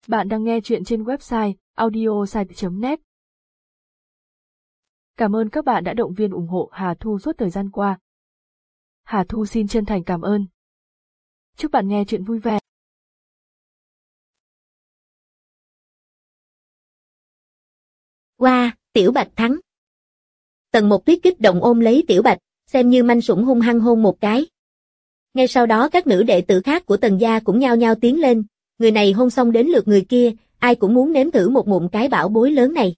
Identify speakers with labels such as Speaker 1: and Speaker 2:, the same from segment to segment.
Speaker 1: Bạn đang nghe chuyện trên website audiosite.net. Cảm ơn các bạn đã động viên ủng hộ Hà Thu suốt thời gian qua. Hà Thu xin chân thành cảm ơn. Chúc bạn nghe chuyện vui vẻ.
Speaker 2: Wow, Tiểu Bạch thắng. Tần Một Tuyết kích động ôm lấy Tiểu Bạch, xem như manh sủng hung hăng hôn một cái. Ngay sau đó các nữ đệ tử khác của Tần gia cũng nhao nhao tiến lên, người này hôn xong đến lượt người kia, ai cũng muốn nếm thử một ngụm cái bảo bối lớn này.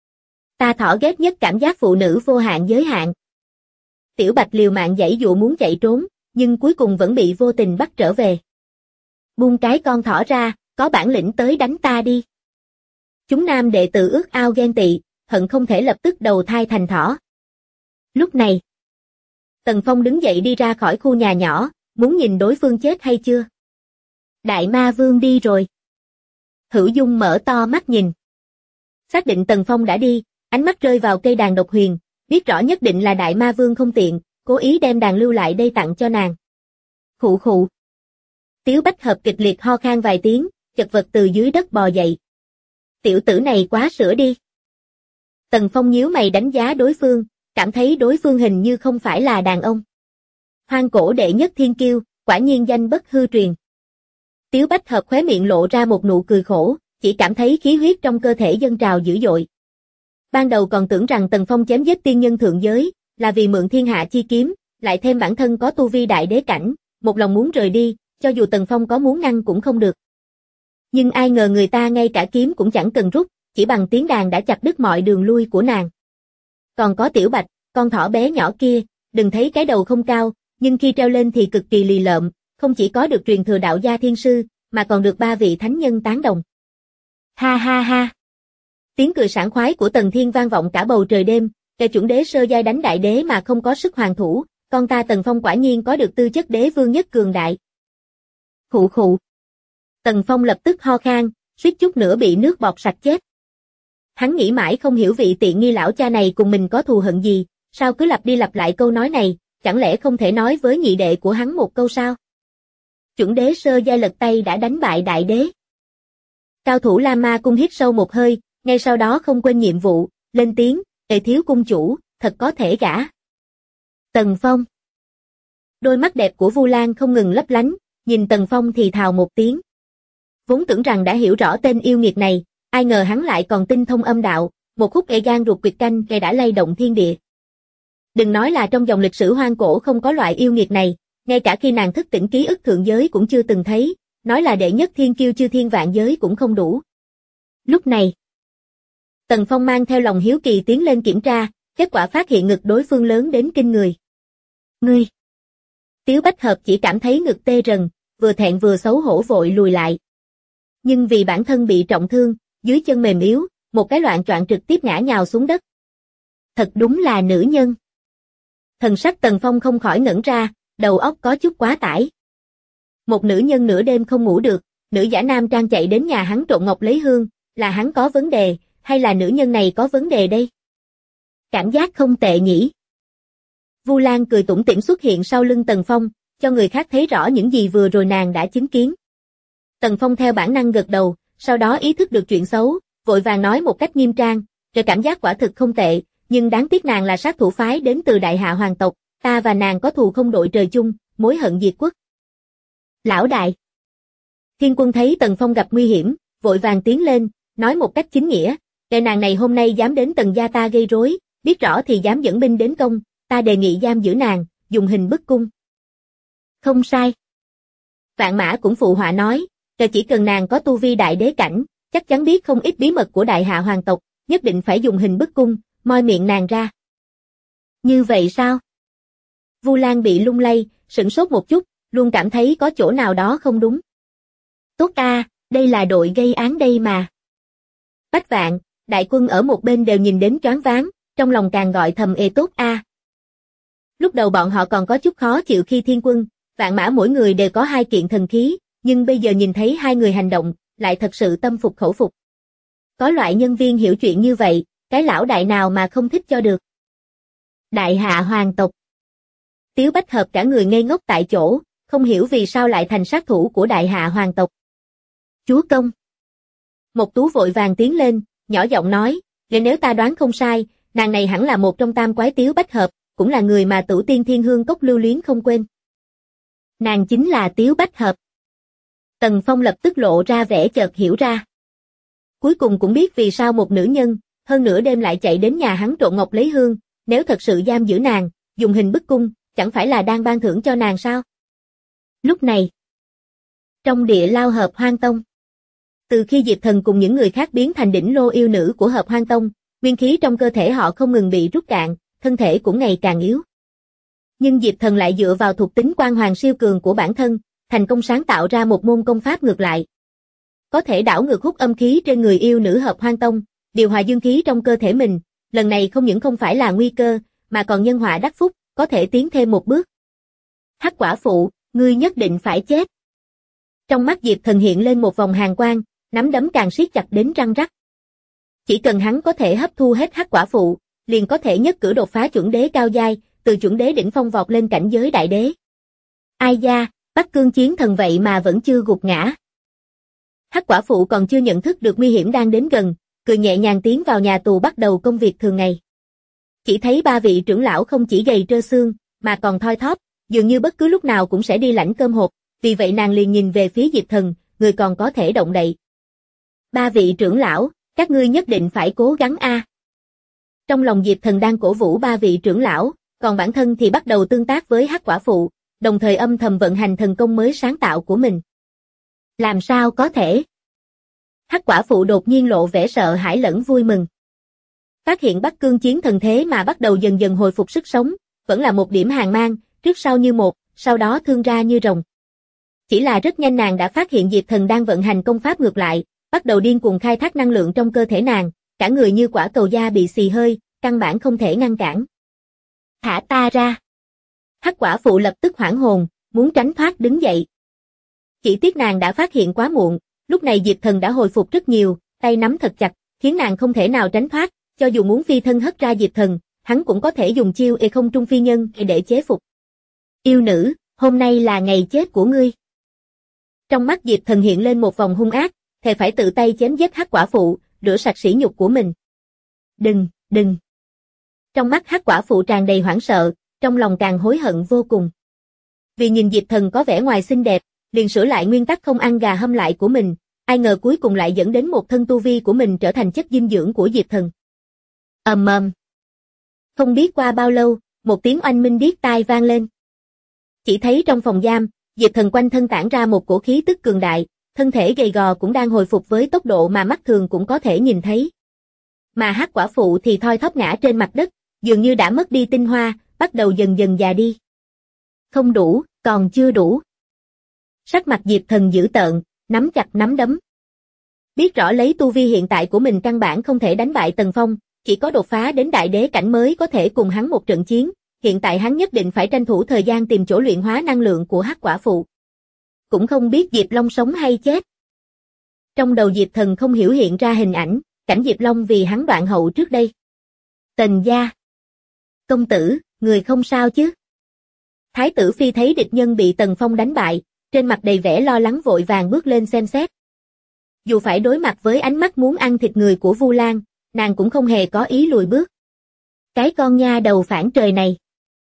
Speaker 2: Ta thỏ ghét nhất cảm giác phụ nữ vô hạn giới hạn. Tiểu Bạch liều mạng giãy dụa muốn chạy trốn, nhưng cuối cùng vẫn bị vô tình bắt trở về. Buông cái con thỏ ra, có bản lĩnh tới đánh ta đi. Chúng nam đệ tử ước ao ghen tị, hận không thể lập tức đầu thai thành thỏ. Lúc này, Tần Phong đứng dậy đi ra khỏi khu nhà nhỏ, muốn nhìn đối phương chết hay chưa. Đại Ma Vương đi rồi. Hữu Dung mở to mắt nhìn. Xác định Tần Phong đã đi, ánh mắt rơi vào cây đàn độc huyền, biết rõ nhất định là Đại Ma Vương không tiện, cố ý đem đàn lưu lại đây tặng cho nàng. Khụ khụ. Tiếu Bách Hợp kịch liệt ho khan vài tiếng, chật vật từ dưới đất bò dậy. Tiểu tử này quá sữa đi. Tần Phong nhíu mày đánh giá đối phương, cảm thấy đối phương hình như không phải là đàn ông. Hoang cổ đệ nhất thiên kiêu, quả nhiên danh bất hư truyền. Tiếu Bách Hợp khóe miệng lộ ra một nụ cười khổ, chỉ cảm thấy khí huyết trong cơ thể dâng trào dữ dội. Ban đầu còn tưởng rằng Tần Phong chém giết tiên nhân thượng giới, là vì mượn thiên hạ chi kiếm, lại thêm bản thân có tu vi đại đế cảnh, một lòng muốn rời đi, cho dù Tần Phong có muốn ngăn cũng không được. Nhưng ai ngờ người ta ngay cả kiếm cũng chẳng cần rút, chỉ bằng tiếng đàn đã chặt đứt mọi đường lui của nàng. Còn có Tiểu Bạch, con thỏ bé nhỏ kia, đừng thấy cái đầu không cao, nhưng khi treo lên thì cực kỳ lì lợm, không chỉ có được truyền thừa đạo gia thiên sư, mà còn được 3 vị thánh nhân tán đồng. Ha ha ha. Tiếng cười sảng khoái của Tần Thiên vang vọng cả bầu trời đêm, kẻ chuẩn đế sơ giai đánh đại đế mà không có sức hoàn thủ, con ta Tần Phong quả nhiên có được tư chất đế vương nhất cường đại. Khụ khụ. Tần Phong lập tức ho khan, suýt chút nữa bị nước bọt sặc chết. Hắn nghĩ mãi không hiểu vị tiện nghi lão cha này cùng mình có thù hận gì, sao cứ lặp đi lặp lại câu nói này, chẳng lẽ không thể nói với nhị đệ của hắn một câu sao? Chuẩn đế sơ giai lật tay đã đánh bại đại đế. Cao thủ La Ma Cung hít sâu một hơi, ngay sau đó không quên nhiệm vụ, lên tiếng, "Ê thiếu cung chủ, thật có thể gả." Tần Phong. Đôi mắt đẹp của Vu Lan không ngừng lấp lánh, nhìn Tần Phong thì thào một tiếng. Vốn tưởng rằng đã hiểu rõ tên yêu nghiệt này, ai ngờ hắn lại còn tinh thông âm đạo, một khúc ê gan ruột quyệt canh cây đã lay động thiên địa. Đừng nói là trong dòng lịch sử hoang cổ không có loại yêu nghiệt này, ngay cả khi nàng thức tỉnh ký ức thượng giới cũng chưa từng thấy, nói là đệ nhất thiên kiêu chư thiên vạn giới cũng không đủ. Lúc này, Tần Phong mang theo lòng hiếu kỳ tiến lên kiểm tra, kết quả phát hiện ngực đối phương lớn đến kinh người. Ngươi! Tiếu Bách Hợp chỉ cảm thấy ngực tê rần, vừa thẹn vừa xấu hổ vội lùi lại. Nhưng vì bản thân bị trọng thương, dưới chân mềm yếu, một cái loạng choạng trực tiếp ngã nhào xuống đất. Thật đúng là nữ nhân. Thần sắc Tần Phong không khỏi ngẩn ra, đầu óc có chút quá tải. Một nữ nhân nửa đêm không ngủ được, nữ giả nam trang chạy đến nhà hắn trộn ngọc lấy hương, là hắn có vấn đề, hay là nữ nhân này có vấn đề đây? Cảm giác không tệ nhỉ? Vu Lan cười tủm tỉm xuất hiện sau lưng Tần Phong, cho người khác thấy rõ những gì vừa rồi nàng đã chứng kiến. Tần Phong theo bản năng gật đầu, sau đó ý thức được chuyện xấu, vội vàng nói một cách nghiêm trang, "Rồi cảm giác quả thực không tệ, nhưng đáng tiếc nàng là sát thủ phái đến từ Đại Hạ hoàng tộc, ta và nàng có thù không đội trời chung, mối hận diệt quốc." Lão đại. Thiên Quân thấy Tần Phong gặp nguy hiểm, vội vàng tiến lên, nói một cách chính nghĩa, "Kẻ nàng này hôm nay dám đến Tần gia ta gây rối, biết rõ thì dám dẫn binh đến công, ta đề nghị giam giữ nàng, dùng hình bức cung." Không sai. Vạn Mã cũng phụ họa nói, chỉ cần nàng có tu vi đại đế cảnh, chắc chắn biết không ít bí mật của Đại Hạ hoàng tộc, nhất định phải dùng hình bức cung, moi miệng nàng ra. Như vậy sao? Vu Lan bị lung lay, sửng sốt một chút, luôn cảm thấy có chỗ nào đó không đúng. Tốt a, đây là đội gây án đây mà. Bách Vạn, Đại Quân ở một bên đều nhìn đến choáng váng, trong lòng càng gọi thầm ê tốt a. Lúc đầu bọn họ còn có chút khó chịu khi Thiên Quân, Vạn Mã mỗi người đều có 2 kiện thần khí, nhưng bây giờ nhìn thấy 2 người hành động, lại thật sự tâm phục khẩu phục. Có loại nhân viên hiểu chuyện như vậy, cái lão đại nào mà không thích cho được. Đại Hạ hoàng tộc. Tiếu Bách Hợp cả người ngây ngốc tại chỗ, không hiểu vì sao lại thành sát thủ của Đại Hạ hoàng tộc. Chúa công. Mộc Tú vội vàng tiến lên, nhỏ giọng nói, nếu ta đoán không sai, nàng này hẳn là một trong tam quái Tiếu Bách Hợp, cũng là người mà Tửu Tiên Thiên Hương Cốc lưu luyến không quên. Nàng chính là Tiếu Bách Hợp. Tần Phong lập tức lộ ra vẻ chợt hiểu ra. Cuối cùng cũng biết vì sao một nữ nhân, hơn nửa đêm lại chạy đến nhà hắn trộn ngọc lấy hương, nếu thật sự giam giữ nàng, dùng hình bức cung, chẳng phải là đang ban thưởng cho nàng sao? Lúc này, trong địa lao Hợp Hoang Tông, từ khi Diệp Thần cùng những người khác biến thành đỉnh lô yêu nữ của Hợp Hoang Tông, nguyên khí trong cơ thể họ không ngừng bị rút cạn, thân thể cũng ngày càng yếu. Nhưng Diệp Thần lại dựa vào thuộc tính quan hoàng siêu cường của bản thân, thành công sáng tạo ra một môn công pháp ngược lại. Có thể đảo ngược hút âm khí trên người yêu nữ Hợp Hoang Tông, điều hòa dương khí trong cơ thể mình, lần này không những không phải là nguy cơ, mà còn nhân họa đắc phúc, có thể tiến thêm một bước. Hắc quả phụ, ngươi nhất định phải chết. Trong mắt Diệp Thần hiện lên một vòng hàn quang, nắm đấm càng siết chặt đến răng rắc. Chỉ cần hắn có thể hấp thu hết hắc quả phụ, liền có thể nhất cử đột phá chuẩn đế cao giai, từ chuẩn đế đỉnh phong vọt lên cảnh giới đại đế. Ai da, Bắc Cương chiến thần vậy mà vẫn chưa gục ngã. Hắc quả phụ còn chưa nhận thức được nguy hiểm đang đến gần, cười nhẹ nhàng tiến vào nhà tù bắt đầu công việc thường ngày. Chỉ thấy ba vị trưởng lão không chỉ gầy trơ xương, mà còn thoi thóp, dường như bất cứ lúc nào cũng sẽ đi lãnh cơm hộp, vì vậy nàng liền nhìn về phía Diệp Thần, người còn có thể động đậy. Ba vị trưởng lão, các ngươi nhất định phải cố gắng a. Trong lòng Diệp Thần đang cổ vũ ba vị trưởng lão, còn bản thân thì bắt đầu tương tác với Hắc quả phụ, đồng thời âm thầm vận hành thần công mới sáng tạo của mình. Làm sao có thể? Hắc quả phụ đột nhiên lộ vẻ sợ hãi lẫn vui mừng. Phát hiện Bắc Cương chiến thần thế mà bắt đầu dần dần hồi phục sức sống, vẫn là một điểm hàn mang, trước sau như một, sau đó thương ra như rồng. Chỉ là rất nhanh nàng đã phát hiện Diệp Thần đang vận hành công pháp ngược lại, bắt đầu điên cuồng khai thác năng lượng trong cơ thể nàng, cả người như quả cầu da bị xì hơi, căn bản không thể ngăn cản. Thả ta ra. Hắc quả phụ lập tức hoảng hồn, muốn tránh thoát đứng dậy. Chỉ tiếc nàng đã phát hiện quá muộn, lúc này Diệp Thần đã hồi phục rất nhiều, tay nắm thật chặt, khiến nàng không thể nào tránh thoát, cho dù muốn phi thân hất ra Diệp Thần, hắn cũng có thể dùng chiêu không trung phi nhân để chế phục. Yêu nữ, hôm nay là ngày chết của ngươi. Trong mắt Diệp Thần hiện lên một vòng hung ác, thề phải tự tay chém giết Hắc quả phụ, rửa sạch sỉ nhục của mình. Đừng. Trong mắt Hắc quả phụ tràn đầy hoảng sợ, trong lòng càng hối hận vô cùng. Vì nhìn Diệp Thần có vẻ ngoài xinh đẹp, liền sửa lại nguyên tắc không ăn gà hâm lại của mình, ai ngờ cuối cùng lại dẫn đến một thân tu vi của mình trở thành chất dinh dưỡng của Diệp Thần. Ầm. Không biết qua bao lâu, một tiếng oanh minh điếc tai vang lên. Chỉ thấy trong phòng giam, Diệp Thần quanh thân tản ra một cổ khí tức cường đại, thân thể gầy gò cũng đang hồi phục với tốc độ mà mắt thường cũng có thể nhìn thấy. Mà Hắc quả phụ thì thoi thóp ngã trên mặt đất, dường như đã mất đi tinh hoa, bắt đầu dần dần già đi. Không đủ, còn chưa đủ. Sắc mặt Diệp Thần dữ tợn, nắm chặt nắm đấm. Biết rõ lấy tu vi hiện tại của mình căn bản không thể đánh bại Tần Phong, chỉ có đột phá đến đại đế cảnh mới có thể cùng hắn một trận chiến, hiện tại hắn nhất định phải tranh thủ thời gian tìm chỗ luyện hóa năng lượng của Hắc quả phụ. Cũng không biết Diệp Long sống hay chết. Trong đầu Diệp Thần không hiểu hiện ra hình ảnh, cảnh Diệp Long vì hắn đoạn hậu trước đây. Tần gia. Công tử, người không sao chứ? Thái tử phi thấy địch nhân bị Tần Phong đánh bại, trên mặt đầy vẻ lo lắng vội vàng bước lên xem xét. Dù phải đối mặt với ánh mắt muốn ăn thịt người của Vu Lan, nàng cũng không hề có ý lùi bước. Cái con nha đầu phản trời này.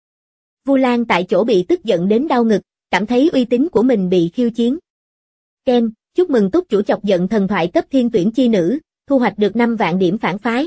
Speaker 2: Vu Lan tại chỗ bị tức giận đến đau ngực, cảm thấy uy tín của mình bị khiêu chiến. Ken, chúc mừng túc chủ chọc giận thần thoại cấp thiên tuyển chi nữ, thu hoạch được 5 vạn điểm phản phái.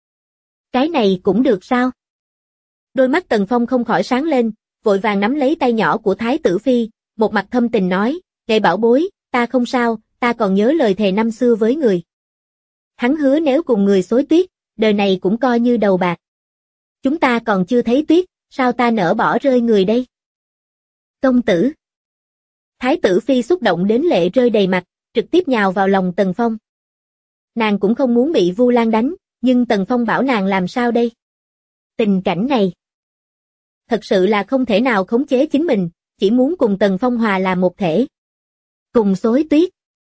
Speaker 2: Cái này cũng được sao? Đôi mắt Tần Phong không khỏi sáng lên, vội vàng nắm lấy tay nhỏ của Thái tử phi, một mặt thâm tình nói, "Đệ bảo bối, ta không sao, ta còn nhớ lời thề năm xưa với người." Hắn hứa nếu cùng người xối tuyết, đời này cũng coi như đầu bạc. Chúng ta còn chưa thấy tuyết, sao ta nỡ bỏ rơi người đây? Công tử. Thái tử phi xúc động đến lệ rơi đầy mặt, trực tiếp nhào vào lòng Tần Phong. Nàng cũng không muốn bị Vu Lan đánh, nhưng Tần Phong bảo nàng làm sao đây? Tình cảnh này. Thật sự là không thể nào khống chế chính mình, chỉ muốn cùng Tần Phong hòa làm một thể. Cùng xối tuyết.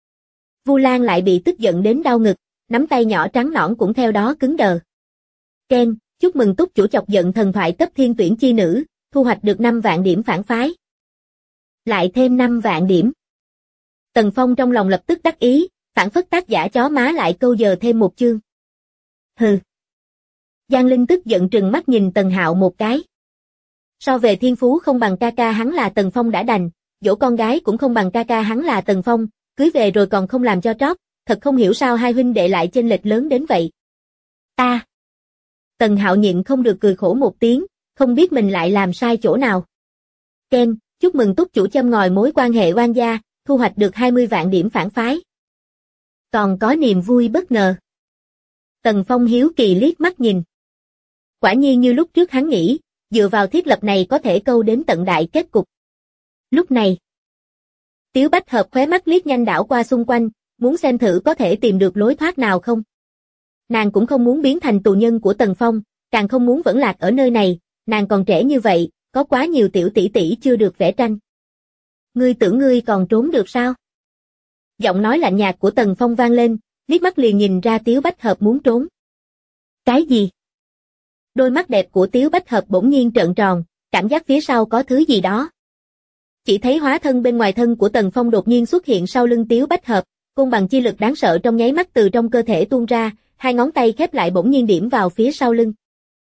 Speaker 2: Vu Lan lại bị tức giận đến đau ngực, nắm tay nhỏ trắng nõn cũng theo đó cứng đờ. Ken, chúc mừng túc chủ chọc giận thần thoại cấp thiên tuyển chi nữ, thu hoạch được 5 vạn điểm phản phái. Lại thêm 5 vạn điểm. Tần Phong trong lòng lập tức đắc ý, phản phất tác giả chó má lại câu giờ thêm một chương. Hừ. Giang Linh tức giận trừng mắt nhìn Tần Hạo một cái. So về thiên phú không bằng ca ca hắn là Tần Phong đã đành, dỗ con gái cũng không bằng ca ca hắn là Tần Phong, cưới về rồi còn không làm cho trót, thật không hiểu sao hai huynh đệ lại chênh lệch lớn đến vậy. Ta. Tần Hạo nhịn không được cười khổ một tiếng, không biết mình lại làm sai chỗ nào. Ken, chúc mừng túc chủ châm ngòi mối quan hệ oan gia, thu hoạch được 20 vạn điểm phản phái. Còn có niềm vui bất ngờ. Tần Phong hiếu kỳ liếc mắt nhìn. Quả nhiên như lúc trước hắn nghĩ, dựa vào thiết lập này có thể câu đến tận đại kết cục. Lúc này, Tiếu Bách Hợp khóe mắt liếc nhanh đảo qua xung quanh, muốn xem thử có thể tìm được lối thoát nào không. Nàng cũng không muốn biến thành tù nhân của Tần Phong, càng không muốn vẫn lạc ở nơi này, nàng còn trẻ như vậy, có quá nhiều tiểu tỷ tỷ chưa được vẽ tranh. Ngươi tưởng ngươi còn trốn được sao? Giọng nói lạnh nhạt của Tần Phong vang lên, liếc mắt liền nhìn ra Tiếu Bách Hợp muốn trốn. Cái gì? Đôi mắt đẹp của Tiếu Bách Hợp bỗng nhiên trợn tròn, cảm giác phía sau có thứ gì đó. Chỉ thấy hóa thân bên ngoài thân của Tần Phong đột nhiên xuất hiện sau lưng Tiếu Bách Hợp, côn bằng chi lực đáng sợ trong nháy mắt từ trong cơ thể tuôn ra, hai ngón tay khép lại bỗng nhiên điểm vào phía sau lưng.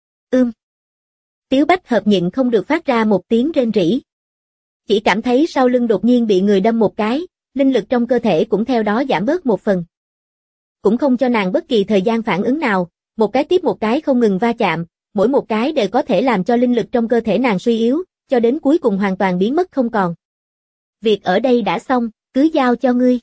Speaker 2: Tiếu Bách Hợp nhịn không được phát ra một tiếng rên rỉ. Chỉ cảm thấy sau lưng đột nhiên bị người đâm một cái, linh lực trong cơ thể cũng theo đó giảm bớt một phần. Cũng không cho nàng bất kỳ thời gian phản ứng nào, một cái tiếp một cái không ngừng va chạm, mỗi một cái đều có thể làm cho linh lực trong cơ thể nàng suy yếu, cho đến cuối cùng hoàn toàn biến mất không còn. Việc ở đây đã xong, cứ giao cho ngươi.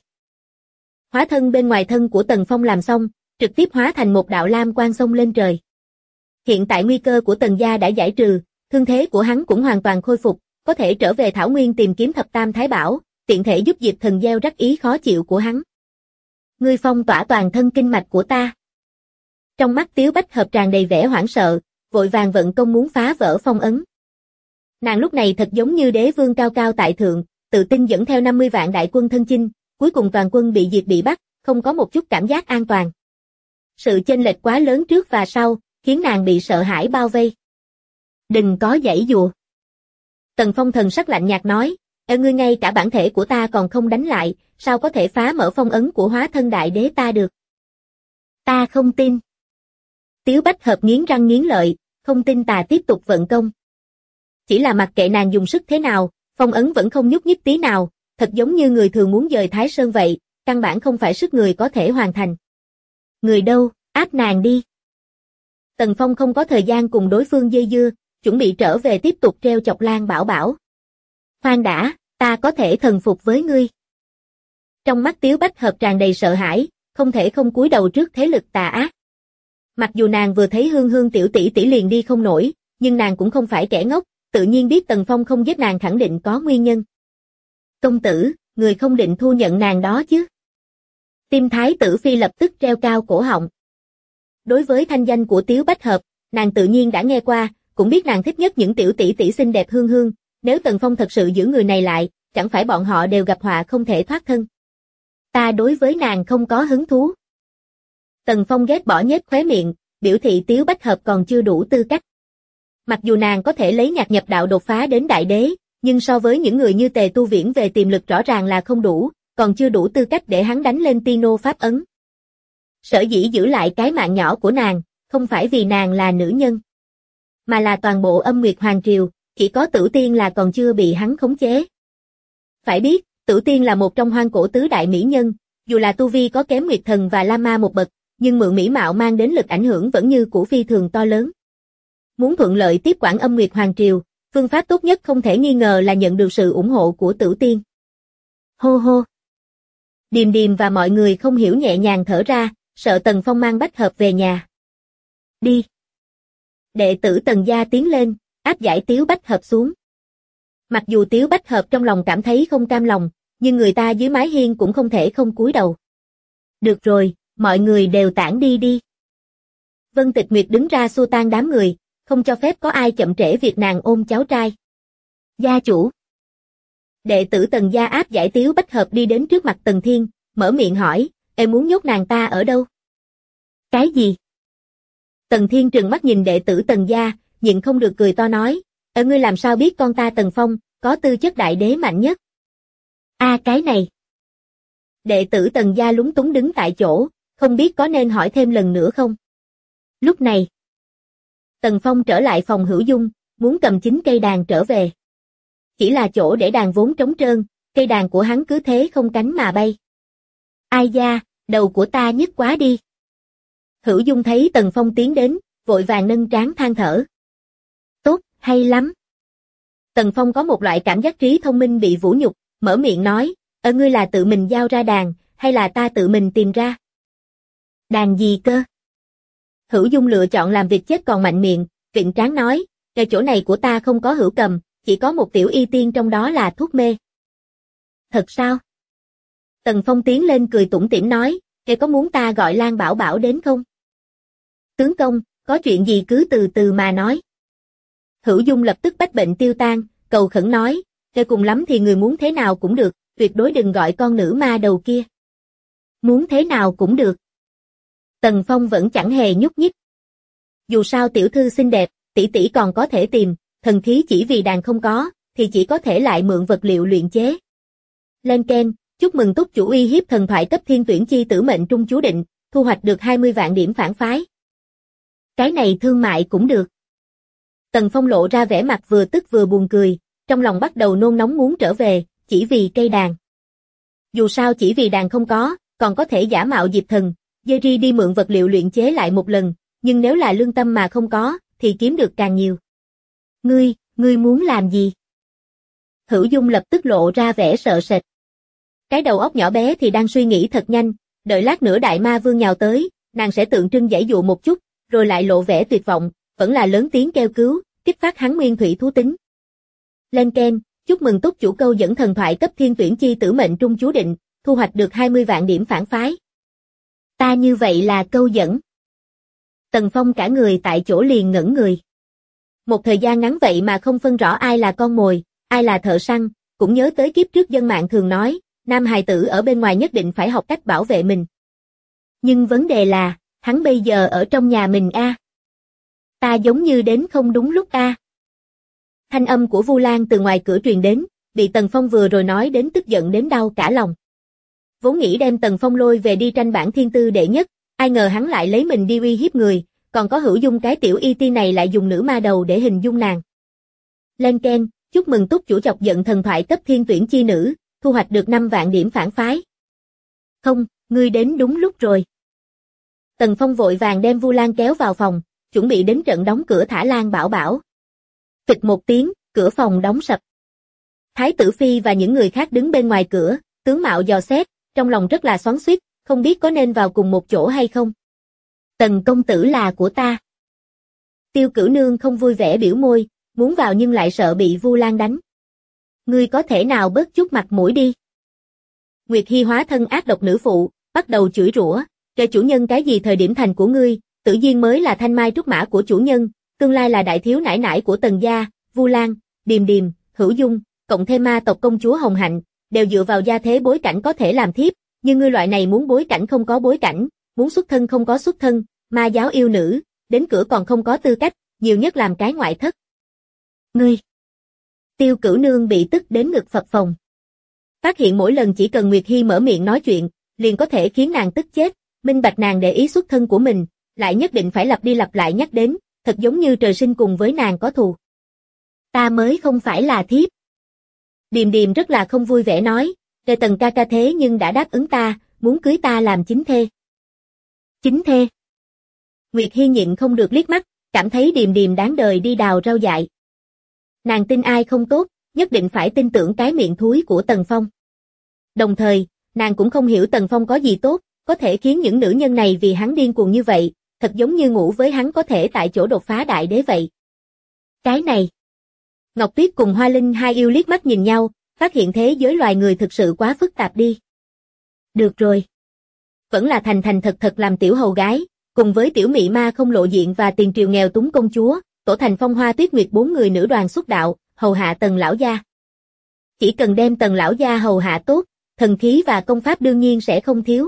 Speaker 2: Hóa thân bên ngoài thân của Tần Phong làm xong, trực tiếp hóa thành một đạo lam quang xông lên trời. Hiện tại nguy cơ của Tần gia đã giải trừ, thương thế của hắn cũng hoàn toàn khôi phục, có thể trở về Thảo Nguyên tìm kiếm thập tam thái bảo, tiện thể giúp Diệp Thần gieo rắc ý khó chịu của hắn. Ngươi phong tỏa toàn thân kinh mạch của ta. Trong mắt Tiếu Bách Hợp tràn đầy vẻ hoảng sợ, vội vàng vận công muốn phá vỡ phong ấn. Nàng lúc này thật giống như đế vương cao cao tại thượng, tự tin dẫn theo 50 vạn đại quân thân chinh, cuối cùng toàn quân bị diệt bị bắt, không có một chút cảm giác an toàn. Sự chênh lệch quá lớn trước và sau, khiến nàng bị sợ hãi bao vây. Đừng có giãy giụa. Tần Phong thần sắc lạnh nhạt nói, ngươi ngay cả bản thể của ta còn không đánh lại, sao có thể phá mở phong ấn của hóa thân đại đế ta được? Ta không tin. Tiếu Bách Hợp nghiến răng nghiến lợi, không tin tà tiếp tục vận công. Chỉ là mặc kệ nàng dùng sức thế nào, phong ấn vẫn không nhúc nhích tí nào, thật giống như người thường muốn dời Thái Sơn vậy, căn bản không phải sức người có thể hoàn thành. Người đâu, áp nàng đi. Tần Phong không có thời gian cùng đối phương dây dưa, chuẩn bị trở về tiếp tục treo chọc Lan Bảo Bảo. Khoan đã, ta có thể thần phục với ngươi. Trong mắt Tiếu Bách Hợp tràn đầy sợ hãi, không thể không cúi đầu trước thế lực tà ác. Mặc dù nàng vừa thấy Hương Hương tiểu tỷ tỷ liền đi không nổi, nhưng nàng cũng không phải kẻ ngốc, tự nhiên biết Tần Phong không giết nàng khẳng định có nguyên nhân. Công tử, người không định thu nhận nàng đó chứ? Tim Thái tử phi lập tức treo cao cổ họng. Đối với thanh danh của Tiếu Bách Hợp, nàng tự nhiên đã nghe qua, cũng biết nàng thích nhất những tiểu tỷ tỷ xinh đẹp Hương Hương, nếu Tần Phong thật sự giữ người này lại, chẳng phải bọn họ đều gặp họa không thể thoát thân. Ta đối với nàng không có hứng thú. Tần Phong ghét bỏ nhếch khóe miệng, biểu thị Tiếu Bách Hợp còn chưa đủ tư cách. Mặc dù nàng có thể lấy nhạc nhập đạo đột phá đến đại đế, nhưng so với những người như Tề Tu Viễn về tiềm lực rõ ràng là không đủ, còn chưa đủ tư cách để hắn đánh lên Tino pháp ấn. Sở dĩ giữ lại cái mạng nhỏ của nàng, không phải vì nàng là nữ nhân, mà là toàn bộ Âm Nguyệt Hoàng Triều, chỉ có Tử Tiên là còn chưa bị hắn khống chế. Phải biết, Tử Tiên là một trong hoang cổ tứ đại mỹ nhân, dù là tu vi có kém Nguyệt Thần và Lam Ma một bậc, nhưng mượn mỹ mạo mang đến lực ảnh hưởng vẫn như cũ phi thường to lớn. Muốn thuận lợi tiếp quản Âm Nguyệt Hoàng Triều, phương pháp tốt nhất không thể nghi ngờ là nhận được sự ủng hộ của Tử Tiên. Hô hô. Điềm Điềm và mọi người không hiểu nhẹ nhàng thở ra, sợ Tần Phong mang Bách Hợp về nhà. Đi. Đệ tử Tần gia tiến lên, áp giải Tiếu Bách Hợp xuống. Mặc dù Tiếu Bách Hợp trong lòng cảm thấy không cam lòng, nhưng người ta dưới mái hiên cũng không thể không cúi đầu. Được rồi, mọi người đều tản đi đi. Vân Tịch Nguyệt đứng ra xua tan đám người, không cho phép có ai chậm trễ việc nàng ôm cháu trai. Gia chủ. Đệ tử Tần gia áp giải Tiếu Bách Hợp đi đến trước mặt Tần Thiên, mở miệng hỏi, em muốn nhốt nàng ta ở đâu? Cái gì? Tần Thiên trừng mắt nhìn đệ tử Tần gia, nhịn không được cười to nói, ngươi làm sao biết con ta Tần Phong, có tư chất đại đế mạnh nhất? Cái này. Đệ tử Tần gia lúng túng đứng tại chỗ, không biết có nên hỏi thêm lần nữa không. Lúc này, Tần Phong trở lại phòng Hữu Dung, muốn cầm chính cây đàn trở về. Chỉ là chỗ để đàn vốn trống trơn, cây đàn của hắn cứ thế không cánh mà bay. Ai da, đầu của ta nhức quá đi. Hữu Dung thấy Tần Phong tiến đến, vội vàng nâng trán than thở. Tốt, hay lắm. Tần Phong có một loại cảm giác trí thông minh bị vũ nhục, mở miệng nói, ngươi là tự mình giao ra đàn, hay là ta tự mình tìm ra? Đàn gì cơ? Hữu Dung lựa chọn làm việc chết còn mạnh miệng, vịn trán nói, ở chỗ này của ta không có hữu cầm, chỉ có một tiểu y tiên trong đó là thuốc mê. Thật sao? Tần Phong tiến lên cười tủm tỉm nói, có muốn ta gọi Lan Bảo Bảo đến không? Tướng công, có chuyện gì cứ từ từ mà nói. Hữu Dung lập tức bách bệnh tiêu tan, cầu khẩn nói, cùng lắm thì người muốn thế nào cũng được, tuyệt đối đừng gọi con nữ ma đầu kia. Muốn thế nào cũng được. Tần Phong vẫn chẳng hề nhúc nhích. Dù sao tiểu thư xinh đẹp, tỷ tỷ còn có thể tìm, thần khí chỉ vì đàn không có, thì chỉ có thể lại mượn vật liệu luyện chế. Lên keng, chúc mừng túc chủ uy hiếp thần thoại cấp thiên tuyển chi tử mệnh trung chú định, thu hoạch được 20 vạn điểm phản phái. Cái này thương mại cũng được. Tần Phong lộ ra vẻ mặt vừa tức vừa buồn cười, trong lòng bắt đầu nôn nóng muốn trở về, chỉ vì cây đàn. Dù sao chỉ vì đàn không có, còn có thể giả mạo Diệp Thần, Jerry đi mượn vật liệu luyện chế lại một lần, nhưng nếu là lương tâm mà không có, thì kiếm được càng nhiều. Ngươi muốn làm gì? Hữu Dung lập tức lộ ra vẻ sợ sệt. Cái đầu óc nhỏ bé thì đang suy nghĩ thật nhanh, đợi lát nữa đại ma vương nhào tới, nàng sẽ tượng trưng giãy dụ một chút, rồi lại lộ vẻ tuyệt vọng, vẫn là lớn tiếng kêu cứu, kích phát hắn nguyên thủy thú tính. Lên keng, chúc mừng túc chủ câu dẫn thần thoại cấp thiên tuyển chi tử mệnh trung chú định, thu hoạch được 20 vạn điểm phản phái. Ta như vậy là câu dẫn. Tần Phong cả người tại chỗ liền ngẩn người. Một thời gian ngắn vậy mà không phân rõ ai là con mồi, ai là thợ săn, cũng nhớ tới kiếp trước dân mạng thường nói, nam hài tử ở bên ngoài nhất định phải học cách bảo vệ mình. Nhưng vấn đề là, hắn bây giờ ở trong nhà mình a. Ta giống như đến không đúng lúc a. Thanh âm của Vu Lan từ ngoài cửa truyền đến, bị Tần Phong vừa rồi nói đến tức giận đến đau cả lòng. Vốn nghĩ đem Tần Phong lôi về đi tranh bảng thiên tư đệ nhất, ai ngờ hắn lại lấy mình đi uy hiếp người, còn có Hữu Dung cái tiểu y ti này lại dùng nữ ma đầu để hình dung nàng. Lên keng, chúc mừng túc chủ chọc giận thần thoại cấp thiên tuyển chi nữ, thu hoạch được 5 vạn điểm phản phái. Không, ngươi đến đúng lúc rồi. Tần Phong vội vàng đem Vu Lan kéo vào phòng, chuẩn bị đến trận đóng cửa thả Lan Bảo Bảo. Phịch một tiếng, cửa phòng đóng sập. Thái tử phi và những người khác đứng bên ngoài cửa, tướng mạo dò xét, trong lòng rất là xoắn xuýt, không biết có nên vào cùng một chỗ hay không. Tần công tử là của ta. Tiêu Cửu Nương không vui vẻ biểu môi, muốn vào nhưng lại sợ bị Vu Lan đánh. Ngươi có thể nào bớt chút mặt mũi đi. Nguyệt Hi hóa thân ác độc nữ phụ, bắt đầu chửi rủa, kể chủ nhân cái gì thời điểm thành của ngươi, Tử Duyên mới là thanh mai trúc mã của chủ nhân, tương lai là đại thiếu nãi nãi của Tần gia, Vu Lan, Điềm Điềm, Hữu Dung, cộng thêm ma tộc công chúa Hồng Hạnh, đều dựa vào gia thế bối cảnh có thể làm thiếp, nhưng ngươi loại này muốn bối cảnh không có bối cảnh, muốn xuất thân không có xuất thân, ma giáo yêu nữ, đến cửa còn không có tư cách, nhiều nhất làm cái ngoại thất. Ngươi! Tiêu Cửu Nương bị tức đến ngực phập phồng. Phát hiện mỗi lần chỉ cần Nguyệt Hi mở miệng nói chuyện, liền có thể khiến nàng tức chết, minh bạch nàng để ý xuất thân của mình, lại nhất định phải lặp đi lặp lại nhắc đến, thật giống như trời sinh cùng với nàng có thù. Ta mới không phải là thiếp. Điềm Điềm rất là không vui vẻ nói, Tề Tần ca ca thế nhưng đã đáp ứng ta, muốn cưới ta làm chính thê. Chính thê. Nguyệt Hi nhịn không được liếc mắt, cảm thấy Điềm Điềm đáng đời đi đào rau dại. Nàng tin ai không tốt, nhất định phải tin tưởng cái miệng thúi của Tần Phong. Đồng thời, nàng cũng không hiểu Tần Phong có gì tốt, có thể khiến những nữ nhân này vì hắn điên cuồng như vậy, thật giống như ngủ với hắn có thể tại chỗ đột phá đại đế vậy. Cái này. Ngọc Tuyết cùng Hoa Linh hai yêu liếc mắt nhìn nhau, phát hiện thế giới loài người thực sự quá phức tạp đi. Được rồi. Vẫn là thành thành thật thật làm tiểu hầu gái, cùng với tiểu mị ma không lộ diện và tiền triều nghèo túng công chúa, tổ thành Phong Hoa Tuyết Nguyệt 4 người nữ đoàn xuất đạo, hầu hạ Tần lão gia. Chỉ cần đem Tần lão gia hầu hạ tốt, thần khí và công pháp đương nhiên sẽ không thiếu.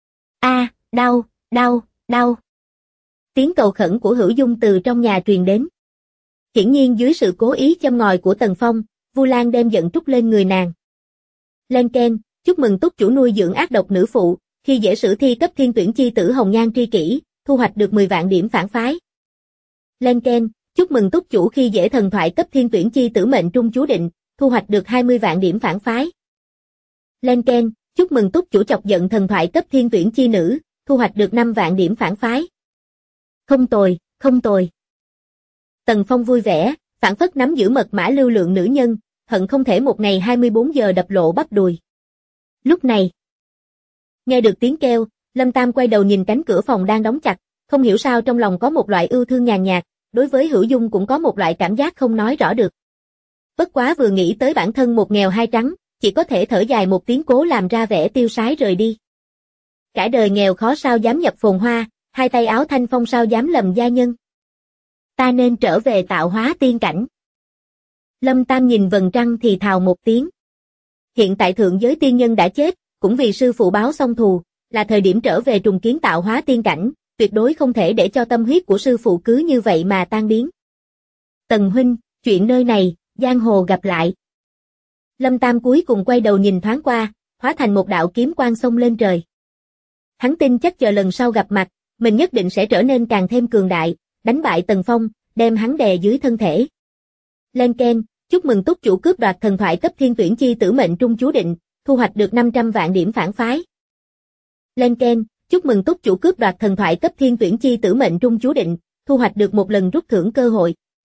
Speaker 2: Đau, đau, đau. Tiếng cầu khẩn của Hữu Dung từ trong nhà truyền đến. Hiển nhiên dưới sự cố ý châm ngòi của Tần Phong, Vu Lan đem giận trút lên người nàng. Lên keng, chúc mừng túc chủ nuôi dưỡng ác độc nữ phụ, khi dễ sử thi cấp thiên tuyển chi tử hồng nhan tri kỷ, thu hoạch được 10 vạn điểm phản phái. Len Ken, chúc mừng túc chủ khi dễ thần thoại cấp thiên tuyển chi tử mệnh trung chú định, thu hoạch được 20 vạn điểm phản phái. Len Ken, chúc mừng túc chủ chọc giận thần thoại cấp thiên tuyển chi nữ, thu hoạch được 5 vạn điểm phản phái. Không tồi, không tồi. Tần Phong vui vẻ, phảng phất nắm giữ mật mã lưu lượng nữ nhân, hận không thể một ngày 24 giờ đập lộ bắp đùi. Lúc này, nghe được tiếng kêu, Lâm Tam quay đầu nhìn cánh cửa phòng đang đóng chặt, không hiểu sao trong lòng có một loại ưu thương nhàn nhạt, đối với Hữu Dung cũng có một loại cảm giác không nói rõ được. Bất quá vừa nghĩ tới bản thân một nghèo hai trắng, chỉ có thể thở dài một tiếng cố làm ra vẻ tiêu sái rời đi. Cả đời nghèo khó sao dám nhập phồn hoa, hai tay áo thanh phong sao dám lầm gia nhân. Ta nên trở về tạo hóa tiên cảnh. Lâm Tam nhìn vầng trăng thì thào một tiếng. Hiện tại thượng giới tiên nhân đã chết, cũng vì sư phụ báo xong thù, là thời điểm trở về trùng kiến tạo hóa tiên cảnh, tuyệt đối không thể để cho tâm huyết của sư phụ cứ như vậy mà tan biến. Tần huynh, chuyện nơi này, giang hồ gặp lại. Lâm Tam cuối cùng quay đầu nhìn thoáng qua, hóa thành một đạo kiếm quang xông lên trời. Hắn tin chắc chờ lần sau gặp mặt, mình nhất định sẽ trở nên càng thêm cường đại, đánh bại Tần Phong, đem hắn đè dưới thân thể. Len Ken, chúc mừng túc chủ cướp đoạt thần thoại cấp thiên tuyển chi tử mệnh trung chú định, thu hoạch được 500 vạn điểm phản phái. Len Ken, chúc mừng túc chủ cướp đoạt thần thoại cấp thiên tuyển chi tử mệnh trung chú định, thu hoạch được một lần rút thưởng cơ hội.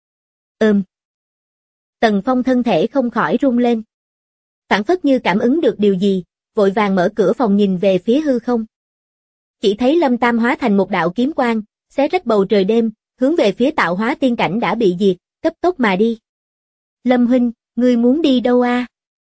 Speaker 2: Tần Phong thân thể không khỏi rung lên. Phảng phất như cảm ứng được điều gì, vội vàng mở cửa phòng nhìn về phía hư không. Chỉ thấy Lâm Tam hóa thành một đạo kiếm quang, xé rách bầu trời đêm, hướng về phía tạo hóa tiên cảnh đã bị diệt, cấp tốc mà đi. Lâm huynh, ngươi muốn đi đâu a?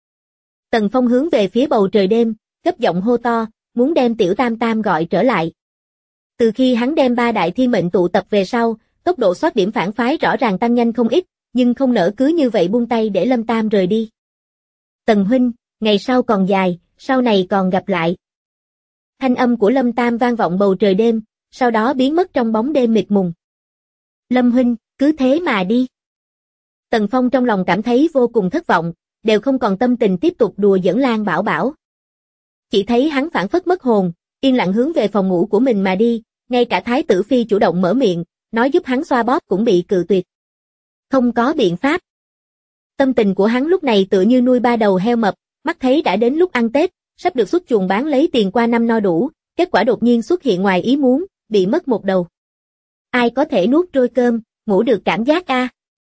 Speaker 2: Tần Phong hướng về phía bầu trời đêm, gấp giọng hô to, muốn đem Tiểu Tam Tam gọi trở lại. Từ khi hắn đem 3 đại thiên mệnh tụ tập về sau, tốc độ soát điểm phản phái rõ ràng tăng nhanh không ít, nhưng không nỡ cứ như vậy buông tay để Lâm Tam rời đi. Tần huynh, ngày sau còn dài, sau này còn gặp lại. Thanh âm của Lâm Tam vang vọng bầu trời đêm, sau đó biến mất trong bóng đêm mịt mùng. Lâm huynh, cứ thế mà đi. Tần Phong trong lòng cảm thấy vô cùng thất vọng, đều không còn tâm tình tiếp tục đùa giỡn Lan Bảo Bảo. Chỉ thấy hắn phảng phất mất hồn, yên lặng hướng về phòng ngủ của mình mà đi, ngay cả Thái tử Phi chủ động mở miệng, nói giúp hắn xoa bóp cũng bị cự tuyệt. Không có biện pháp. Tâm tình của hắn lúc này tựa như nuôi 3 đầu heo mập, mắt thấy đã đến lúc ăn Tết, sắp được xuất chuồng bán lấy tiền qua năm no đủ, kết quả đột nhiên xuất hiện ngoài ý muốn, bị mất một đầu. Ai có thể nuốt trôi cơm, ngủ được cảm giác a?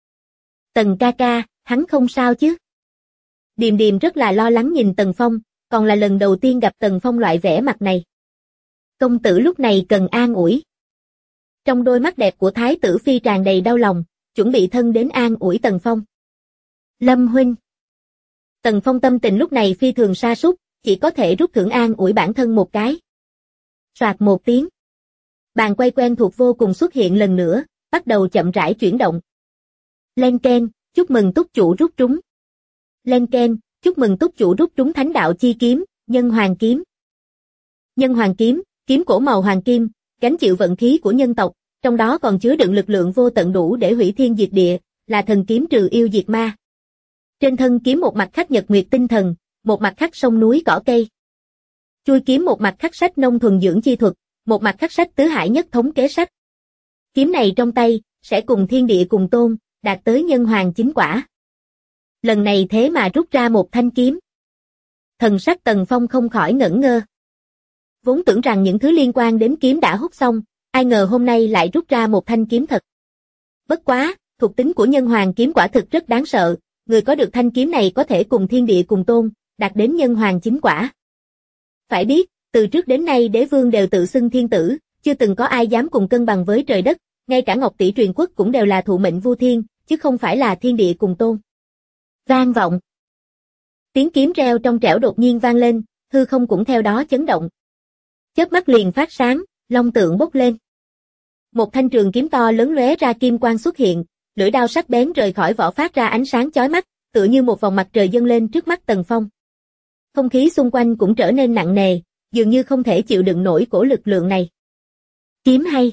Speaker 2: Tần ca ca, hắn không sao chứ? Điềm Điềm rất là lo lắng nhìn Tần Phong, còn là lần đầu tiên gặp Tần Phong loại vẻ mặt này. Công tử lúc này cần an ủi. Trong đôi mắt đẹp của Thái tử Phi tràn đầy đau lòng, chuẩn bị thân đến an ủi Tần Phong. Lâm huynh. Tần Phong tâm tình lúc này phi thường sa sút, chỉ có thể rút thưởng an ủi bản thân một cái. Soạt một tiếng. Bàn quay quen thuộc vô cùng xuất hiện lần nữa, bắt đầu chậm rãi chuyển động. Len Ken, chúc mừng túc chủ rút trúng. Len Ken, chúc mừng túc chủ rút trúng Thánh đạo chi kiếm, Nhân Hoàng kiếm. Nhân Hoàng kiếm, kiếm cổ màu hoàng kim, gánh chịu vận khí của nhân tộc, trong đó còn chứa đựng lực lượng vô tận đủ để hủy thiên diệt địa, là thần kiếm trừ yêu diệt ma. Trên thân kiếm một mặt khắc nhật nguyệt tinh thần, một mặt khắc sông núi cỏ cây. Chui kiếm một mặt khắc sách nông thuần dưỡng chi thuật, một mặt khắc sách tứ hải nhất thống kế sách. Kiếm này trong tay, sẽ cùng thiên địa cùng tôn, đạt tới nhân hoàng chính quả. Lần này thế mà rút ra một thanh kiếm. Thần sắc Tần Phong không khỏi ngẩn ngơ. Vốn tưởng rằng những thứ liên quan đến kiếm đã hút xong, ai ngờ hôm nay lại rút ra một thanh kiếm thật. Bất quá, thuộc tính của nhân hoàng kiếm quả thực rất đáng sợ, người có được thanh kiếm này có thể cùng thiên địa cùng tôn, đạt đến nhân hoàng chính quả. Phải biết, từ trước đến nay đế vương đều tự xưng thiên tử, chưa từng có ai dám cùng cân bằng với trời đất, ngay cả Ngọc Tỷ truyền quốc cũng đều là thụ mệnh vua thiên, chứ không phải là thiên địa cùng tôn. Vang vọng. Tiếng kiếm reo trong trẻo đột nhiên vang lên, hư không cũng theo đó chấn động. Chớp mắt liền phát sáng, long tượng bốc lên. Một thanh trường kiếm to lớn lóe ra kim quang xuất hiện, lưỡi đao sắc bén rời khỏi vỏ phát ra ánh sáng chói mắt, tựa như một vòng mặt trời dâng lên trước mắt Tần Phong. Không khí xung quanh cũng trở nên nặng nề, dường như không thể chịu đựng nổi cổ lực lượng này. Kiếm hay.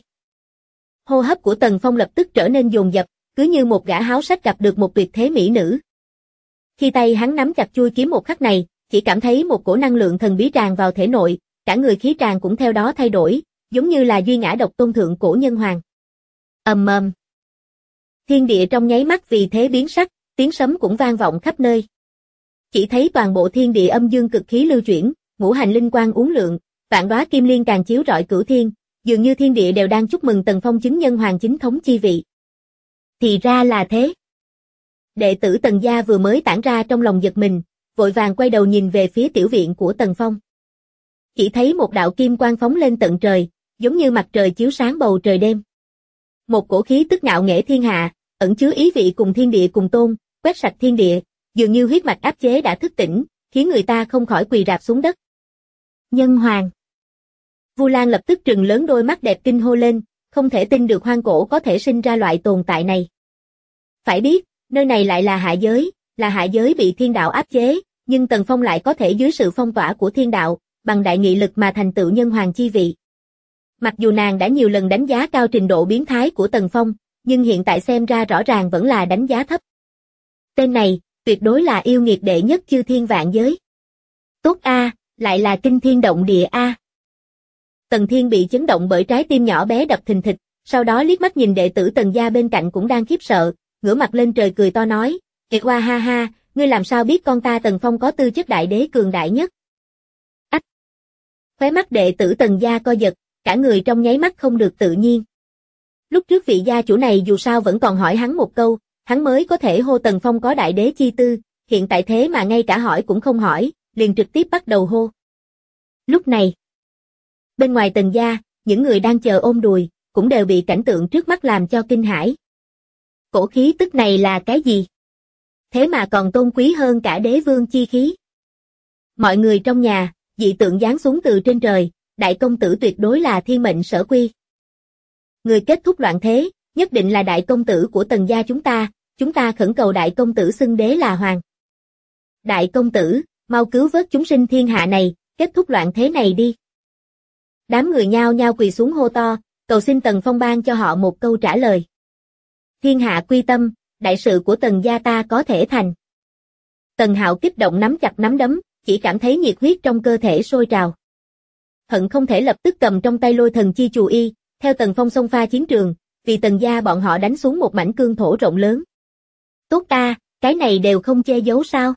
Speaker 2: Hô hấp của Tần Phong lập tức trở nên dồn dập, cứ như một gã háo sắc gặp được một tuyệt thế mỹ nữ. Khi tay hắn nắm chặt chuôi kiếm một khắc này, chỉ cảm thấy một cổ năng lượng thần bí tràn vào thể nội, cả người khí tràn cũng theo đó thay đổi, giống như là duy ngã độc tôn thượng cổ nhân hoàng. Ầm ầm. Thiên địa trong nháy mắt vì thế biến sắc, tiếng sấm cũng vang vọng khắp nơi. Chỉ thấy toàn bộ thiên địa âm dương cực khí lưu chuyển, ngũ hành linh quang uốn lượn, vạn đóa kim liên càng chiếu rọi cửu thiên, dường như thiên địa đều đang chúc mừng Tần Phong chứng nhân hoàng chính thống chi vị. Thì ra là thế. Đệ tử Tần gia vừa mới tản ra trong lòng giật mình, vội vàng quay đầu nhìn về phía tiểu viện của Tần Phong. Chỉ thấy một đạo kim quang phóng lên tận trời, giống như mặt trời chiếu sáng bầu trời đêm. Một cổ khí tức ngạo nghễ thiên hạ, ẩn chứa ý vị cùng thiên địa cùng tôn, quét sạch thiên địa, dường như huyết mạch áp chế đã thức tỉnh, khiến người ta không khỏi quỳ rạp xuống đất. Nhân hoàng. Vu Lan lập tức trừng lớn đôi mắt đẹp kinh hô lên, không thể tin được hoang cổ có thể sinh ra loại tồn tại này. Phải biết, nơi này lại là hạ giới bị thiên đạo áp chế, nhưng Tần Phong lại có thể dưới sự phong tỏa của thiên đạo, bằng đại nghị lực mà thành tựu nhân hoàng chi vị. Mặc dù nàng đã nhiều lần đánh giá cao trình độ biến thái của Tần Phong, nhưng hiện tại xem ra rõ ràng vẫn là đánh giá thấp. Tên này, tuyệt đối là yêu nghiệt đệ nhất chư thiên vạn giới. Tốt a, lại là kinh thiên động địa a. Tần Thiên bị chấn động bởi trái tim nhỏ bé đập thình thịch, sau đó liếc mắt nhìn đệ tử Tần gia bên cạnh cũng đang khiếp sợ, ngửa mặt lên trời cười to nói, "Kiệt Hoa ha ha, ngươi làm sao biết con ta Tần Phong có tư chất đại đế cường đại nhất?" Ách. Khóe mắt đệ tử Tần gia co giật, cả người trong nháy mắt không được tự nhiên. Lúc trước vị gia chủ này dù sao vẫn còn hỏi hắn một câu, hắn mới có thể hô Tần Phong có đại đế chi tư, hiện tại thế mà ngay cả hỏi cũng không hỏi, liền trực tiếp bắt đầu hô. Lúc này, bên ngoài Tần gia, những người đang chờ ôm đùi, cũng đều bị cảnh tượng trước mắt làm cho kinh hãi. Cổ khí tức này là cái gì? Thế mà còn tôn quý hơn cả đế vương chi khí. Mọi người trong nhà, dị tượng giáng xuống từ trên trời, đại công tử tuyệt đối là thiên mệnh sở quy. Người kết thúc loạn thế, nhất định là đại công tử của Tần gia chúng ta khẩn cầu đại công tử xưng đế là hoàng. Đại công tử, mau cứu vớt chúng sinh thiên hạ này, kết thúc loạn thế này đi. Đám người nhao nhao quỳ xuống hô to, cầu xin Tần Phong ban cho họ một câu trả lời. Thiên hạ quy tâm, đại sự của Tần gia ta có thể thành. Tần Hạo kích động nắm chặt nắm đấm, chỉ cảm thấy nhiệt huyết trong cơ thể sôi trào. Hận không thể lập tức cầm trong tay Lôi Thần Chi Chù Y, theo Tần Phong xông pha chiến trường, vì Tần gia bọn họ đánh xuống một mảnh cương thổ rộng lớn. Tốt ta, cái này đều không che giấu sao?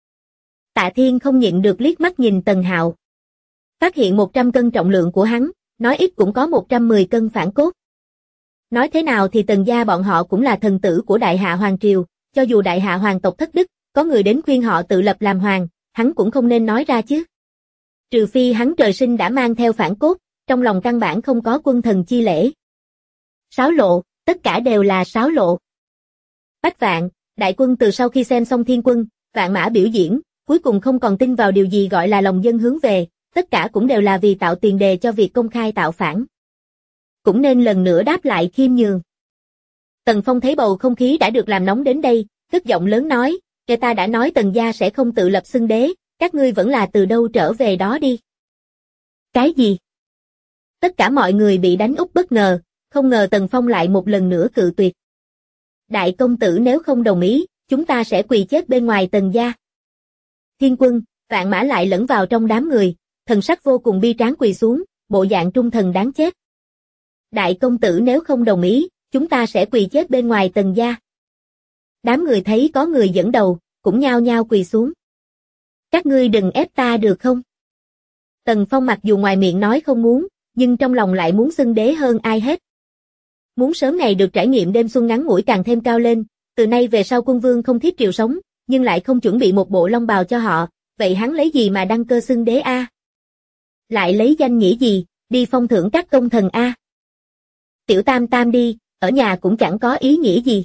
Speaker 2: Tạ Thiên không nhịn được liếc mắt nhìn Tần Hạo. Phát hiện 100 cân trọng lượng của hắn, nói ít cũng có 110 cân phản cốt. Nói thế nào thì Tần gia bọn họ cũng là thần tử của Đại Hạ Hoàng Triều, cho dù Đại Hạ Hoàng tộc thất đức, có người đến khuyên họ tự lập làm hoàng, hắn cũng không nên nói ra chứ. Trừ phi hắn trời sinh đã mang theo phản cốt, trong lòng căn bản không có quân thần chi lễ. Sáo lộ, tất cả đều là sáo lộ. Bách Vạn, đại quân từ sau khi xem xong Thiên Quân, Vạn Mã biểu diễn, cuối cùng không còn tin vào điều gì gọi là lòng dân hướng về, tất cả cũng đều là vì tạo tiền đề cho việc công khai tạo phản. Cũng nên lần nữa đáp lại khiêm nhường. Tần Phong thấy bầu không khí đã được làm nóng đến đây, cất giọng lớn nói, "Kẻ ta đã nói Tần gia sẽ không tự lập xưng đế, các ngươi vẫn là từ đâu trở về đó đi." Cái gì? Tất cả mọi người bị đánh úp bất ngờ, không ngờ Tần Phong lại một lần nữa cự tuyệt. Đại công tử nếu không đồng ý, chúng ta sẽ quỳ chết bên ngoài Tần gia. Thiên Quân, Vạn Mã lại lẫn vào trong đám người, thần sắc vô cùng bi tráng quỳ xuống, bộ dạng trung thần đáng chết. Đại công tử nếu không đồng ý, chúng ta sẽ quỳ chết bên ngoài Tần gia. Đám người thấy có người dẫn đầu, cũng nhao nhao quỳ xuống. Các ngươi đừng ép ta được không? Tần Phong mặc dù ngoài miệng nói không muốn, nhưng trong lòng lại muốn xưng đế hơn ai hết. Muốn sớm ngày được trải nghiệm đêm xuân ngắn ngủi càng thêm cao lên, từ nay về sau quân vương không thiết triều sống, nhưng lại không chuẩn bị một bộ long bào cho họ, vậy hắn lấy gì mà đăng cơ xưng đế a? Lại lấy danh nghĩa gì, đi phong thưởng các công thần a? Tiểu Tam Tam đi, ở nhà cũng chẳng có ý nghĩa gì.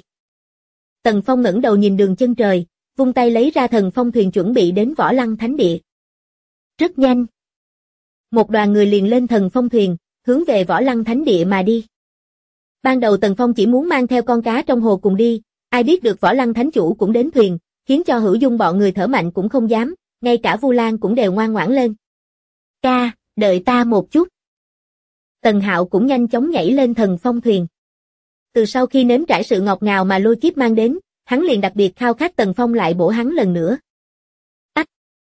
Speaker 2: Tần Phong ngẩng đầu nhìn đường chân trời, vung tay lấy ra thần phong thuyền chuẩn bị đến Võ Lăng Thánh Địa. Rất nhanh. Một đoàn người liền lên thần phong thuyền, hướng về Võ Lăng Thánh Địa mà đi. Ban đầu Tần Phong chỉ muốn mang theo con cá trong hồ cùng đi, ai biết được Võ Lăng Thánh Chủ cũng đến thuyền, khiến cho Hữu Dung bọn người thở mạnh cũng không dám, ngay cả Vu Lan cũng đều ngoan ngoãn lên. Ca, đợi ta một chút. Tần Hạo cũng nhanh chóng nhảy lên thần phong thuyền. Từ sau khi nếm trải sự ngọt ngào mà lôi kiếp mang đến, hắn liền đặc biệt khao khát Tần Phong lại bổ hắn lần nữa. Ách!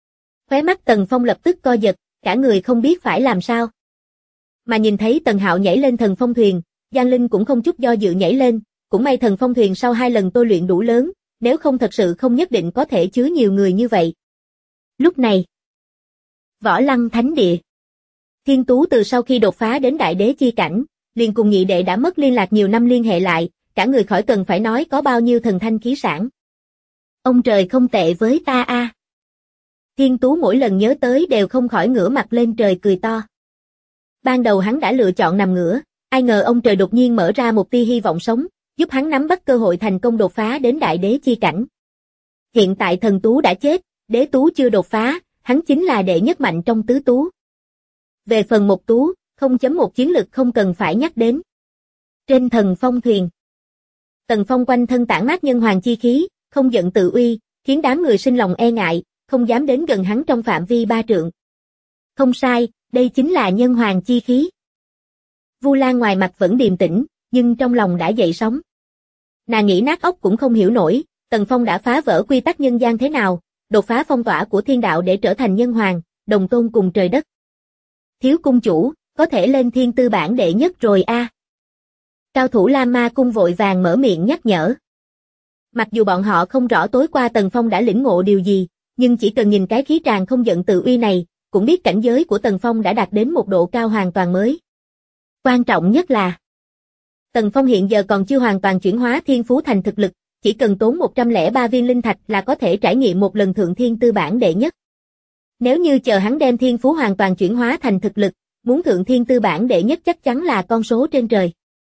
Speaker 2: Khóe mắt Tần Phong lập tức co giật, cả người không biết phải làm sao. Mà nhìn thấy Tần Hạo nhảy lên thần phong thuyền, Giang Linh cũng không chút do dự nhảy lên, cũng may thần phong thuyền sau 2 lần tôi luyện đủ lớn, nếu không thật sự không nhất định có thể chứa nhiều người như vậy. Lúc này, Võ Lăng Thánh Địa. Thiên Tú từ sau khi đột phá đến đại đế chi cảnh, liền cùng nhị đệ đã mất liên lạc nhiều năm liên hệ lại, cả người khỏi cần phải nói có bao nhiêu thần thanh khí sản. Ông trời không tệ với ta a. Thiên Tú mỗi lần nhớ tới đều không khỏi ngửa mặt lên trời cười to. Ban đầu hắn đã lựa chọn nằm ngửa, ai ngờ ông trời đột nhiên mở ra một tia hy vọng sống, giúp hắn nắm bắt cơ hội thành công đột phá đến đại đế chi cảnh. Hiện tại thần Tú đã chết, đế Tú chưa đột phá, hắn chính là đệ nhất mạnh trong tứ Tú. Về phần một Tú, 0.1 chiến lực không cần phải nhắc đến. Trên thần phong thuyền, Tần Phong quanh thân tản mát nhân hoàng chi khí, không giận tự uy, khiến đám người sinh lòng e ngại, không dám đến gần hắn trong phạm vi 3 trượng. Không sai, đây chính là nhân hoàng chi khí. Vu Lan ngoài mặt vẫn điềm tĩnh, nhưng trong lòng đã dậy sóng. Nàng nghĩ nát óc cũng không hiểu nổi, Tần Phong đã phá vỡ quy tắc nhân gian thế nào, đột phá phong tỏa của thiên đạo để trở thành nhân hoàng, đồng tôn cùng trời đất. Thiếu cung chủ, có thể lên thiên tư bảng đệ nhất rồi a. Cao thủ Lam Ma cung vội vàng mở miệng nhắc nhở. Mặc dù bọn họ không rõ tối qua Tần Phong đã lĩnh ngộ điều gì, nhưng chỉ cần nhìn cái khí tràng không giận tự uy này, cũng biết cảnh giới của Tần Phong đã đạt đến một độ cao hoàn toàn mới. Quan trọng nhất là, Tần Phong hiện giờ còn chưa hoàn toàn chuyển hóa thiên phú thành thực lực, chỉ cần tốn 103 viên linh thạch là có thể trải nghiệm một lần thượng thiên tư bảng đệ nhất. Nếu như chờ hắn đem thiên phú hoàn toàn chuyển hóa thành thực lực, muốn thượng thiên tư bảng đệ nhất chắc chắn là con số trên trời.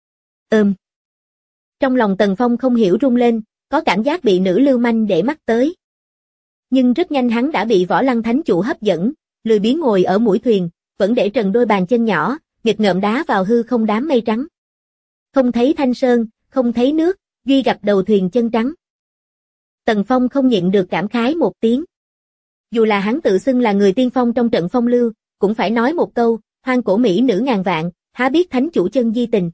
Speaker 2: Trong lòng Tần Phong không hiểu rung lên, có cảm giác bị nữ lưu manh để mắt tới. Nhưng rất nhanh hắn đã bị Võ Lăng Thánh Chủ hấp dẫn, lười biếng ngồi ở mũi thuyền, vẫn để trần đôi bàn chân nhỏ, nghịch ngợm đá vào hư không đám mây trắng. Không thấy thanh sơn, không thấy nước, duy gặp đầu thuyền chân trắng. Tần Phong không nhịn được cảm khái một tiếng. Dù là hắn tự xưng là người tiên phong trong trận phong lưu, cũng phải nói một câu, hoang cổ mỹ nữ ngàn vạn, há biết thánh chủ chân di tình.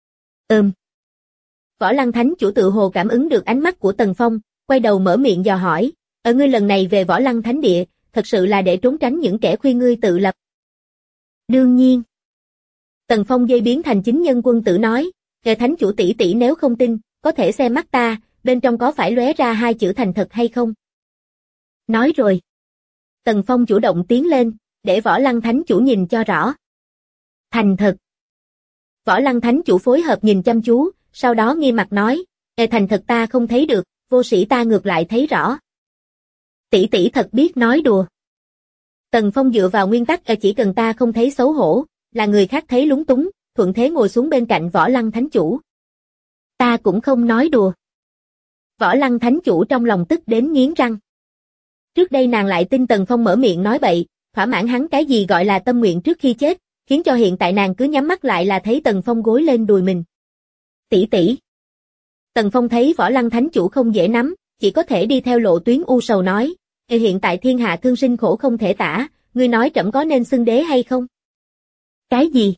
Speaker 2: Võ Lăng Thánh Chủ tự hồ cảm ứng được ánh mắt của Tần Phong, quay đầu mở miệng dò hỏi, ở ngươi lần này về Võ Lăng Thánh Địa, thật sự là để trốn tránh những kẻ khuyên ngươi tự lập. Đương nhiên. Tần Phong dây biến thành chính nhân quân tử nói, nghe Thánh Chủ tỷ tỷ nếu không tin, có thể xem mắt ta, bên trong có phải lóe ra 2 chữ thành thật hay không? Nói rồi. Tần Phong chủ động tiến lên, để Võ Lăng Thánh Chủ nhìn cho rõ. Thành thật. Võ Lăng Thánh Chủ phối hợp nhìn chăm chú, sau đó nghiêm mặt nói, thành thật ta không thấy được, vô sĩ ta ngược lại thấy rõ. Tỷ tỷ thật biết nói đùa. Tần Phong dựa vào nguyên tắc chỉ cần ta không thấy xấu hổ, là người khác thấy lúng túng, thuận thế ngồi xuống bên cạnh Võ Lăng Thánh Chủ. Ta cũng không nói đùa. Võ Lăng Thánh Chủ trong lòng tức đến nghiến răng. Trước đây nàng lại tin Tần Phong mở miệng nói bậy, thỏa mãn hắn cái gì gọi là tâm nguyện trước khi chết, khiến cho hiện tại nàng cứ nhắm mắt lại là thấy Tần Phong gối lên đùi mình. Tỷ tỷ. Tần Phong thấy Võ Lăng Thánh Chủ không dễ nắm, chỉ có thể đi theo lộ tuyến u sầu nói, hiện tại thiên hạ thương sinh khổ không thể tả, ngươi nói trẫm có nên xưng đế hay không? Cái gì?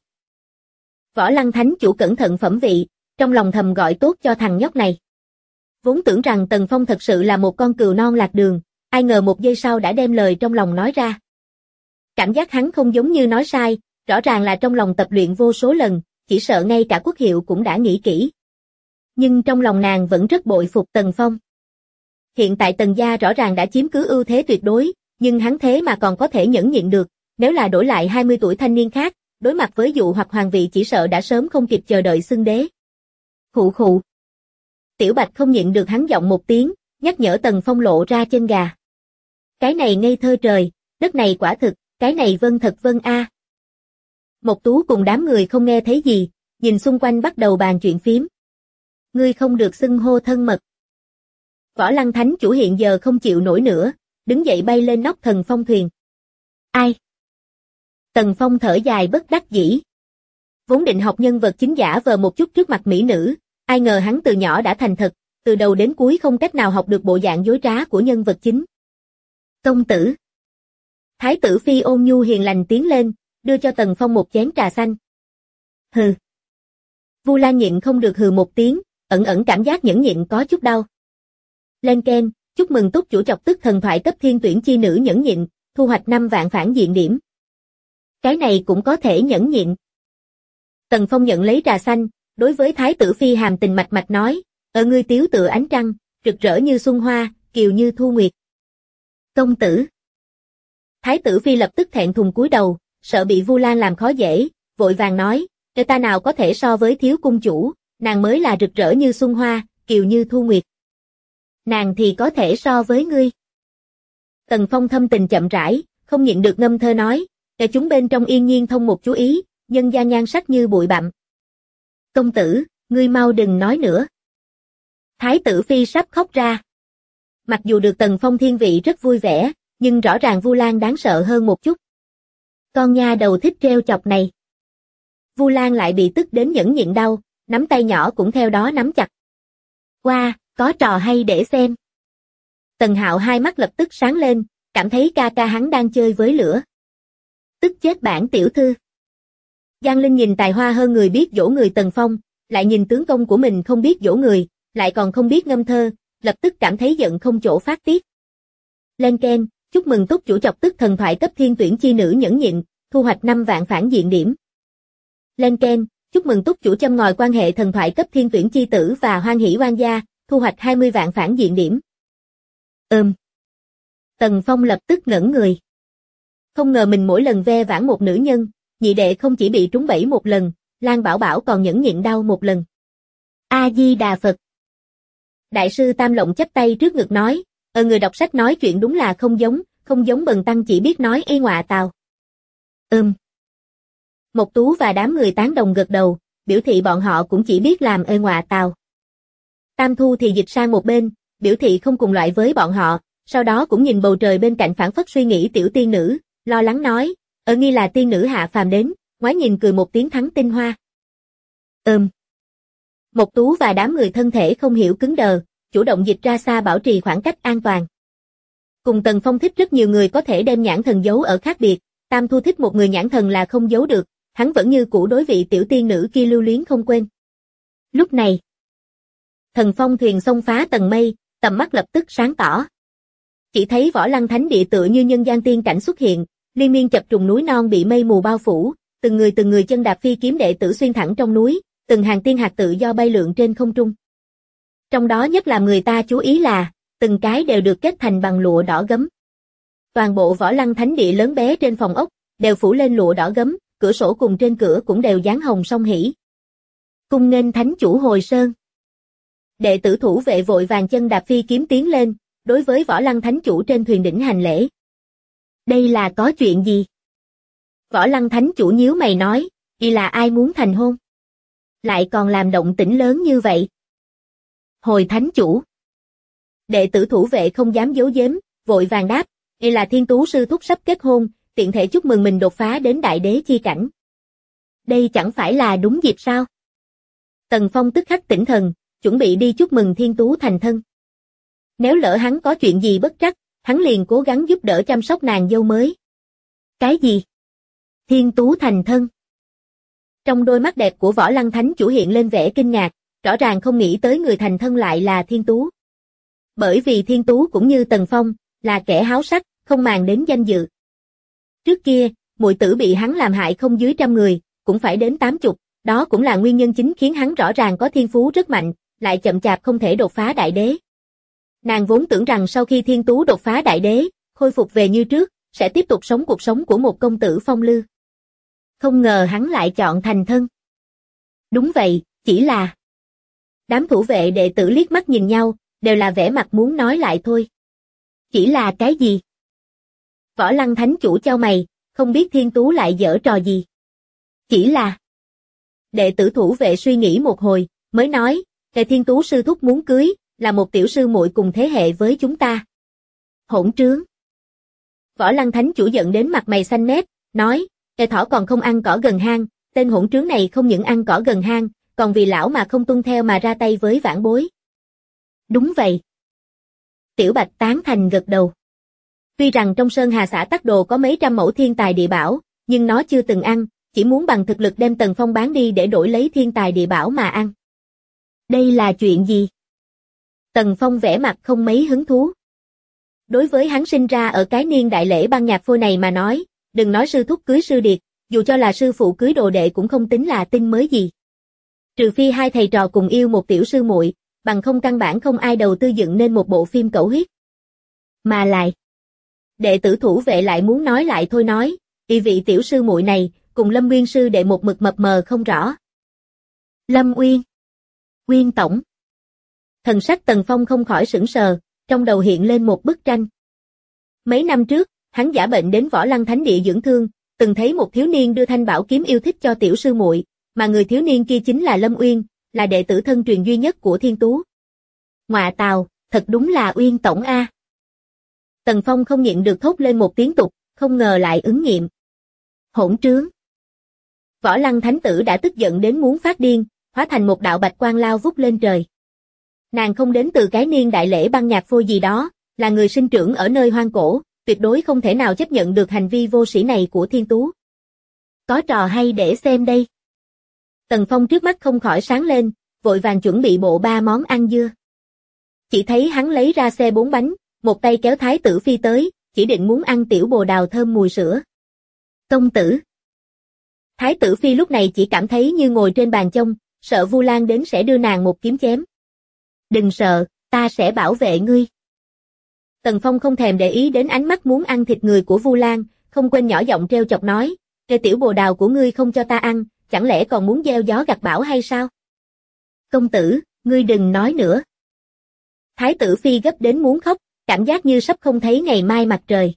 Speaker 2: Võ Lăng Thánh Chủ cẩn thận phẩm vị, trong lòng thầm gọi tốt cho thằng nhóc này. Vốn tưởng rằng Tần Phong thật sự là một con cừu non lạc đường, ai ngờ một giây sau đã đem lời trong lòng nói ra. Cảm giác hắn không giống như nói sai, rõ ràng là trong lòng tập luyện vô số lần, chỉ sợ ngay cả quốc hiệu cũng đã nghĩ kỹ. Nhưng trong lòng nàng vẫn rất bội phục Tần Phong. Hiện tại Tần gia rõ ràng đã chiếm cứ ưu thế tuyệt đối, nhưng hắn thế mà còn có thể nhẫn nhịn được, nếu là đổi lại 20 tuổi thanh niên khác, đối mặt với dụ hoặc hoàng vị chỉ sợ đã sớm không kịp chờ đợi xưng đế. Khụ khụ. Tiểu Bạch không nhịn được hắn giọng một tiếng, nhắc nhở Tần Phong lộ ra chân gà. Cái này ngây thơ trời, đất này quả thực, cái này vân thật vân a. Mộc Tú cùng đám người không nghe thấy gì, nhìn xung quanh bắt đầu bàn chuyện phím. Ngươi không được xưng hô thân mật. Võ Lăng Thánh Chủ hiện giờ không chịu nổi nữa, đứng dậy bay lên nóc thần phong thuyền. Ai? Tần Phong thở dài bất đắc dĩ. Vốn định học nhân vật chính giả vờ một chút trước mặt mỹ nữ, ai ngờ hắn từ nhỏ đã thành thật, từ đầu đến cuối không cách nào học được bộ dạng dối trá của nhân vật chính. Công tử. Thái tử phi ôn nhu hiền lành tiến lên, đưa cho Tần Phong một chén trà xanh. Hừ. Vu Lan nhịn không được hừ một tiếng, ẩn ẩn cảm giác nhẫn nhịn có chút đau. Lên keng, chúc mừng túc chủ chọc tức thần thoại cấp thiên tuyển chi nữ nhẫn nhịn, thu hoạch 5 vạn phản diện điểm. Cái này cũng có thể nhẫn nhịn. Tần Phong nhận lấy trà xanh, đối với Thái tử Phi hàm tình mạch mạch nói, ở ngươi tiếu tựa ánh trăng, rực rỡ như xuân hoa, kiều như thu nguyệt. Công tử. Thái tử Phi lập tức thẹn thùng cúi đầu, sợ bị Vu Lan làm khó dễ, vội vàng nói, người ta nào có thể so với thiếu cung chủ, nàng mới là rực rỡ như xuân hoa, kiều như thu nguyệt. Nàng thì có thể so với ngươi. Tần Phong thâm tình chậm rãi, không nhịn được ngâm thơ nói, để chúng bên trong yên nhiên thông một chú ý, nhân gian nhan sắc như bụi bặm. Công tử, ngươi mau đừng nói nữa. Thái tử Phi sắp khóc ra. Mặc dù được Tần Phong thiên vị rất vui vẻ, nhưng rõ ràng Vu Lan đáng sợ hơn một chút. Con nha đầu thích treo chọc này. Vu Lan lại bị tức đến nhẫn nhịn đau, nắm tay nhỏ cũng theo đó nắm chặt. Qua, có trò hay để xem. Tần Hạo hai mắt lập tức sáng lên, cảm thấy ca ca hắn đang chơi với lửa. Tức chết bản tiểu thư. Giang Linh nhìn tài hoa hơn người biết dỗ người Tần Phong, lại nhìn tướng công của mình không biết dỗ người, lại còn không biết ngâm thơ, lập tức cảm thấy giận không chỗ phát tiết. Lên keng, chúc mừng túc chủ chọc tức thần thoại cấp thiên tuyển chi nữ nhẫn nhịn, thu hoạch 5 vạn phản diện điểm. Lên keng, chúc mừng túc chủ châm ngòi quan hệ thần thoại cấp thiên tuyển chi tử và hoan hỷ oan gia, thu hoạch 20 vạn phản diện điểm. Tần Phong lập tức ngẩn người. Không ngờ mình mỗi lần ve vãn một nữ nhân, nhị đệ không chỉ bị trúng bẫy một lần, Lan Bảo Bảo còn nhẫn nhịn đau một lần. A-di-đà Phật. Đại sư Tam Lộng chắp tay trước ngực nói, người đọc sách nói chuyện đúng là không giống bần tăng chỉ biết nói y ngọa tào. Mộc Tú và đám người tán đồng gật đầu, biểu thị bọn họ cũng chỉ biết làm ngọa tào. Tam Thu thì dịch sang một bên, biểu thị không cùng loại với bọn họ, sau đó cũng nhìn bầu trời bên cạnh phảng phất suy nghĩ tiểu tiên nữ, lo lắng nói, nghi là tiên nữ hạ phàm đến, ngoái nhìn cười một tiếng thắng tinh hoa. Mộc Tú và đám người thân thể không hiểu cứng đờ, chủ động dịch ra xa bảo trì khoảng cách an toàn. Cùng Tần Phong thích rất nhiều người có thể đem nhãn thần giấu ở khác biệt, Tam Thu thích một người nhãn thần là không giấu được, hắn vẫn như cũ đối vị tiểu tiên nữ kia lưu luyến không quên. Lúc này, Thần Phong thuyền xông phá tầng mây, tầm mắt lập tức sáng tỏ. Chỉ thấy Võ Lăng Thánh địa tựa như nhân gian tiên cảnh xuất hiện, liên miên chập trùng núi non bị mây mù bao phủ, từng người chân đạp phi kiếm đệ tử xuyên thẳng trong núi, từng hàng tiên hạt tự do bay lượn trên không trung. Trong đó nhất làm người ta chú ý là, từng cái đều được kết thành bằng lụa đỏ gấm. Toàn bộ Võ Lăng Thánh địa lớn bé trên phòng ốc, đều phủ lên lụa đỏ gấm, cửa sổ cùng trên cửa cũng đều dán hồng song hỷ. Cung nghênh thánh chủ hồi sơn. Đệ tử thủ vệ vội vàng chân đạp phi kiếm tiến lên, đối với Võ Lăng Thánh chủ trên thuyền đỉnh hành lễ. Đây là có chuyện gì? Võ Lăng Thánh chủ nhíu mày nói, y là ai muốn thành hôn? Lại còn làm động tĩnh lớn như vậy. Hồi thánh chủ. Đệ tử thủ vệ không dám giấu giếm, vội vàng đáp, y là Thiên Tú sư thúc sắp kết hôn, tiện thể chúc mừng mình đột phá đến đại đế chi cảnh. Đây chẳng phải là đúng dịp sao? Tần Phong tức khắc tỉnh thần, chuẩn bị đi chúc mừng Thiên Tú thành thân. Nếu lỡ hắn có chuyện gì bất trắc, hắn liền cố gắng giúp đỡ chăm sóc nàng dâu mới. Cái gì? Thiên Tú thành thân? Trong đôi mắt đẹp của Võ Lăng Thánh chủ hiện lên vẻ kinh ngạc, rõ ràng không nghĩ tới người thành thân lại là Thiên Tú. Bởi vì Thiên Tú cũng như Tần Phong, là kẻ háo sắc, không màng đến danh dự. Trước kia, muội tử bị hắn làm hại không dưới 100 người, cũng phải đến 80, đó cũng là nguyên nhân chính khiến hắn rõ ràng có thiên phú rất mạnh, lại chậm chạp không thể đột phá đại đế. Nàng vốn tưởng rằng sau khi Thiên Tú đột phá đại đế, khôi phục về như trước, sẽ tiếp tục sống cuộc sống của một công tử phong lưu. Không ngờ hắn lại chọn thành thân. Đúng vậy, chỉ là... Đám thủ vệ đệ tử liếc mắt nhìn nhau, đều là vẻ mặt muốn nói lại thôi. Chỉ là cái gì? Võ Lăng Thánh chủ chau mày, không biết Thiên Tú lại giở trò gì. Chỉ là... Đệ tử thủ vệ suy nghĩ một hồi, mới nói, cái Thiên Tú sư thúc muốn cưới, là một tiểu sư muội cùng thế hệ với chúng ta. Hỗn trướng. Võ Lăng Thánh chủ giận đến mặt mày xanh mét, nói, cái thỏ còn không ăn cỏ gần hang, tên hỗn trướng này không những ăn cỏ gần hang, còn vì lão mà không tuân theo mà ra tay với vãn bối. Đúng vậy. Tiểu Bạch tán thành gật đầu. Tuy rằng trong Sơn Hà xã Tắc Đồ có mấy trăm mẫu thiên tài địa bảo, nhưng nó chưa từng ăn, chỉ muốn bằng thực lực đem Tần Phong bán đi để đổi lấy thiên tài địa bảo mà ăn. Đây là chuyện gì? Tần Phong vẻ mặt không mấy hứng thú. Đối với hắn sinh ra ở cái niên đại lễ băng nhạc phôi này mà nói, đừng nói sư thúc cưới sư điệt, dù cho là sư phụ cưới đồ đệ cũng không tính là tin mới gì. Trừ phi hai thầy trò cùng yêu một tiểu sư muội, bằng không căn bản không ai đầu tư dựng nên một bộ phim cẩu huyết. Mà lại, đệ tử thủ vệ lại muốn nói lại thôi nói, y vị tiểu sư muội này, cùng Lâm Nguyên sư đệ một mực mập mờ không rõ. Lâm Uyên, Uyên tổng. Thần sắc Tần Phong không khỏi sững sờ, trong đầu hiện lên một bức tranh. Mấy năm trước, hắn giả bệnh đến Võ Lăng Thánh Địa dưỡng thương, từng thấy một thiếu niên đưa thanh bảo kiếm yêu thích cho tiểu sư muội, mà người thiếu niên kia chính là Lâm Uyên, là đệ tử thân truyền duy nhất của Thiên Tú. Ngọa tào, thật đúng là Uyên tổng a. Tần Phong không nhịn được thốt lên một tiếng tục, không ngờ lại ứng nghiệm. Hỗn trướng. Võ Lăng Thánh tử đã tức giận đến muốn phát điên, hóa thành một đạo bạch quang lao vút lên trời. Nàng không đến từ cái niên đại lễ băng nhạc phôi gì đó, là người sinh trưởng ở nơi hoang cổ, tuyệt đối không thể nào chấp nhận được hành vi vô sĩ này của Thiên Tú. Có trò hay để xem đây. Tần Phong trước mắt không khỏi sáng lên, vội vàng chuẩn bị bộ 3 món ăn dưa. Chỉ thấy hắn lấy ra xe 4 bánh, một tay kéo Thái tử Phi tới, chỉ định muốn ăn tiểu bồ đào thơm mùi sữa. Công tử. Thái tử Phi lúc này chỉ cảm thấy như ngồi trên bàn chông, sợ Vu Lan đến sẽ đưa nàng một kiếm chém. Đừng sợ, ta sẽ bảo vệ ngươi. Tần Phong không thèm để ý đến ánh mắt muốn ăn thịt người của Vu Lan, không quên nhỏ giọng trêu chọc nói, "Cái tiểu bồ đào của ngươi không cho ta ăn, chẳng lẽ còn muốn gieo gió gặt bão hay sao?" Công tử, ngươi đừng nói nữa. Thái tử Phi gấp đến muốn khóc, cảm giác như sắp không thấy ngày mai mặt trời.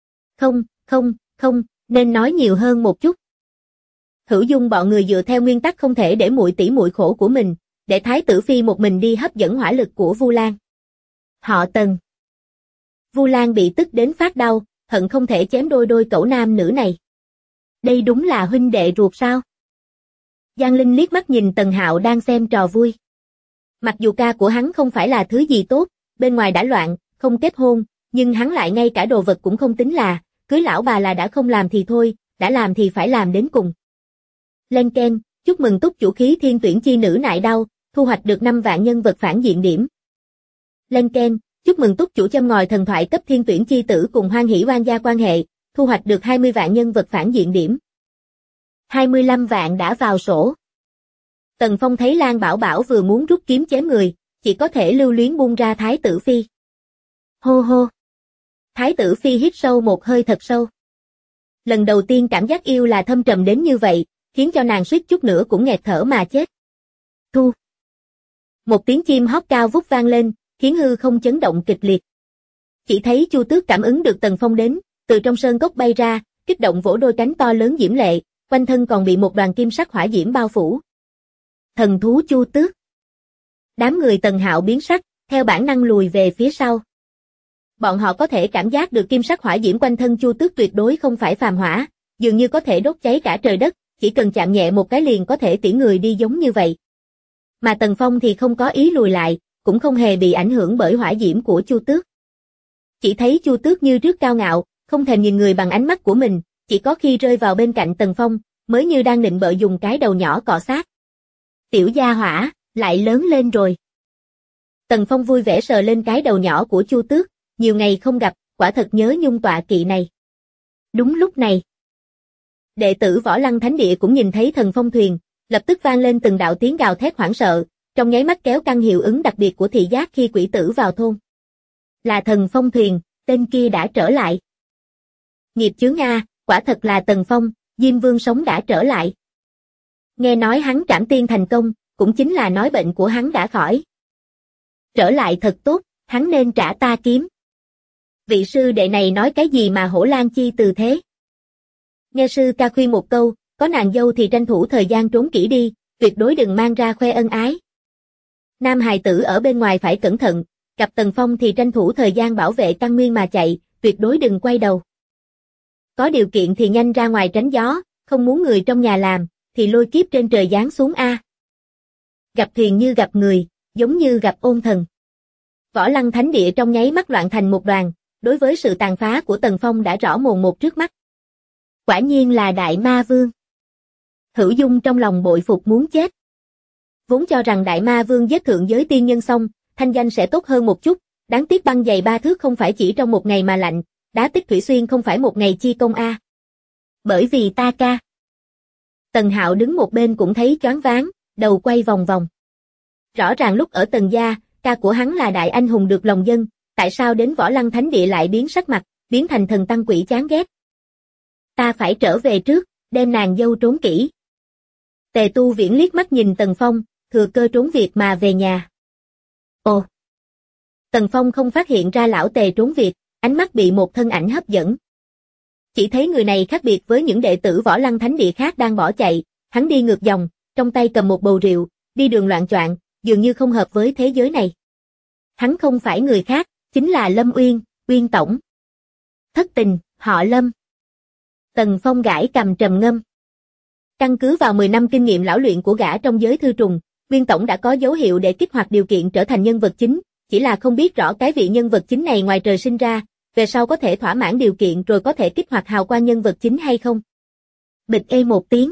Speaker 2: Không, nên nói nhiều hơn một chút. Hữu Dung bọn người dựa theo nguyên tắc không thể để muội tỷ muội khổ của mình, để Thái tử Phi một mình đi hấp dẫn hỏa lực của Vu Lan. Họ Tần. Vu Lan bị tức đến phát đau, hận không thể chém đôi cẩu nam nữ này. Đây đúng là huynh đệ ruột sao? Giang Linh liếc mắt nhìn Tần Hạo đang xem trò vui. Mặc dù ca của hắn không phải là thứ gì tốt, bên ngoài đã loạn, không kết hôn, nhưng hắn lại ngay cả đồ vật cũng không tính là, cưới lão bà là đã không làm thì thôi, đã làm thì phải làm đến cùng. Lên ken, chúc mừng túc chủ khí thiên tuyển chi nữ nại đau, thu hoạch được 5 vạn nhân vật phản diện điểm. Lên ken, chúc mừng túc chủ châm ngòi thần thoại cấp thiên tuyển chi tử cùng hoan hỷ oan gia quan hệ, thu hoạch được 20 vạn nhân vật phản diện điểm. 25 vạn đã vào sổ. Tần Phong thấy Lan Bảo Bảo vừa muốn rút kiếm chém người, chỉ có thể lưu luyến buông ra Thái tử Phi. Hô hô. Thái tử Phi hít sâu một hơi thật sâu. Lần đầu tiên cảm giác yêu là thâm trầm đến như vậy, khiến cho nàng suýt chút nữa cũng nghẹt thở mà chết. Thu. Một tiếng chim hót cao vút vang lên, khiến hư không chấn động kịch liệt. Chỉ thấy Chu Tước cảm ứng được Tần Phong đến, từ trong sơn cốc bay ra, kích động vỗ đôi cánh to lớn diễm lệ, quanh thân còn bị một đoàn kim sắc hỏa diễm bao phủ. Thần thú Chu Tước. Đám người Tần Hạo biến sắc, theo bản năng lùi về phía sau. Bọn họ có thể cảm giác được kim sắc hỏa diễm quanh thân Chu Tước tuyệt đối không phải phàm hỏa, dường như có thể đốt cháy cả trời đất, chỉ cần chạm nhẹ một cái liền có thể tỉ người đi giống như vậy. Mà Tần Phong thì không có ý lùi lại, cũng không hề bị ảnh hưởng bởi hỏa diễm của Chu Tước. Chỉ thấy Chu Tước như trước cao ngạo, không thèm nhìn người bằng ánh mắt của mình, chỉ có khi rơi vào bên cạnh Tần Phong, mới như đang nịnh bợ dùng cái đầu nhỏ cọ sát. Tiểu gia hỏa, lại lớn lên rồi. Tần Phong vui vẻ sờ lên cái đầu nhỏ của Chu Tước, nhiều ngày không gặp, quả thật nhớ nhung tọa kỵ này. Đúng lúc này, đệ tử Võ Lăng Thánh Địa cũng nhìn thấy Thần Phong thuyền, lập tức vang lên từng đạo tiếng gào thét hoảng sợ, trong nháy mắt kéo căng hiệu ứng đặc biệt của thị giác khi quỷ tử vào thôn. Là Thần Phong thuyền, tên kia đã trở lại. Nghiệp chướng a, quả thật là Tần Phong, Diêm Vương sống đã trở lại. Nghe nói hắn trảm tiên thành công, cũng chính là nói bệnh của hắn đã khỏi. Trở lại thật tốt, hắn nên trả ta kiếm. Vị sư đệ này nói cái gì mà hổ lan chi từ thế? Nghe sư ca khuyên một câu, có nàng dâu thì tranh thủ thời gian trốn kỹ đi, tuyệt đối đừng mang ra khoe ân ái. Nam hài tử ở bên ngoài phải cẩn thận, cặp Tần Phong thì tranh thủ thời gian bảo vệ căn nguyên mà chạy, tuyệt đối đừng quay đầu. Có điều kiện thì nhanh ra ngoài tránh gió, không muốn người trong nhà làm, thì lôi kiếp trên trời giáng xuống a. Gặp thuyền như gặp người, giống như gặp ôn thần. Võ Lăng Thánh Địa trong nháy mắt loạn thành một đoàn, đối với sự tàn phá của Tần Phong đã rõ mồn một trước mắt. Quả nhiên là Đại Ma Vương. Hữu Dung trong lòng bội phục muốn chết. Vốn cho rằng Đại Ma Vương giết thượng giới tiên nhân xong, thanh danh sẽ tốt hơn một chút, Đáng tiếc băng dày 3 thước không phải chỉ trong một ngày mà lạnh, đá tích thủy xuyên không phải một ngày chi công a. Bởi vì ta ca. Tần Hạo đứng một bên cũng thấy choáng váng, đầu quay vòng vòng. Rõ ràng lúc ở Tần gia, ca của hắn là đại anh hùng được lòng dân, tại sao đến Võ Lăng Thánh Địa lại biến sắc mặt, biến thành thần tăng quỷ chán ghét. Ta phải trở về trước, đem nàng dâu trốn kỹ. Tề Tu Viễn liếc mắt nhìn Tần Phong, thừa cơ trốn việc mà về nhà. Ồ! Tần Phong không phát hiện ra lão Tề trốn việc, ánh mắt bị một thân ảnh hấp dẫn. Chỉ thấy người này khác biệt với những đệ tử Võ Lăng Thánh Địa khác đang bỏ chạy, hắn đi ngược dòng, trong tay cầm một bầu rượu, đi đường loạng choạng, dường như không hợp với thế giới này. Hắn không phải người khác, chính là Lâm Uyên, Uyên tổng. Thất tình, họ Lâm. Tần Phong gãi cầm trầm ngâm. Căn cứ vào 10 năm kinh nghiệm lão luyện của gã trong giới thư trùng, Uyên tổng đã có dấu hiệu để kích hoạt điều kiện trở thành nhân vật chính, chỉ là không biết rõ cái vị nhân vật chính này ngoài trời sinh ra, về sau có thể thỏa mãn điều kiện rồi có thể kích hoạt hào quang nhân vật chính hay không. Bịch ê một tiếng.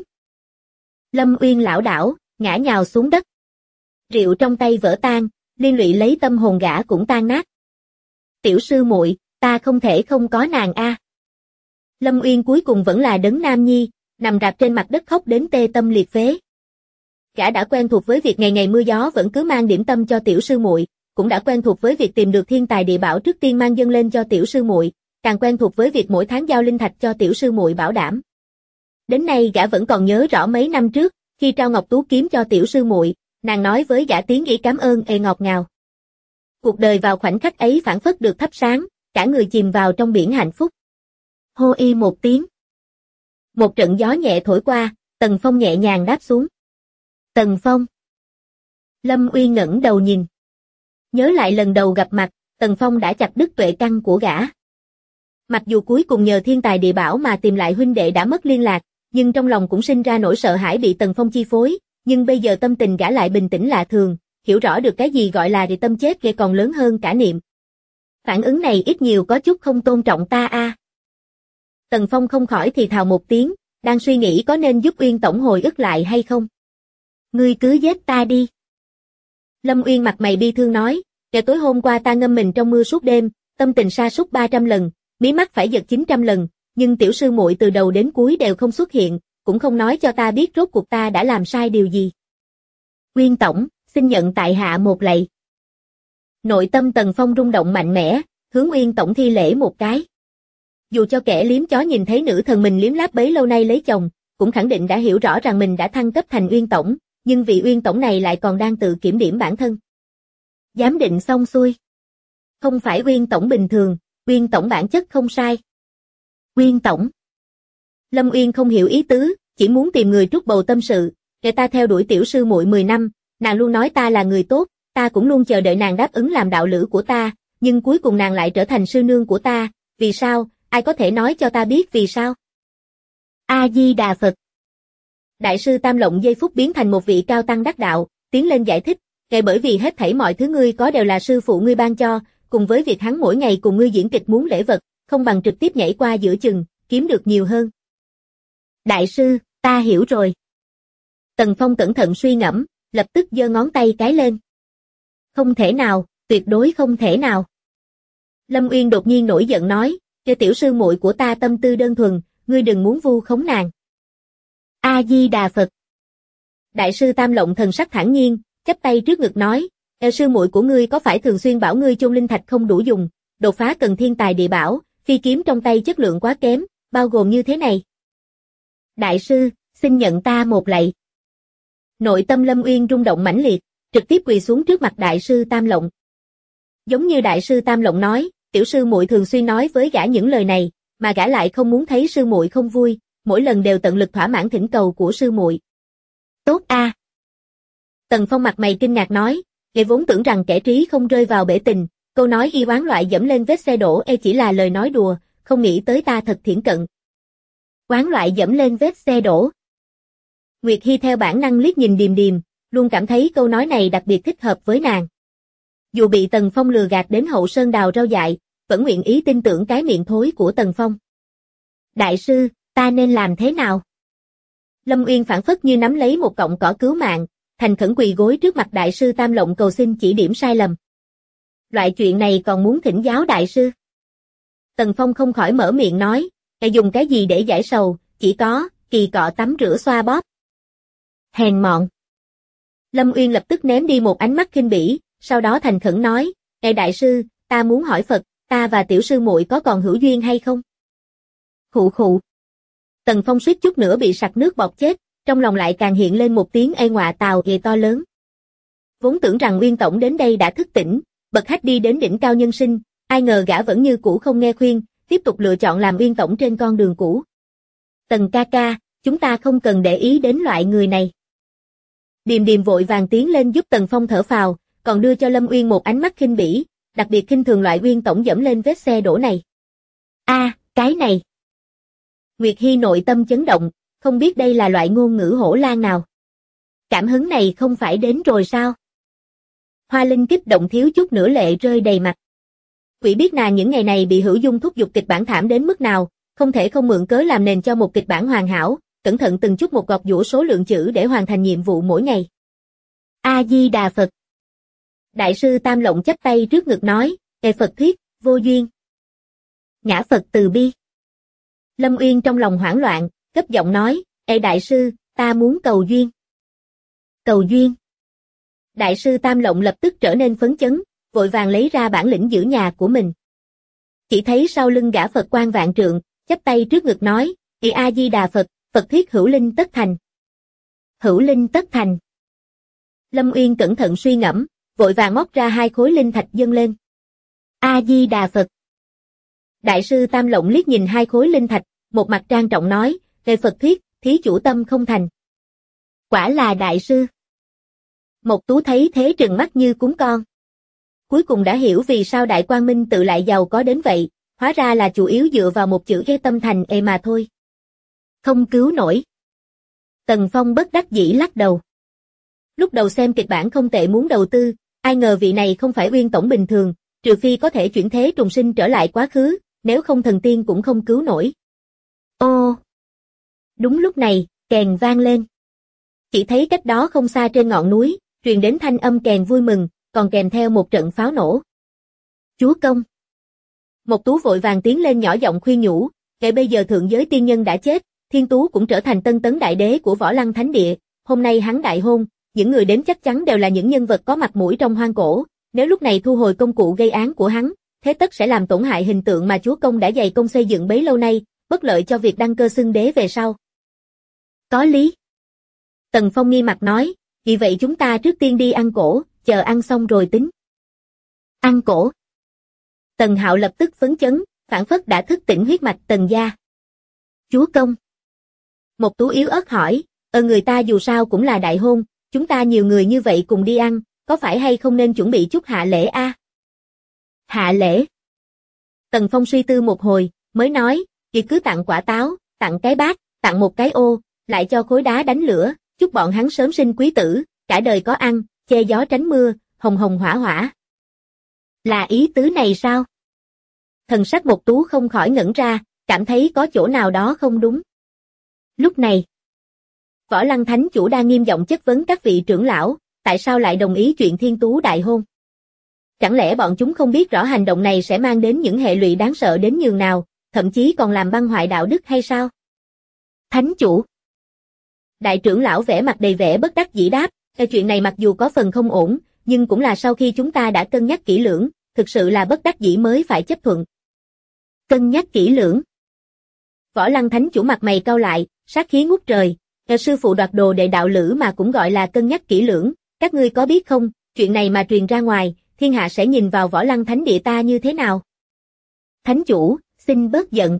Speaker 2: Lâm Uyên lảo đảo, ngã nhào xuống đất. Rượu trong tay vỡ tan, liên lụy lấy tâm hồn gã cũng tan nát. Tiểu sư muội, ta không thể không có nàng a. Lâm Uyên cuối cùng vẫn là đấng nam nhi, nằm rạp trên mặt đất khóc đến tê tâm liệt phế. Gã đã quen thuộc với việc ngày ngày mưa gió vẫn cứ mang điểm tâm cho tiểu sư muội, cũng đã quen thuộc với việc tìm được thiên tài địa bảo trước tiên mang dâng lên cho tiểu sư muội, càng quen thuộc với việc mỗi tháng giao linh thạch cho tiểu sư muội bảo đảm. Đến nay gã vẫn còn nhớ rõ mấy năm trước, khi trao ngọc tú kiếm cho tiểu sư muội, nàng nói với gã tiếng ý cảm ơn ngọt ngào. Cuộc đời vào khoảnh khắc ấy phảng phất được thắp sáng, cả người chìm vào trong biển hạnh phúc. Hô y một tiếng. Một trận gió nhẹ thổi qua, Tần Phong nhẹ nhàng đáp xuống. Tần Phong. Lâm Uyên ngẩng đầu nhìn. Nhớ lại lần đầu gặp mặt, Tần Phong đã chặt đứt tuệ căn của gã. Mặc dù cuối cùng nhờ thiên tài địa bảo mà tìm lại huynh đệ đã mất liên lạc, nhưng trong lòng cũng sinh ra nỗi sợ hãi bị Tần Phong chi phối, nhưng bây giờ tâm tình gã lại bình tĩnh lạ thường, hiểu rõ được cái gì gọi là tâm chết ghê còn lớn hơn cả niệm. Phản ứng này ít nhiều có chút không tôn trọng ta a. Tần Phong không khỏi thì thào một tiếng, đang suy nghĩ có nên giúp Uyên tổng hồi ức lại hay không. Ngươi cứ giết ta đi. Lâm Uyên mặt mày bi thương nói, kể tối hôm qua ta ngâm mình trong mưa suốt đêm, tâm tình sa sút 300 lần, mí mắt phải giật 900 lần, nhưng tiểu sư muội từ đầu đến cuối đều không xuất hiện, cũng không nói cho ta biết rốt cuộc ta đã làm sai điều gì. Uyên tổng, xin nhận tại hạ một lạy. Nội tâm Tần Phong rung động mạnh mẽ, hướng Uyên tổng thi lễ một cái. Dù cho kẻ liếm chó nhìn thấy nữ thần mình liếm láp bấy lâu nay lấy chồng, cũng khẳng định đã hiểu rõ rằng mình đã thăng cấp thành Uyên tổng, nhưng vị Uyên tổng này lại còn đang tự kiểm điểm bản thân. Giám định xong xuôi. Không phải Uyên tổng bình thường, Uyên tổng bản chất không sai. Uyên tổng. Lâm Uyên không hiểu ý tứ, chỉ muốn tìm người trút bầu tâm sự, để ta theo đuổi tiểu sư muội 10 năm, nàng luôn nói ta là người tốt, ta cũng luôn chờ đợi nàng đáp ứng làm đạo lữ của ta, nhưng cuối cùng nàng lại trở thành sư nương của ta, vì sao, ai có thể nói cho ta biết vì sao? A-di-đà Phật. Đại sư Tam Lộng giây phút biến thành một vị cao tăng đắc đạo, tiến lên giải thích, kể bởi vì hết thảy mọi thứ ngươi có đều là sư phụ ngươi ban cho, cùng với việc hắn mỗi ngày cùng ngươi diễn kịch muốn lễ vật, không bằng trực tiếp nhảy qua giữa chừng, kiếm được nhiều hơn. Đại sư, ta hiểu rồi. Tần Phong cẩn thận suy ngẫm, lập tức giơ ngón tay cái lên. Không thể nào, tuyệt đối không thể nào. Lâm Uyên đột nhiên nổi giận nói, cho tiểu sư muội của ta tâm tư đơn thuần, ngươi đừng muốn vu khống nàng. A-di-đà Phật. Đại sư Tam Lộng thần sắc thản nhiên, chắp tay trước ngực nói, sư muội của ngươi có phải thường xuyên bảo ngươi chôn linh thạch không đủ dùng, đột phá cần thiên tài địa bảo, phi kiếm trong tay chất lượng quá kém, bao gồm như thế này. Đại sư, xin nhận ta một lạy. Nội tâm Lâm Uyên rung động mãnh liệt, trực tiếp quỳ xuống trước mặt đại sư Tam Lộng. Giống như đại sư Tam Lộng nói, tiểu sư muội thường xuyên nói với gã những lời này, mà gã lại không muốn thấy sư muội không vui, mỗi lần đều tận lực thỏa mãn thỉnh cầu của sư muội. Tốt a. Tần Phong mặt mày kinh ngạc nói, gã vốn tưởng rằng kẻ trí không rơi vào bể tình, câu nói y oán loại dẫm lên vết xe đổ chỉ là lời nói đùa, không nghĩ tới ta thật thiển cận. Oán loại dẫm lên vết xe đổ. Nguyệt Hi theo bản năng liếc nhìn Điềm Điềm, luôn cảm thấy câu nói này đặc biệt thích hợp với nàng. Dù bị Tần Phong lừa gạt đến hậu sơn đào rau dại, vẫn nguyện ý tin tưởng cái miệng thối của Tần Phong. Đại sư, ta nên làm thế nào? Lâm Uyên phảng phất như nắm lấy một cọng cỏ cứu mạng, thành khẩn quỳ gối trước mặt đại sư Tam Lộng cầu xin chỉ điểm sai lầm. Loại chuyện này còn muốn thỉnh giáo đại sư. Tần Phong không khỏi mở miệng nói, dùng cái gì để giải sầu, chỉ có, kỳ cọ tắm rửa xoa bóp. Hèn mọn. Lâm Uyên lập tức ném đi một ánh mắt khinh bỉ, sau đó thành khẩn nói, đại sư, ta muốn hỏi Phật, ta và tiểu sư muội có còn hữu duyên hay không? Khụ khụ. Tần Phong suýt chút nữa bị sặc nước bọt chết, trong lòng lại càng hiện lên một tiếng ê ngọa tào ghê to lớn. Vốn tưởng rằng Uyên tổng đến đây đã thức tỉnh, bậc khách đi đến đỉnh cao nhân sinh, ai ngờ gã vẫn như cũ không nghe khuyên, tiếp tục lựa chọn làm Uyên tổng trên con đường cũ. Tần ca ca, chúng ta không cần để ý đến loại người này. Điềm Điềm vội vàng tiến lên giúp Tần Phong thở phào, còn đưa cho Lâm Uyên một ánh mắt khinh bỉ, đặc biệt khinh thường loại Uyên tổng dẫm lên vết xe đổ này. Cái này. Nguyệt Hi nội tâm chấn động, không biết đây là loại ngôn ngữ hổ lang nào. Cảm hứng này không phải đến rồi sao? Hoa Linh kích động thiếu chút nữa lệ rơi đầy mặt. Quỷ biết nàng những ngày này bị Hữu Dung thúc giục kịch bản thảm đến mức nào, không thể không mượn cớ làm nền cho một kịch bản hoàn hảo, cẩn thận từng chút một gọt giũa số lượng chữ để hoàn thành nhiệm vụ mỗi ngày. A Di Đà Phật. Đại sư Tam Lộng chắp tay trước ngực nói, Phật thuyết, vô duyên. Ngã Phật từ bi. Lâm Uyên trong lòng hoảng loạn, gấp giọng nói, đại sư, ta muốn cầu duyên. Cầu duyên. Đại sư Tam Lộng lập tức trở nên phấn chấn, vội vàng lấy ra bản lĩnh giữ nhà của mình. Chỉ thấy sau lưng gã Phật quan vạn trượng, chắp tay trước ngực nói, A Di Đà Phật, Phật thuyết hữu linh tất thành. Hữu linh tất thành. Lâm Uyên cẩn thận suy ngẫm, vội vàng móc ra 2 khối linh thạch dâng lên. A Di Đà Phật. Đại sư Tam Lộng liếc nhìn 2 khối linh thạch, một mặt trang trọng nói, về Phật thuyết, thí chủ tâm không thành. Quả là đại sư. Mộc Tú thấy thế trừng mắt như cún con. Cuối cùng đã hiểu vì sao Đại Quang Minh tự lại giàu có đến vậy, hóa ra là chủ yếu dựa vào một chữ ghê tâm thành mà thôi. Không cứu nổi. Tần Phong bất đắc dĩ lắc đầu. Lúc đầu xem kịch bản không tệ muốn đầu tư, ai ngờ vị này không phải Uyên tổng bình thường, trừ phi có thể chuyển thế trùng sinh trở lại quá khứ, nếu không thần tiên cũng không cứu nổi. Ô! Đúng lúc này, kèn vang lên. Chỉ thấy cách đó không xa trên ngọn núi, truyền đến thanh âm kèn vui mừng, còn kèm theo một trận pháo nổ. Chúa công! Mộc Tú vội vàng tiến lên nhỏ giọng khuyên nhủ, bây giờ thượng giới tiên nhân đã chết, Thiên Tú cũng trở thành tân tấn đại đế của Võ Lăng Thánh Địa, hôm nay hắn đại hôn, những người đến chắc chắn đều là những nhân vật có mặt mũi trong hoang cổ, nếu lúc này thu hồi công cụ gây án của hắn, thế tất sẽ làm tổn hại hình tượng mà chúa công đã dày công xây dựng bấy lâu nay, bất lợi cho việc đăng cơ xưng đế về sau. Có lý. Tần Phong nghi mặt nói, vì vậy chúng ta trước tiên đi ăn cổ, chờ ăn xong rồi tính. Ăn cổ. Tần Hạo lập tức phấn chấn, phảng phất đã thức tỉnh huyết mạch Tần gia. Chúa công. Mộc Tú yếu ớt hỏi, người ta dù sao cũng là đại hôn, chúng ta nhiều người như vậy cùng đi ăn, có phải hay không nên chuẩn bị chút hạ lễ a? Hạ lễ. Tần Phong suy tư một hồi, mới nói, chỉ cứ tặng quả táo, tặng cái bát, tặng một cái ô, lại cho khối đá đánh lửa, chúc bọn hắn sớm sinh quý tử, cả đời có ăn, che gió tránh mưa, hồng hồng hỏa hỏa. Là ý tứ này sao? Thần sắc Mộc Tú không khỏi ngẩn ra, cảm thấy có chỗ nào đó không đúng. Lúc này, Võ Lăng Thánh chủ đang nghiêm giọng chất vấn các vị trưởng lão, tại sao lại đồng ý chuyện Thiên Tú đại hôn? Chẳng lẽ bọn chúng không biết rõ hành động này sẽ mang đến những hệ lụy đáng sợ đến nhường nào, thậm chí còn làm băng hoại đạo đức hay sao? Thánh chủ. Đại trưởng lão vẻ mặt đầy vẻ bất đắc dĩ đáp, chuyện này mặc dù có phần không ổn, nhưng cũng là sau khi chúng ta đã cân nhắc kỹ lưỡng, thực sự là bất đắc dĩ mới phải chấp thuận. Cân nhắc kỹ lưỡng. Võ Lăng Thánh chủ mặt mày cau lại, sát khí ngút trời, sư phụ đoạt đồ đệ đạo lữ mà cũng gọi là cân nhắc kỹ lưỡng, các ngươi có biết không, chuyện này mà truyền ra ngoài, thiên hạ sẽ nhìn vào Võ Lăng Thánh địa ta như thế nào? Thánh chủ, xin bớt giận.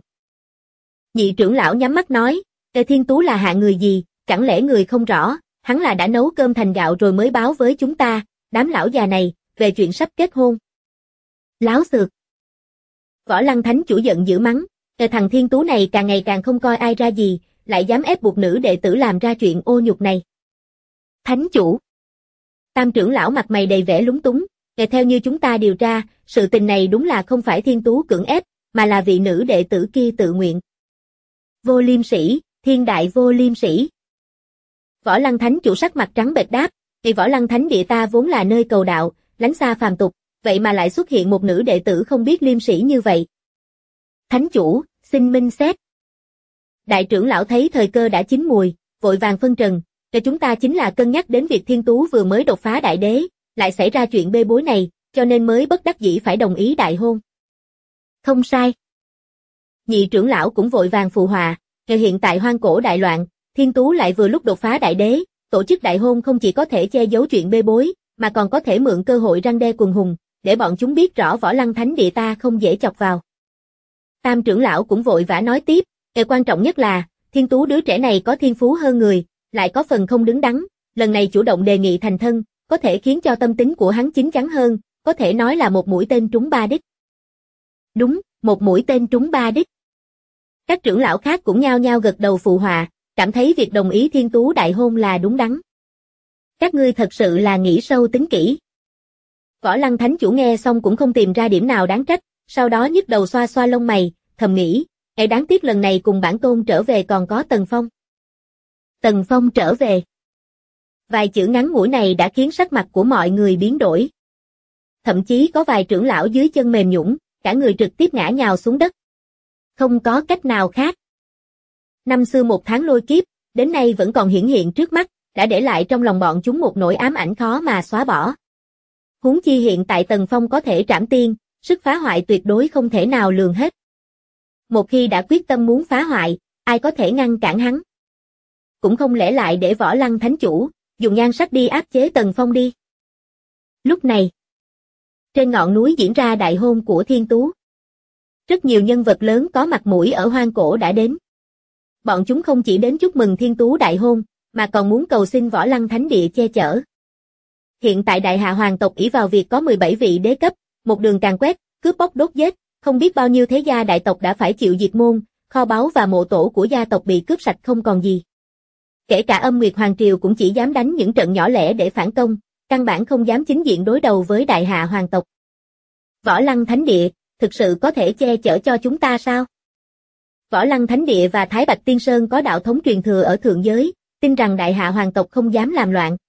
Speaker 2: Nhị trưởng lão nhắm mắt nói, Thiên Tú là hạ người gì, chẳng lẽ người không rõ, hắn là đã nấu cơm thành gạo rồi mới báo với chúng ta, đám lão già này, về chuyện sắp kết hôn. Láo xược. Võ Lăng Thánh chủ giận dữ mắng, thằng Thiên Tú này càng ngày càng không coi ai ra gì, lại dám ép buộc nữ đệ tử làm ra chuyện ô nhục này. Thánh chủ. Tam trưởng lão mặt mày đầy vẻ lúng túng, theo như chúng ta điều tra, sự tình này đúng là không phải Thiên Tú cưỡng ép, mà là vị nữ đệ tử kia tự nguyện. Vô liêm sĩ, thiên đại vô liêm sĩ. Võ Lăng Thánh chủ sắc mặt trắng bệch đáp, vì Võ Lăng Thánh địa ta vốn là nơi cầu đạo, lánh xa phàm tục, vậy mà lại xuất hiện một nữ đệ tử không biết liêm sỉ như vậy. Thánh chủ, xin minh xét. Đại trưởng lão thấy thời cơ đã chín mùi, vội vàng phân trần, cho chúng ta chính là cân nhắc đến việc Thiên Tú vừa mới đột phá đại đế, lại xảy ra chuyện bê bối này, cho nên mới bất đắc dĩ phải đồng ý đại hôn. Không sai. Nhị trưởng lão cũng vội vàng phụ họa, hiện tại hoang cổ đại loạn, Thiên Tú lại vừa lúc đột phá đại đế, tổ chức đại hôn không chỉ có thể che giấu chuyện bê bối, mà còn có thể mượn cơ hội răn đe quần hùng, để bọn chúng biết rõ Võ Lăng Thánh Địa ta không dễ chọc vào. Tam trưởng lão cũng vội vã nói tiếp, quan trọng nhất là, Thiên Tú đứa trẻ này có thiên phú hơn người, lại có phần không đứng đắn, lần này chủ động đề nghị thành thân, có thể khiến cho tâm tính của hắn chín chắn hơn, có thể nói là một mũi tên trúng ba đích. Đúng, một mũi tên trúng ba đích. Các trưởng lão khác cũng nhao nhao gật đầu phụ họa, cảm thấy việc đồng ý Thiên Tú đại hôn là đúng đắn. Các ngươi thật sự là nghĩ sâu tính kỹ. Võ Lăng Thánh Chủ nghe xong cũng không tìm ra điểm nào đáng trách, sau đó nhức đầu xoa xoa lông mày, thầm nghĩ, đáng tiếc lần này cùng bản tôn trở về còn có Tần Phong. Tần Phong trở về. Vài chữ ngắn ngủi này đã khiến sắc mặt của mọi người biến đổi. Thậm chí có vài trưởng lão dưới chân mềm nhũn, cả người trực tiếp ngã nhào xuống đất. Không có cách nào khác. Năm xưa một tháng lôi kiếp, đến nay vẫn còn hiển hiện trước mắt, đã để lại trong lòng bọn chúng một nỗi ám ảnh khó mà xóa bỏ. Huống chi hiện tại Tần Phong có thể trảm tiên, sức phá hoại tuyệt đối không thể nào lường hết. Một khi đã quyết tâm muốn phá hoại, ai có thể ngăn cản hắn? Cũng không lẽ lại để Võ Lăng Thánh Chủ dùng nhan sắc đi áp chế Tần Phong đi. Lúc này, trên ngọn núi diễn ra đại hôn của Thiên Tú. Rất nhiều nhân vật lớn có mặt mũi ở hoang cổ đã đến. Bọn chúng không chỉ đến chúc mừng Thiên Tú đại hôn, mà còn muốn cầu xin Võ Lăng Thánh Địa che chở. Hiện tại Đại Hạ hoàng tộc ỷ vào việc có 17 vị đế cấp, một đường càn quét, cướp bóc đốt giết, không biết bao nhiêu thế gia đại tộc đã phải chịu diệt môn, kho báu và mộ tổ của gia tộc bị cướp sạch không còn gì. Kể cả Âm Nguyệt Hoàng Triều cũng chỉ dám đánh những trận nhỏ lẻ để phản công, căn bản không dám chính diện đối đầu với Đại Hạ hoàng tộc. Võ Lăng Thánh Địa, thực sự có thể che chở cho chúng ta sao? Võ Lăng Thánh Địa và Thái Bạch Tiên Sơn có đạo thống truyền thừa ở thượng giới, tin rằng Đại Hạ hoàng tộc không dám làm loạn.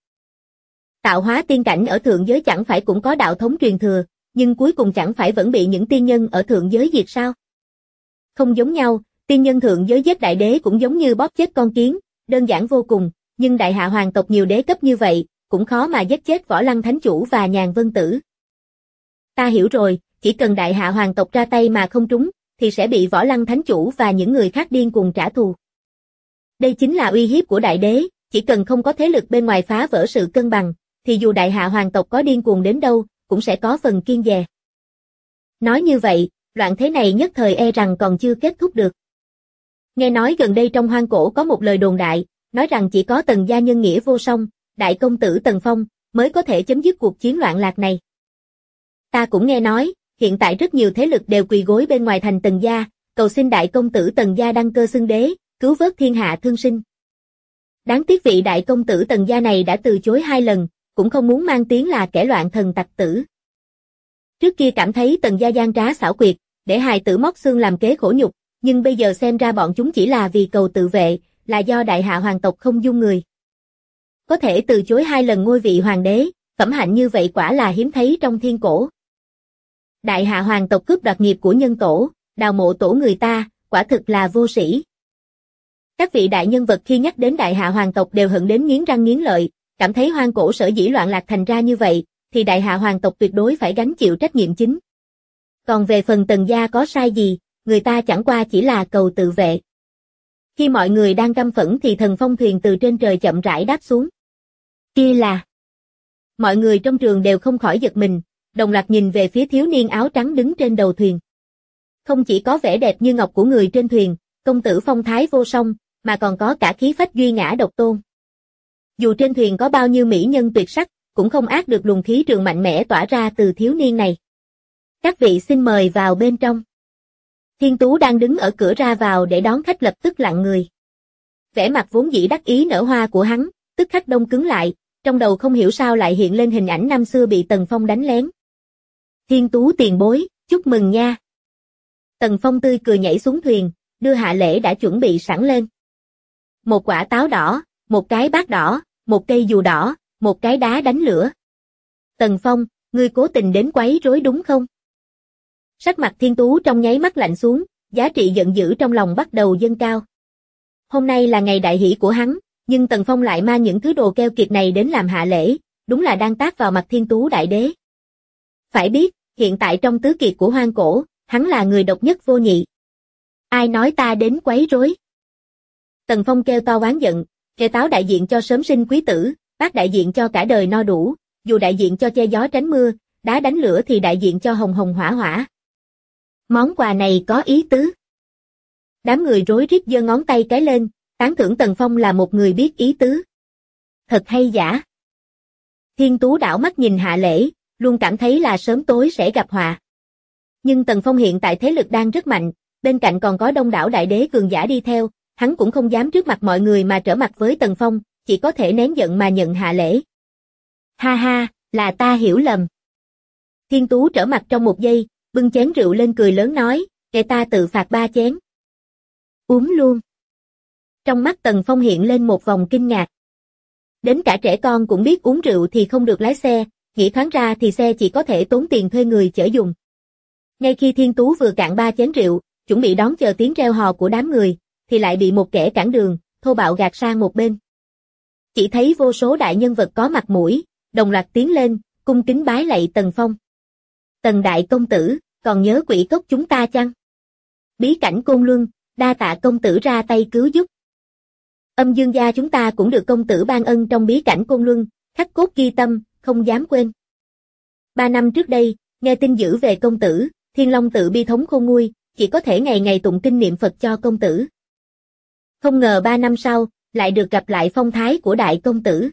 Speaker 2: Tạo Hóa tiên cảnh ở thượng giới chẳng phải cũng có đạo thống truyền thừa, nhưng cuối cùng chẳng phải vẫn bị những tiên nhân ở thượng giới diệt sao? Không giống nhau, tiên nhân thượng giới giết đại đế cũng giống như bóp chết con kiến, đơn giản vô cùng, nhưng Đại Hạ hoàng tộc nhiều đế cấp như vậy, cũng khó mà giết chết Võ Lăng Thánh Chủ và Nhàn Vân Tử. Ta hiểu rồi, chỉ cần Đại Hạ hoàng tộc ra tay mà không trúng, thì sẽ bị Võ Lăng Thánh Chủ và những người khác điên cuồng trả thù. Đây chính là uy hiếp của đại đế, chỉ cần không có thế lực bên ngoài phá vỡ sự cân bằng, thì dù Đại Hạ hoàng tộc có điên cuồng đến đâu, cũng sẽ có phần kiêng dè. Nói như vậy, loạn thế này nhất thời e rằng còn chưa kết thúc được. Nghe nói gần đây trong hoang cổ có một lời đồn đại, nói rằng chỉ có Tần gia nhân nghĩa vô song, đại công tử Tần Phong, mới có thể chấm dứt cuộc chiến loạn lạc này. Ta cũng nghe nói, hiện tại rất nhiều thế lực đều quỳ gối bên ngoài thành Tần gia, cầu xin đại công tử Tần gia đăng cơ xưng đế, cứu vớt thiên hạ thương sinh. Đáng tiếc vị đại công tử Tần gia này đã từ chối 2 lần, cũng không muốn mang tiếng là kẻ loạn thần tặc tử. Trước kia cảm thấy Tần gia gian trá xảo quyệt, để hài tử móc xương làm kế khổ nhục, nhưng bây giờ xem ra bọn chúng chỉ là vì cầu tự vệ, là do Đại Hạ hoàng tộc không dung người. Có thể từ chối 2 lần ngôi vị hoàng đế, phẩm hạnh như vậy quả là hiếm thấy trong thiên cổ. Đại Hạ hoàng tộc cướp đoạt nghiệp của nhân tổ, đào mộ tổ người ta, quả thực là vô sĩ. Các vị đại nhân vật khi nhắc đến Đại Hạ hoàng tộc đều hận đến nghiến răng nghiến lợi, cảm thấy hoang cổ sở dĩ loạn lạc thành ra như vậy, thì Đại Hạ hoàng tộc tuyệt đối phải gánh chịu trách nhiệm chính. Còn về phần Tần gia có sai gì, người ta chẳng qua chỉ là cầu tự vệ. Khi mọi người đang căm phẫn thì thần phong thuyền từ trên trời chậm rãi đáp xuống. Kia là... Mọi người trong trường đều không khỏi giật mình, đồng loạt nhìn về phía thiếu niên áo trắng đứng trên đầu thuyền. Không chỉ có vẻ đẹp như ngọc của người trên thuyền, công tử phong thái vô song, mà còn có cả khí phách duy ngã độc tôn. Dù trên thuyền có bao nhiêu mỹ nhân tuyệt sắc, cũng không át được luồng khí trường mạnh mẽ tỏa ra từ thiếu niên này. Các vị xin mời vào bên trong. Thiên Tú đang đứng ở cửa ra vào để đón khách lập tức lặng người. Vẻ mặt vốn dĩ đắc ý nở hoa của hắn, tức khắc đông cứng lại, trong đầu không hiểu sao lại hiện lên hình ảnh năm xưa bị Tần Phong đánh lén. Thiên Tú tiền bối, chúc mừng nha. Tần Phong tươi cười nhảy xuống thuyền, đưa hạ lễ đã chuẩn bị sẵn lên. Một quả táo đỏ, một cái bát đỏ, một cây dù đỏ, một cái đá đánh lửa. Tần Phong, ngươi cố tình đến quấy rối đúng không? Sắc mặt Thiên Tú trong nháy mắt lạnh xuống, giá trị giận dữ trong lòng bắt đầu dâng cao. Hôm nay là ngày đại hỷ của hắn, nhưng Tần Phong lại mang những thứ đồ keo kiệt này đến làm hạ lễ, đúng là đang tát vào mặt Thiên Tú đại đế. Phải biết, hiện tại trong tứ kiệt của hoang cổ, hắn là người độc nhất vô nhị. Ai nói ta đến quấy rối? Tần Phong kêu to oán giận, kê táo đại diện cho sớm sinh quý tử, bát đại diện cho cả đời no đủ, dù đại diện cho che gió tránh mưa, đá đánh lửa thì đại diện cho hồng hồng hỏa hỏa. Món quà này có ý tứ. Đám người rối rít giơ ngón tay cái lên, tán thưởng Tần Phong là một người biết ý tứ. Thật hay giả? Thiên Tú đảo mắt nhìn hạ lễ, luôn cảm thấy là sớm tối sẽ gặp họa. Nhưng Tần Phong hiện tại thế lực đang rất mạnh, bên cạnh còn có đông đảo đại đế cường giả đi theo, hắn cũng không dám trước mặt mọi người mà trở mặt với Tần Phong, chỉ có thể nén giận mà nhận hạ lễ. Ha ha, là ta hiểu lầm. Thiên Tú trở mặt trong một giây, bưng chén rượu lên cười lớn nói, kệ ta tự phạt 3 chén. Uống luôn. Trong mắt Tần Phong hiện lên một vòng kinh ngạc. Đến cả trẻ con cũng biết uống rượu thì không được lái xe, nghĩ thoáng ra thì xe chỉ có thể tốn tiền thuê người chở dùng. Ngay khi Thiên Tú vừa cạn 3 chén rượu, chuẩn bị đón chờ tiếng reo hò của đám người, thì lại bị một kẻ cản đường, thô bạo gạt sang một bên. Chỉ thấy vô số đại nhân vật có mặt mũi, đồng loạt tiến lên, cung kính bái lạy Tần Phong. Tần đại công tử, còn nhớ Quỷ Cốc chúng ta chăng? Bí cảnh Côn Luân, đa tạ công tử ra tay cứu giúp. Âm Dương gia chúng ta cũng được công tử ban ân trong bí cảnh Côn Luân, khắc cốt ghi tâm, không dám quên. 3 năm trước đây, nghe tin dữ về công tử, Thiên Long tự bi thống khôn nguôi, chỉ có thể ngày ngày tụng kinh niệm Phật cho công tử. Không ngờ 3 năm sau, lại được gặp lại phong thái của đại công tử.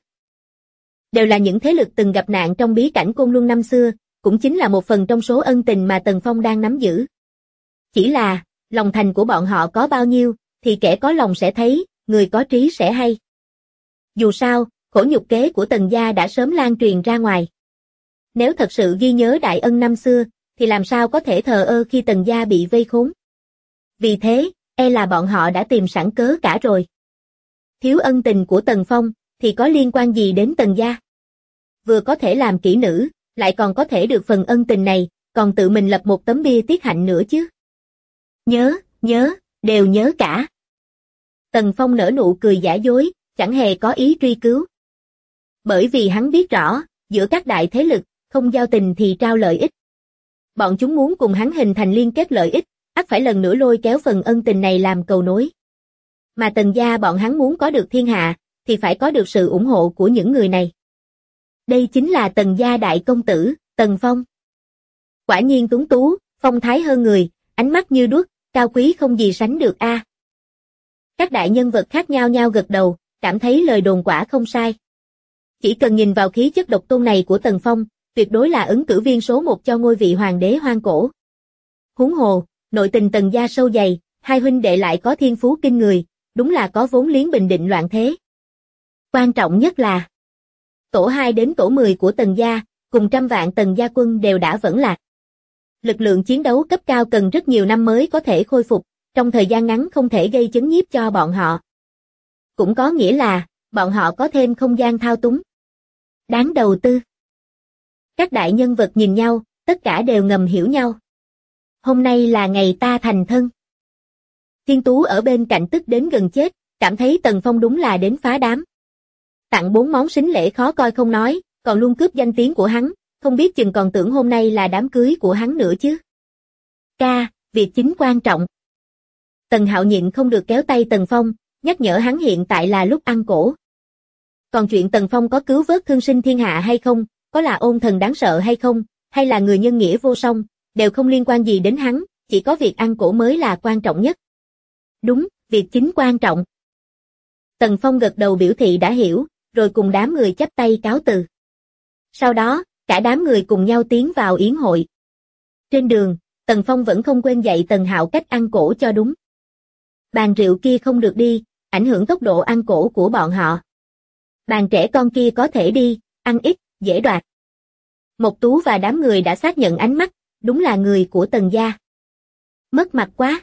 Speaker 2: Đều là những thế lực từng gặp nạn trong bí cảnh Côn Luân năm xưa, cũng chính là một phần trong số ân tình mà Tần Phong đang nắm giữ. Chỉ là, lòng thành của bọn họ có bao nhiêu, thì kẻ có lòng sẽ thấy, người có trí sẽ hay. Dù sao, khổ nhục kế của Tần gia đã sớm lan truyền ra ngoài. Nếu thật sự ghi nhớ đại ân năm xưa, thì làm sao có thể thờ ơ khi Tần gia bị vây khốn. Vì thế, e là bọn họ đã tìm sẵn cớ cả rồi. Thiếu ân tình của Tần Phong, thì có liên quan gì đến Tần gia? Vừa có thể làm kỹ nữ, lại còn có thể được phần ân tình này, còn tự mình lập một tấm bia tiết hạnh nữa chứ. Nhớ, đều nhớ cả. Tần Phong nở nụ cười giả dối, chẳng hề có ý truy cứu. Bởi vì hắn biết rõ, giữa các đại thế lực, không giao tình thì trao lợi ích. Bọn chúng muốn cùng hắn hình thành liên kết lợi ích, ắt phải lần nữa lôi kéo phần ân tình này làm cầu nối. Mà Tần gia bọn hắn muốn có được thiên hạ, thì phải có được sự ủng hộ của những người này. Đây chính là Tần gia đại công tử, Tần Phong. Quả nhiên tuấn tú, phong thái hơn người, ánh mắt như đuốc, cao quý không gì sánh được a. Các đại nhân vật khác nhau nhau gật đầu, cảm thấy lời đồn quả không sai. Chỉ cần nhìn vào khí chất độc tôn này của Tần Phong, tuyệt đối là ứng cử viên số 1 cho ngôi vị hoàng đế hoang cổ. Huống hồ, nội tình Tần gia sâu dày, hai huynh đệ lại có thiên phú kinh người, đúng là có vốn liếng bình định loạn thế. Quan trọng nhất là, tổ 2 đến tổ 10 của Tần gia, cùng 100 vạn Tần gia quân đều đã vẫn lạc. Lực lượng chiến đấu cấp cao cần rất nhiều năm mới có thể khôi phục, trong thời gian ngắn không thể gây chấn nhiếp cho bọn họ. Cũng có nghĩa là, bọn họ có thêm không gian thao túng. Đáng đầu tư. Các đại nhân vật nhìn nhau, tất cả đều ngầm hiểu nhau. Hôm nay là ngày ta thành thân. Thiên Tú ở bên cạnh tức đến gần chết, cảm thấy Tần Phong đúng là đến phá đám. Tặng 4 món sính lễ khó coi không nói, còn luôn cướp danh tiếng của hắn, không biết chừng còn tưởng hôm nay là đám cưới của hắn nữa chứ. Ca, việc chính quan trọng. Tần Hạo nhịn không được kéo tay Tần Phong, nhắc nhở hắn hiện tại là lúc ăn cổ. Còn chuyện Tần Phong có cứu vớt thương sinh thiên hạ hay không, có là ôn thần đáng sợ hay không, hay là người nhân nghĩa vô song, đều không liên quan gì đến hắn, chỉ có việc ăn cổ mới là quan trọng nhất. Đúng, việc chính quan trọng. Tần Phong gật đầu biểu thị đã hiểu, rồi cùng đám người chắp tay cáo từ. Sau đó, cả đám người cùng nhau tiến vào yến hội. Trên đường, Tần Phong vẫn không quên dạy Tần Hạo cách ăn cổ cho đúng. Bàn rượu kia không được đi, ảnh hưởng tốc độ ăn cổ của bọn họ. Bàn trẻ con kia có thể đi, ăn ít, dễ đoạt. Mộc Tú và đám người đã xác nhận ánh mắt, đúng là người của Tần gia. Mất mặt quá.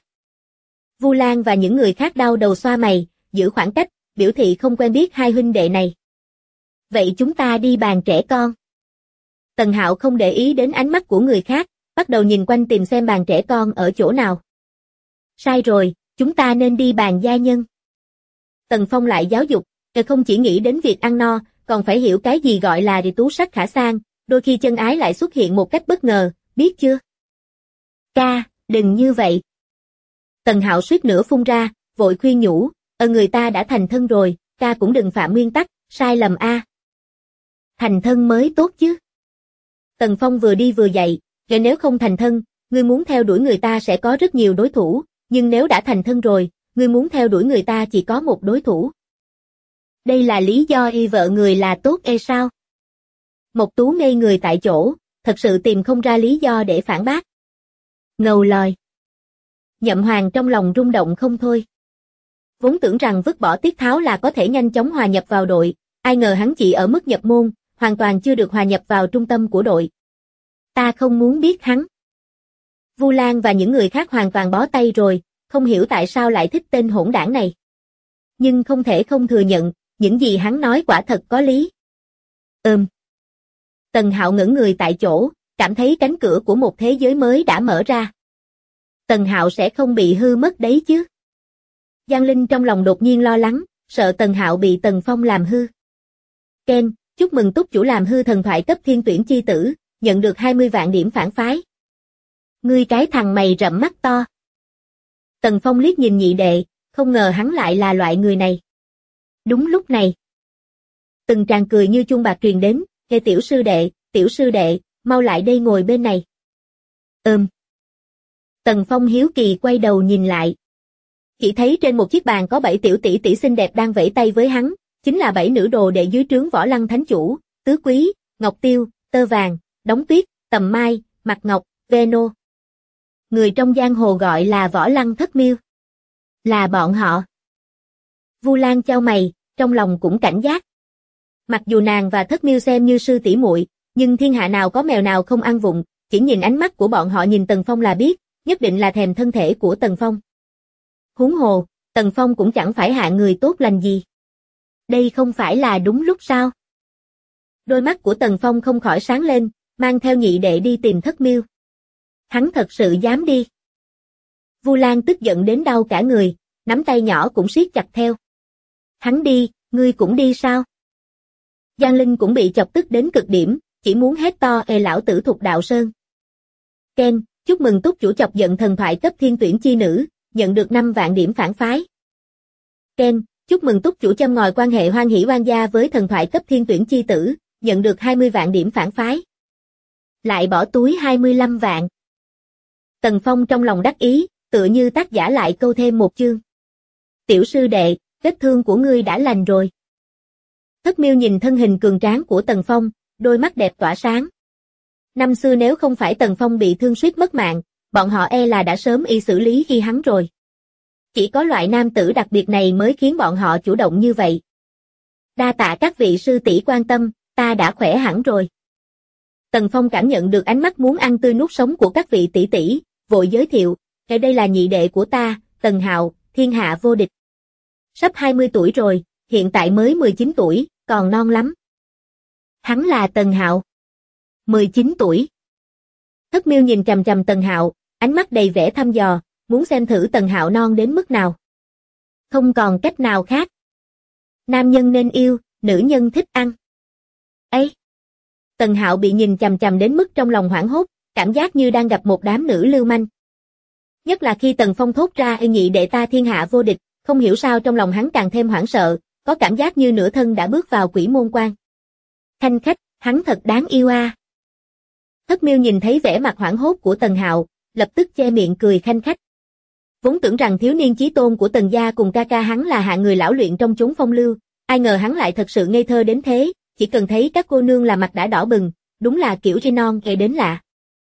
Speaker 2: Vu Lan và những người khác đau đầu xoa mày, giữ khoảng cách, biểu thị không quen biết hai huynh đệ này. Vậy chúng ta đi bàn trẻ con. Tần Hạo không để ý đến ánh mắt của người khác, bắt đầu nhìn quanh tìm xem bàn trẻ con ở chỗ nào. Sai rồi, chúng ta nên đi bàn gia nhân. Tần Phong lại giáo dục, không chỉ nghĩ đến việc ăn no, còn phải hiểu cái gì gọi là tú sắc khả san, đôi khi chân ái lại xuất hiện một cách bất ngờ, biết chưa? Ca, đừng như vậy. Tần Hạo suýt nữa phun ra, vội khuyên nhủ, người ta đã thành thân rồi, ca cũng đừng phạm nguyên tắc, sai lầm a. Thành thân mới tốt chứ. Tần Phong vừa đi vừa dạy, nếu không thành thân, ngươi muốn theo đuổi người ta sẽ có rất nhiều đối thủ, nhưng nếu đã thành thân rồi, ngươi muốn theo đuổi người ta chỉ có một đối thủ. Đây là lý do y vợ người là tốt sao? Mộc Tú ngây người tại chỗ, thật sự tìm không ra lý do để phản bác. Ngầu lòi. Nhậm Hoàng trong lòng rung động không thôi. Vốn tưởng rằng vứt bỏ Tiết Tháo là có thể nhanh chóng hòa nhập vào đội, ai ngờ hắn chỉ ở mức nhập môn, hoàn toàn chưa được hòa nhập vào trung tâm của đội. Ta không muốn biết hắn. Vu Lan và những người khác hoàn toàn bó tay rồi, không hiểu tại sao lại thích tên hỗn đảng này. Nhưng không thể không thừa nhận, những gì hắn nói quả thật có lý. Tần Hạo ngẩn người tại chỗ, cảm thấy cánh cửa của một thế giới mới đã mở ra. Tần Hạo sẽ không bị hư mất đấy chứ. Giang Linh trong lòng đột nhiên lo lắng, sợ Tần Hạo bị Tần Phong làm hư. Ken, chúc mừng túc chủ làm hư thần thoại cấp thiên tuyển chi tử, nhận được 20 vạn điểm phản phái. Ngươi cái thằng mày rậm mắt to. Tần Phong liếc nhìn nhị đệ, không ngờ hắn lại là loại người này. Đúng lúc này, từng tràng cười như chuông bạc truyền đến, "Ê tiểu sư đệ, mau lại đây ngồi bên này." Tần Phong hiếu kỳ quay đầu nhìn lại. Chỉ thấy trên một chiếc bàn có 7 tiểu tỷ tỷ xinh đẹp đang vẫy tay với hắn, chính là 7 nữ đồ đệ dưới trướng Võ Lăng Thánh Chủ, Tứ Quý, Ngọc Tiêu, Tơ Vàng, Đống Tuyết, Tầm Mai, Mặt Ngọc, Veno. Người trong giang hồ gọi là Võ Lăng Thất Miêu. Là bọn họ. Vu Lan chau mày, trong lòng cũng cảnh giác. Mặc dù nàng và Thất Miêu xem như sư tỷ muội, nhưng thiên hạ nào có mèo nào không ăn vụng, chỉ nhìn ánh mắt của bọn họ nhìn Tần Phong là biết, nhất định là thèm thân thể của Tần Phong. Huống hồ, Tần Phong cũng chẳng phải hạ người tốt lành gì. Đây không phải là đúng lúc sao? Đôi mắt của Tần Phong không khỏi sáng lên, mang theo nhị đệ đi tìm Thất Miêu. Hắn thật sự dám đi. Vu Lan tức giận đến đau cả người, nắm tay nhỏ cũng siết chặt theo. Hắn đi, ngươi cũng đi sao? Giang Linh cũng bị chọc tức đến cực điểm, chỉ muốn hét to lão tử Thục Đạo Sơn. Ken, chúc mừng túc chủ chọc giận thần thoại cấp thiên tuyển chi nữ, nhận được 5 vạn điểm phản phái. Ken, chúc mừng túc chủ châm ngòi quan hệ hoan hỷ oan gia với thần thoại cấp thiên tuyển chi tử, nhận được 20 vạn điểm phản phái. Lại bỏ túi 25 vạn. Tần Phong trong lòng đắc ý, tựa như tác giả lại câu thêm một chương. Tiểu sư đệ, vết thương của ngươi đã lành rồi. Thất Miêu nhìn thân hình cường tráng của Tần Phong, đôi mắt đẹp tỏa sáng. Năm xưa nếu không phải Tần Phong bị thương suýt mất mạng, bọn họ là đã sớm y xử lý khi hắn rồi. Chỉ có loại nam tử đặc biệt này mới khiến bọn họ chủ động như vậy. Đa tạ các vị sư tỷ quan tâm, ta đã khỏe hẳn rồi. Tần Phong cảm nhận được ánh mắt muốn ăn tươi nuốt sống của các vị tỷ tỷ, vội giới thiệu, đây là nhị đệ của ta, Tần Hạo, thiên hạ vô địch. Sắp 20 tuổi rồi, hiện tại mới 19 tuổi, còn non lắm. Hắn là Tần Hạo. 19 tuổi. Thất Miêu nhìn chằm chằm Tần Hạo, ánh mắt đầy vẻ thăm dò, muốn xem thử Tần Hạo non đến mức nào. Không còn cách nào khác. Nam nhân nên yêu, nữ nhân thích ăn. Ấy! Tần Hạo bị nhìn chằm chằm đến mức trong lòng hoảng hốt, cảm giác như đang gặp một đám nữ lưu manh. Nhất là khi Tần Phong thốt ra nhị đệ ta thiên hạ vô địch, không hiểu sao trong lòng hắn càng thêm hoảng sợ, có cảm giác như nửa thân đã bước vào quỷ môn quan. Khanh khách, hắn thật đáng yêu a. Thất Miêu nhìn thấy vẻ mặt hoảng hốt của Tần Hạo, lập tức che miệng cười khanh khách. Vốn tưởng rằng thiếu niên chí tôn của Tần gia cùng ca ca hắn là hạng người lão luyện trong chốn phong lưu, ai ngờ hắn lại thật sự ngây thơ đến thế, chỉ cần thấy các cô nương là mặt đã đỏ bừng, đúng là kiểu ri non kề đến lạ.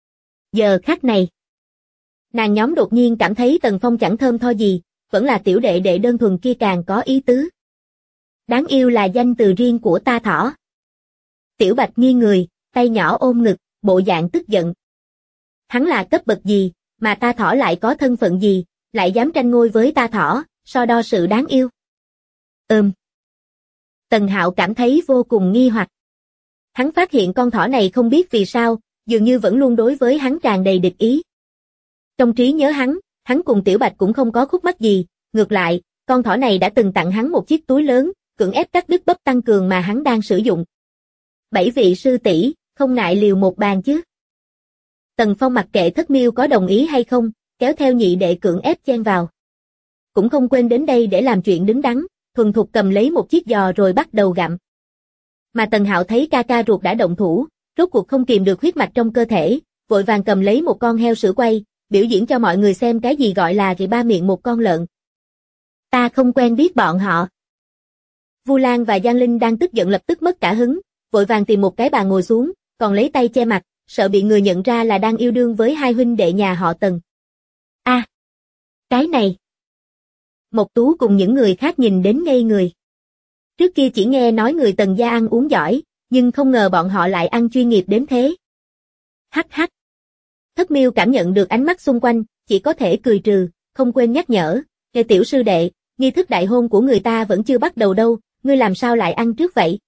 Speaker 2: Giờ khắc này, nàng nhóm đột nhiên cảm thấy Tần Phong chẳng thơm tho gì, vẫn là tiểu đệ đệ đơn thuần kia càng có ý tứ. Đáng yêu là danh từ riêng của ta thỏ. Tiểu Bạch nghiêng người, tay nhỏ ôm ngực, bộ dạng tức giận. Hắn là cấp bậc gì, mà ta thỏ lại có thân phận gì, lại dám tranh ngôi với ta thỏ, so đo sự đáng yêu. Tần Hạo cảm thấy vô cùng nghi hoặc. Hắn phát hiện con thỏ này không biết vì sao, dường như vẫn luôn đối với hắn tràn đầy địch ý. Trong trí nhớ hắn cùng Tiểu Bạch cũng không có khúc mắc gì, ngược lại, con thỏ này đã từng tặng hắn một chiếc túi lớn, cưỡng ép cắt đứt bắp tăng cường mà hắn đang sử dụng. 7 vị sư tỷ, không ngại liều một bàn chứ? Tần Phong mặc kệ Thất Miêu có đồng ý hay không, kéo theo nhị đệ cưỡng ép chen vào. Cũng không quên đến đây để làm chuyện đứng đắn, thuần thục cầm lấy một chiếc giò rồi bắt đầu gặm. Mà Tần Hạo thấy ca ca ruột đã động thủ, rốt cuộc không kìm được huyết mạch trong cơ thể, vội vàng cầm lấy một con heo sữa quay, biểu diễn cho mọi người xem cái gì gọi là rì ba miệng một con lợn. Ta không quen biết bọn họ. Vu Lan và Giang Linh đang tức giận lập tức mất cả hứng, vội vàng tìm một cái bàn ngồi xuống, còn lấy tay che mặt, sợ bị người nhận ra là đang yêu đương với hai huynh đệ nhà họ Tần. Cái này. Mộc Tú cùng những người khác nhìn đến ngây người. Trước kia chỉ nghe nói người Tần gia ăn uống giỏi, nhưng không ngờ bọn họ lại ăn chuyên nghiệp đến thế. Hắc hắc. Thất Miêu cảm nhận được ánh mắt xung quanh, chỉ có thể cười trừ, không quên nhắc nhở, "Nghe tiểu sư đệ, nghi thức đại hôn của người ta vẫn chưa bắt đầu đâu, ngươi làm sao lại ăn trước vậy?"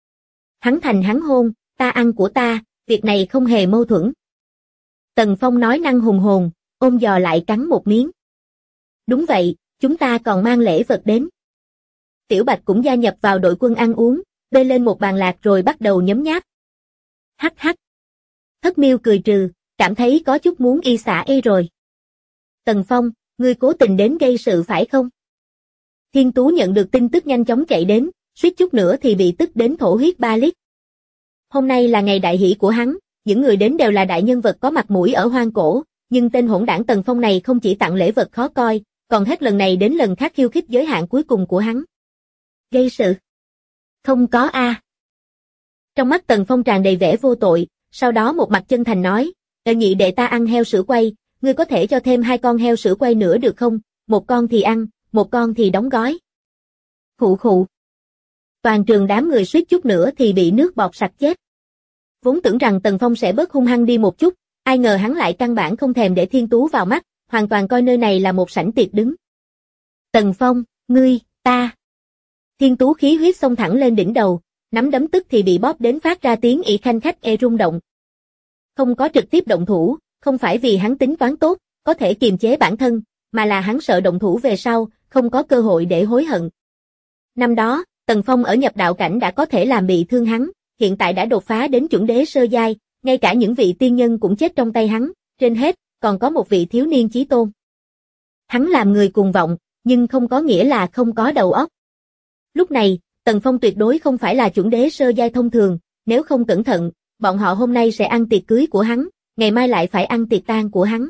Speaker 2: Hắn thành hắn hôn, ta ăn của ta, việc này không hề mâu thuẫn. Tần Phong nói năng hùng hồn, ôm giò lại cắn một miếng. Đúng vậy, chúng ta còn mang lễ vật đến. Tiểu Bạch cũng gia nhập vào đội quân ăn uống, bê lên một bàn lạc rồi bắt đầu nhấm nháp. Hắc hắc. Thất Miêu cười trừ, cảm thấy có chút muốn y xả ê rồi. Tần Phong, ngươi cố tình đến gây sự phải không? Thiên Tú nhận được tin tức nhanh chóng chạy đến, suýt chút nữa thì bị tức đến thổ huyết 3 lít. Hôm nay là ngày đại hỷ của hắn, những người đến đều là đại nhân vật có mặt mũi ở hoang cổ, nhưng tên hỗn đảng Tần Phong này không chỉ tặng lễ vật khó coi, còn hết lần này đến lần khác khiêu khích giới hạn cuối cùng của hắn. Gây sự? Không có a. Trong mắt Tần Phong tràn đầy vẻ vô tội, sau đó một mặt chân thành nói, nhị đệ ta ăn heo sữa quay, ngươi có thể cho thêm 2 con heo sữa quay nữa được không, một con thì ăn, một con thì đóng gói. Khụ khụ. Toàn trường đám người suýt chút nữa thì bị nước bọt sặc chết. Vốn tưởng rằng Tần Phong sẽ bớt hung hăng đi một chút, ai ngờ hắn lại căn bản không thèm để Thiên Tú vào mắt, hoàn toàn coi nơi này là một sảnh tiệc đứng. Tần Phong, ngươi, ta. Thiên Tú khí huyết xông thẳng lên đỉnh đầu, nắm đấm tức thì bị bóp đến phát ra tiếng ị khanh khách rung động. Không có trực tiếp động thủ, không phải vì hắn tính toán tốt, có thể kiềm chế bản thân, mà là hắn sợ động thủ về sau, không có cơ hội để hối hận. Năm đó, Tần Phong ở nhập đạo cảnh đã có thể làm bị thương hắn, hiện tại đã đột phá đến chuẩn đế sơ giai, ngay cả những vị tiên nhân cũng chết trong tay hắn, trên hết, còn có một vị thiếu niên chí tôn. Hắn làm người cuồng vọng, nhưng không có nghĩa là không có đầu óc. Lúc này, Tần Phong tuyệt đối không phải là chuẩn đế sơ giai thông thường, nếu không cẩn thận, bọn họ hôm nay sẽ ăn tiệc cưới của hắn, ngày mai lại phải ăn tiệc tang của hắn.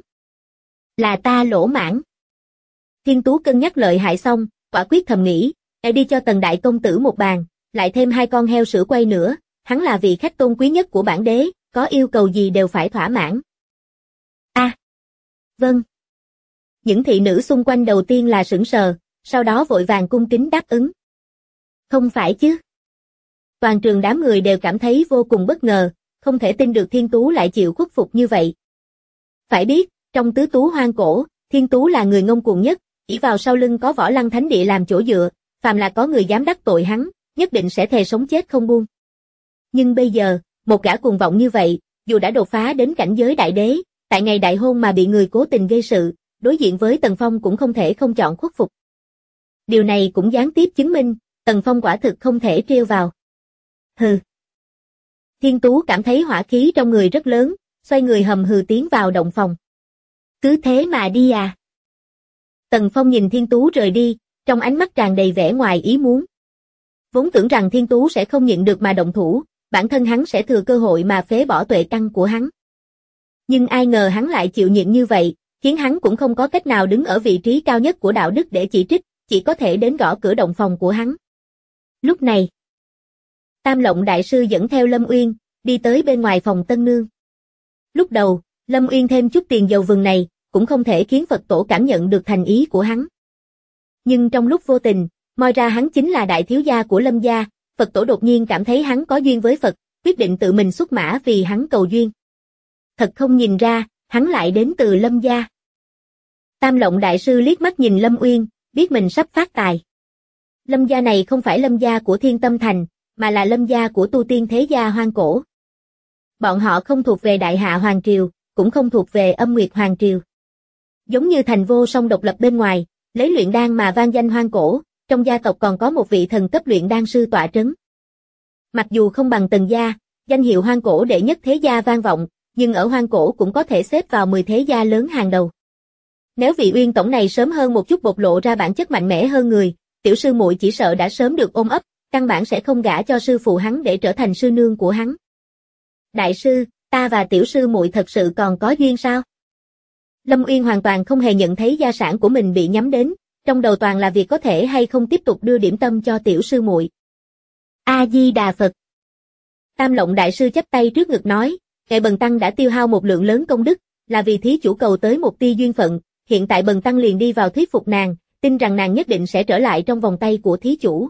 Speaker 2: Là ta lỗ mãn. Thiên Tú cân nhắc lợi hại xong, quả quyết thầm nghĩ, đi cho Tần đại công tử một bàn, lại thêm 2 con heo sữa quay nữa, hắn là vị khách tôn quý nhất của bản đế, có yêu cầu gì đều phải thỏa mãn. Vâng. Những thị nữ xung quanh đầu tiên là sững sờ, sau đó vội vàng cung kính đáp ứng. Không phải chứ. Toàn trường đám người đều cảm thấy vô cùng bất ngờ, không thể tin được Thiên Tú lại chịu khuất phục như vậy. Phải biết, trong tứ tú hoang cổ, Thiên Tú là người ngông cuồng nhất, chỉ vào sau lưng có Võ Lăng Thánh Địa làm chỗ dựa, phàm là có người dám đắc tội hắn, nhất định sẽ thề sống chết không buông. Nhưng bây giờ, một gã cuồng vọng như vậy, dù đã đột phá đến cảnh giới đại đế, tại ngày đại hôn mà bị người cố tình gây sự, đối diện với Tần Phong cũng không thể không chọn khuất phục. Điều này cũng gián tiếp chứng minh, Tần Phong quả thực không thể trêu vào. Hừ. Thiên Tú cảm thấy hỏa khí trong người rất lớn, xoay người hầm hừ tiến vào động phòng. Cứ thế mà đi à? Tần Phong nhìn Thiên Tú rời đi, trong ánh mắt tràn đầy vẻ ngoài ý muốn. Vốn tưởng rằng Thiên Tú sẽ không nhịn được mà động thủ, bản thân hắn sẽ thừa cơ hội mà phế bỏ tuệ căn của hắn. Nhưng ai ngờ hắn lại chịu nhịn như vậy, khiến hắn cũng không có cách nào đứng ở vị trí cao nhất của đạo đức để chỉ trích, chỉ có thể đến gõ cửa động phòng của hắn. Lúc này, Tam Lộng Đại Sư dẫn theo Lâm Uyên, đi tới bên ngoài phòng tân nương. Lúc đầu, Lâm Uyên thêm chút tiền dầu vừng này, cũng không thể khiến Phật tổ cảm nhận được thành ý của hắn. Nhưng trong lúc vô tình, moi ra hắn chính là đại thiếu gia của Lâm gia, Phật tổ đột nhiên cảm thấy hắn có duyên với Phật, quyết định tự mình xuất mã vì hắn cầu duyên. Thật không nhìn ra, hắn lại đến từ Lâm gia. Tam Lộng Đại Sư liếc mắt nhìn Lâm Uyên, biết mình sắp phát tài. Lâm gia này không phải Lâm gia của Thiên Tâm Thành, mà là Lâm gia của tu tiên thế gia hoang cổ. Bọn họ không thuộc về Đại Hạ Hoàng Triều, cũng không thuộc về Âm Nguyệt Hoàng Triều. Giống như Thành Vô Song độc lập bên ngoài, lấy luyện đan mà vang danh hoang cổ, trong gia tộc còn có một vị thần cấp luyện đan sư tọa trấn. Mặc dù không bằng Tần gia, danh hiệu hoang cổ đệ nhất thế gia vang vọng, nhưng ở hoang cổ cũng có thể xếp vào 10 thế gia lớn hàng đầu. Nếu vị Uyên tổng này sớm hơn một chút bộc lộ ra bản chất mạnh mẽ hơn người, tiểu sư muội chỉ sợ đã sớm được ôm ấp, căn bản sẽ không gả cho sư phụ hắn để trở thành sư nương của hắn. Đại sư, ta và tiểu sư muội thật sự còn có duyên sao? Lâm Uyên hoàn toàn không hề nhận thấy gia sản của mình bị nhắm đến, trong đầu toàn là việc có thể hay không tiếp tục đưa điểm tâm cho tiểu sư muội. A Di Đà Phật. Tam Lộng đại sư chắp tay trước ngực nói, ngài Bần tăng đã tiêu hao một lượng lớn công đức, là vì thí chủ cầu tới một tia duyên phận, hiện tại Bần tăng liền đi vào thuyết phục nàng, tin rằng nàng nhất định sẽ trở lại trong vòng tay của thí chủ.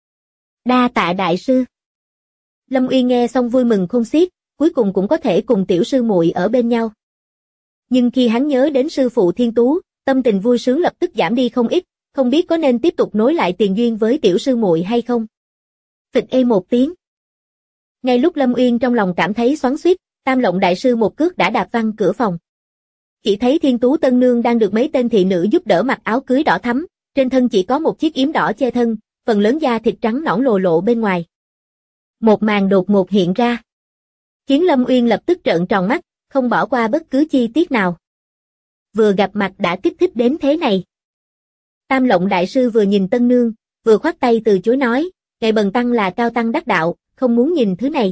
Speaker 2: Đa tạ đại sư. Lâm Uyên nghe xong vui mừng khôn xiết, cuối cùng cũng có thể cùng tiểu sư muội ở bên nhau. Nhưng khi hắn nhớ đến sư phụ Thiên Tú, tâm tình vui sướng lập tức giảm đi không ít, không biết có nên tiếp tục nối lại tiền duyên với tiểu sư muội hay không. Phịch ê một tiếng. Ngay lúc Lâm Uyên trong lòng cảm thấy xoắn xuýt, Tam Lộng đại sư một cước đã đạp văng cửa phòng. Chỉ thấy Thiên Tú tân nương đang được mấy tên thị nữ giúp đỡ mặc áo cưới đỏ thắm, trên thân chỉ có một chiếc yếm đỏ che thân, phần lớn da thịt trắng nõn lồ lộ bên ngoài. Một màn đột ngột hiện ra, khiến Lâm Uyên lập tức trợn tròn mắt, không bỏ qua bất cứ chi tiết nào. Vừa gặp mặt đã kích thích đến thế này. Tam Lộng đại sư vừa nhìn tân nương, vừa khoát tay từ chối nói, ngài Bần tăng là cao tăng đắc đạo, không muốn nhìn thứ này.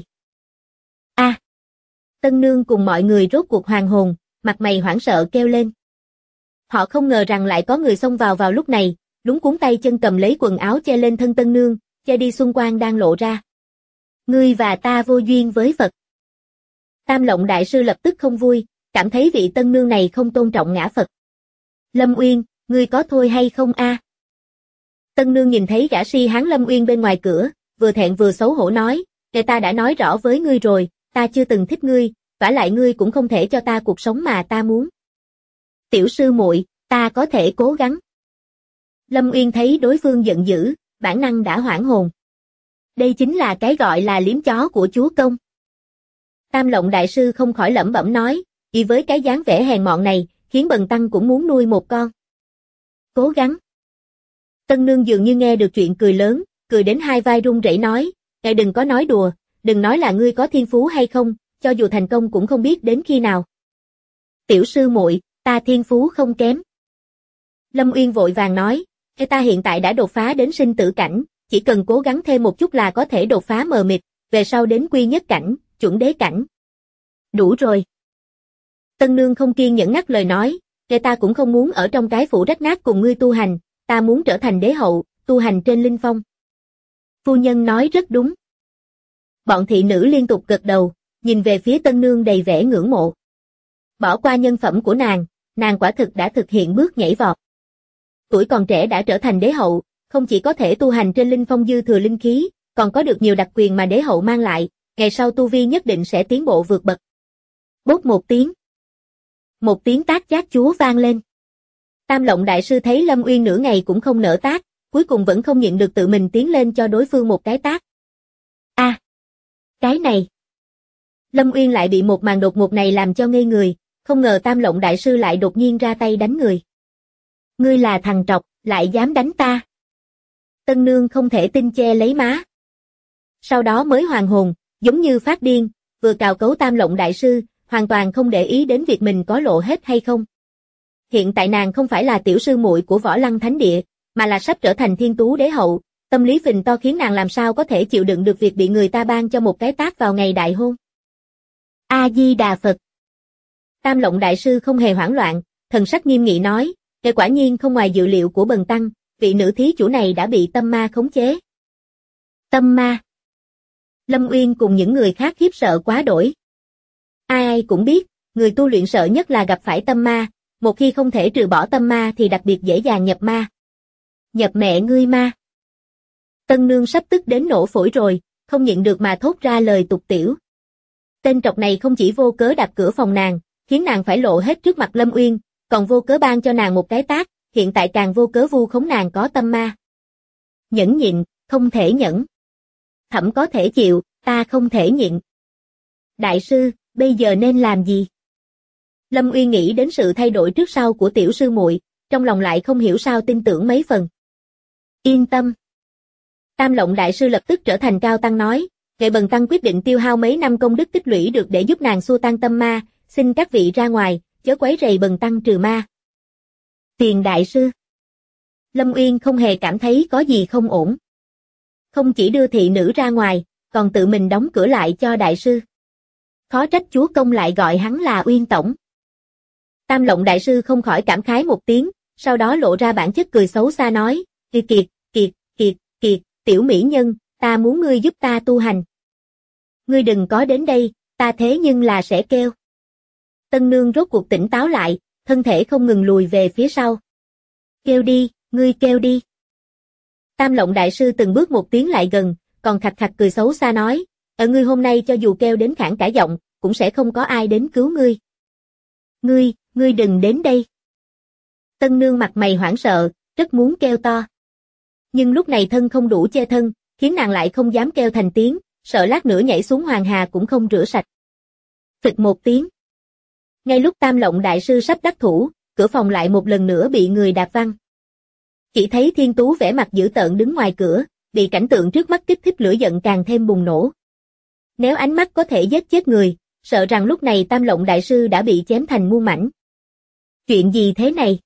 Speaker 2: A. Tân nương cùng mọi người rốt cuộc hoàn hồn, mặt mày hoảng sợ kêu lên. Họ không ngờ rằng lại có người xông vào lúc này, lúng cuống tay chân cầm lấy quần áo che lên thân tân nương, che đi xung quanh đang lộ ra. Ngươi và ta vô duyên với Phật. Tam Lộng đại sư lập tức không vui, cảm thấy vị tân nương này không tôn trọng ngã Phật. Lâm Uyên, ngươi có thôi hay không a? Tân nương nhìn thấy gã si hán Lâm Uyên bên ngoài cửa, vừa thẹn vừa xấu hổ nói, người ta đã nói rõ với ngươi rồi, ta chưa từng thích ngươi, vả lại ngươi cũng không thể cho ta cuộc sống mà ta muốn. Tiểu sư muội, ta có thể cố gắng. Lâm Uyên thấy đối phương giận dữ, bản năng đã hoảng hồn. Đây chính là cái gọi là liếm chó của chúa công. Tam Lộng đại sư không khỏi lẩm bẩm nói, vì với cái dáng vẻ hèn mọn này, khiến Bần tăng cũng muốn nuôi một con. Cố gắng. Tân nương dường như nghe được chuyện cười lớn, cười đến hai vai run rẩy nói, ngài đừng có nói đùa, đừng nói là ngươi có thiên phú hay không, cho dù thành công cũng không biết đến khi nào. Tiểu sư muội, ta thiên phú không kém. Lâm Uyên vội vàng nói, ta hiện tại đã đột phá đến sinh tử cảnh, chỉ cần cố gắng thêm một chút là có thể đột phá mờ mịt, về sau đến quy nhất cảnh, chuẩn đế cảnh. Đủ rồi. Tân nương không kiên nhẫn ngắt lời nói, ta cũng không muốn ở trong cái phủ rách nát cùng ngươi tu hành, ta muốn trở thành đế hậu, tu hành trên linh phong. Phu nhân nói rất đúng. Bọn thị nữ liên tục gật đầu, nhìn về phía tân nương đầy vẻ ngưỡng mộ. Bỏ qua nhân phẩm của nàng quả thực đã thực hiện bước nhảy vọt. Tuổi còn trẻ đã trở thành đế hậu, không chỉ có thể tu hành trên linh phong dư thừa linh khí, còn có được nhiều đặc quyền mà đế hậu mang lại, ngày sau tu vi nhất định sẽ tiến bộ vượt bậc. Bốp một tiếng. Một tiếng tát chát chúa vang lên. Tam Lộng đại sư thấy Lâm Uyên nửa ngày cũng không nở tát, cuối cùng vẫn không nhịn được tự mình tiến lên cho đối phương một cái tát. A, cái này. Lâm Uyên lại bị một màn đột ngột này làm cho ngây người, không ngờ Tam Lộng đại sư lại đột nhiên ra tay đánh người. Ngươi là thằng trọc, lại dám đánh ta. Tân nương không thể tin che lấy má. Sau đó mới hoàn hồn, giống như phát điên, vừa cào cấu Tam Lộng đại sư, hoàn toàn không để ý đến việc mình có lộ hết hay không. Hiện tại nàng không phải là tiểu sư muội của Võ Lăng Thánh Địa, mà là sắp trở thành Thiên Tú đế hậu, tâm lý phình to khiến nàng làm sao có thể chịu đựng được việc bị người ta ban cho một cái tát vào ngày đại hôn. A Di Đà Phật. Tam Lộng đại sư không hề hoảng loạn, thần sắc nghiêm nghị nói, "Đây quả nhiên không ngoài dự liệu của Bần tăng, vị nữ thí chủ này đã bị tâm ma khống chế." Tâm ma? Lâm Uyên cùng những người khác khiếp sợ quá đổi. Ai cũng biết, người tu luyện sợ nhất là gặp phải tâm ma, một khi không thể trừ bỏ tâm ma thì đặc biệt dễ dàng nhập ma. Nhập mẹ ngươi ma. Tân nương sắp tức đến nổ phổi rồi, không nhịn được mà thốt ra lời tục tiểu. Tên trọc này không chỉ vô cớ đạp cửa phòng nàng, khiến nàng phải lộ hết trước mặt Lâm Uyên, còn vô cớ ban cho nàng một cái tát, hiện tại càng vô cớ vu khống nàng có tâm ma. Nhẫn nhịn, không thể nhẫn. Thẩm có thể chịu, ta không thể nhịn. Đại sư, bây giờ nên làm gì? Lâm Uyên nghĩ đến sự thay đổi trước sau của tiểu sư muội, trong lòng lại không hiểu sao tin tưởng mấy phần. Yên tâm. Tam Lộng đại sư lập tức trở thành cao tăng nói, Ngài Bần tăng quyết định tiêu hao mấy năm công đức tích lũy được để giúp nàng xua tan tâm ma, xin các vị ra ngoài, chớ quấy rầy Bần tăng trừ ma. Tiền đại sư. Lâm Uyên không hề cảm thấy có gì không ổn. Không chỉ đưa thị nữ ra ngoài, còn tự mình đóng cửa lại cho đại sư. Khó trách chúa công lại gọi hắn là Uyên tổng. Tam Lộng đại sư không khỏi cảm khái một tiếng, sau đó lộ ra bản chất cười xấu xa nói, Kiệt, tiểu mỹ nhân, ta muốn ngươi giúp ta tu hành. Ngươi đừng có đến đây, ta thế nhưng là sẽ kêu. Tân nương rốt cuộc tỉnh táo lại, thân thể không ngừng lùi về phía sau. Kêu đi, ngươi kêu đi. Tam Lộng đại sư từng bước một tiến lại gần, còn khạch khạch cười xấu xa nói, ở ngươi hôm nay cho dù kêu đến khản cả giọng, cũng sẽ không có ai đến cứu ngươi. Ngươi đừng đến đây. Tân nương mặt mày hoảng sợ, rất muốn kêu to. Nhưng lúc này thân không đủ che thân, khiến nàng lại không dám kêu thành tiếng, sợ lát nữa nhảy xuống hoàng hà cũng không rửa sạch. Phịch một tiếng. Ngay lúc Tam Lộng đại sư sắp đắc thủ, cửa phòng lại một lần nữa bị người đạp văng. Chỉ thấy Thiên Tú vẻ mặt dữ tợn đứng ngoài cửa, bị cảnh tượng trước mắt kích thích lửa giận càng thêm bùng nổ. Nếu ánh mắt có thể giết chết người, sợ rằng lúc này Tam Lộng đại sư đã bị chém thành muôn mảnh. Chuyện gì thế này?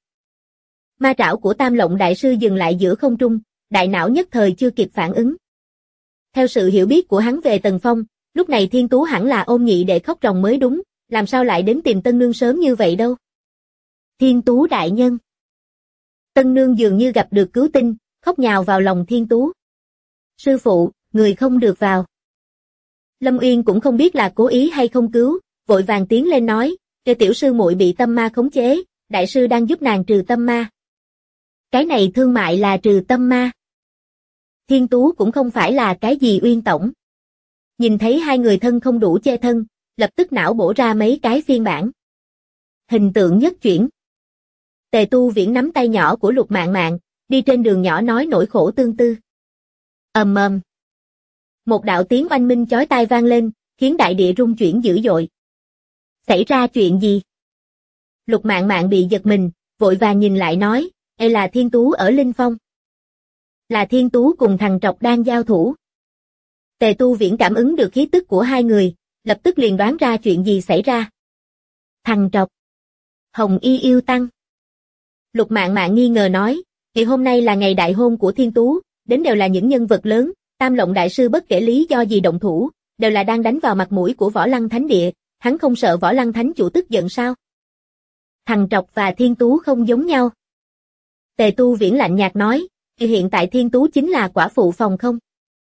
Speaker 2: Ma trảo của Tam Lộng đại sư dừng lại giữa không trung, đại não nhất thời chưa kịp phản ứng. Theo sự hiểu biết của hắn về Tần Phong, lúc này Thiên Tú hẳn là ôm nhị để khóc ròng mới đúng, làm sao lại đến tìm Tân Nương sớm như vậy đâu. Thiên Tú đại nhân. Tân Nương dường như gặp được cứu tinh, khóc nhào vào lòng Thiên Tú. Sư phụ, người không được vào. Lâm Uyên cũng không biết là cố ý hay không cứu, vội vàng tiến lên nói, cho tiểu sư muội bị tâm ma khống chế, đại sư đang giúp nàng trừ tâm ma. Cái này thương mại là trừ tâm ma. Thiên Tú cũng không phải là cái gì Uyên tổng. Nhìn thấy hai người thân không đủ che thân, lập tức não bổ ra mấy cái phiên bản. Hình tượng nhất chuyển. Tề Tu Viễn nắm tay nhỏ của Lục Mạn Mạn, đi trên đường nhỏ nói nỗi khổ tương tư. Ầm ầm. Một đạo tiếng oanh minh chói tai vang lên, khiến đại địa rung chuyển dữ dội. Xảy ra chuyện gì? Lục Mạn Mạn bị giật mình, vội vàng nhìn lại nói, là Thiên Tú ở Linh Phong. Là Thiên Tú cùng thằng Trọc đang giao thủ. Tề Tu Viễn cảm ứng được khí tức của hai người, lập tức liền đoán ra chuyện gì xảy ra. Thằng Trọc. Hồng Y yêu tăng. Lục Mạn Mạn nghi ngờ nói, ngày hôm nay là ngày đại hôn của Thiên Tú, đến đều là những nhân vật lớn, Tam Lộng đại sư bất kể lý do gì động thủ, đều là đang đánh vào mặt mũi của Võ Lăng Thánh Địa, hắn không sợ Võ Lăng Thánh chủ tức giận sao? Thằng Trọc và Thiên Tú không giống nhau. Tề Tu Viễn lạnh nhạt nói, hiện tại Thiên Tú chính là quả phụ phòng không?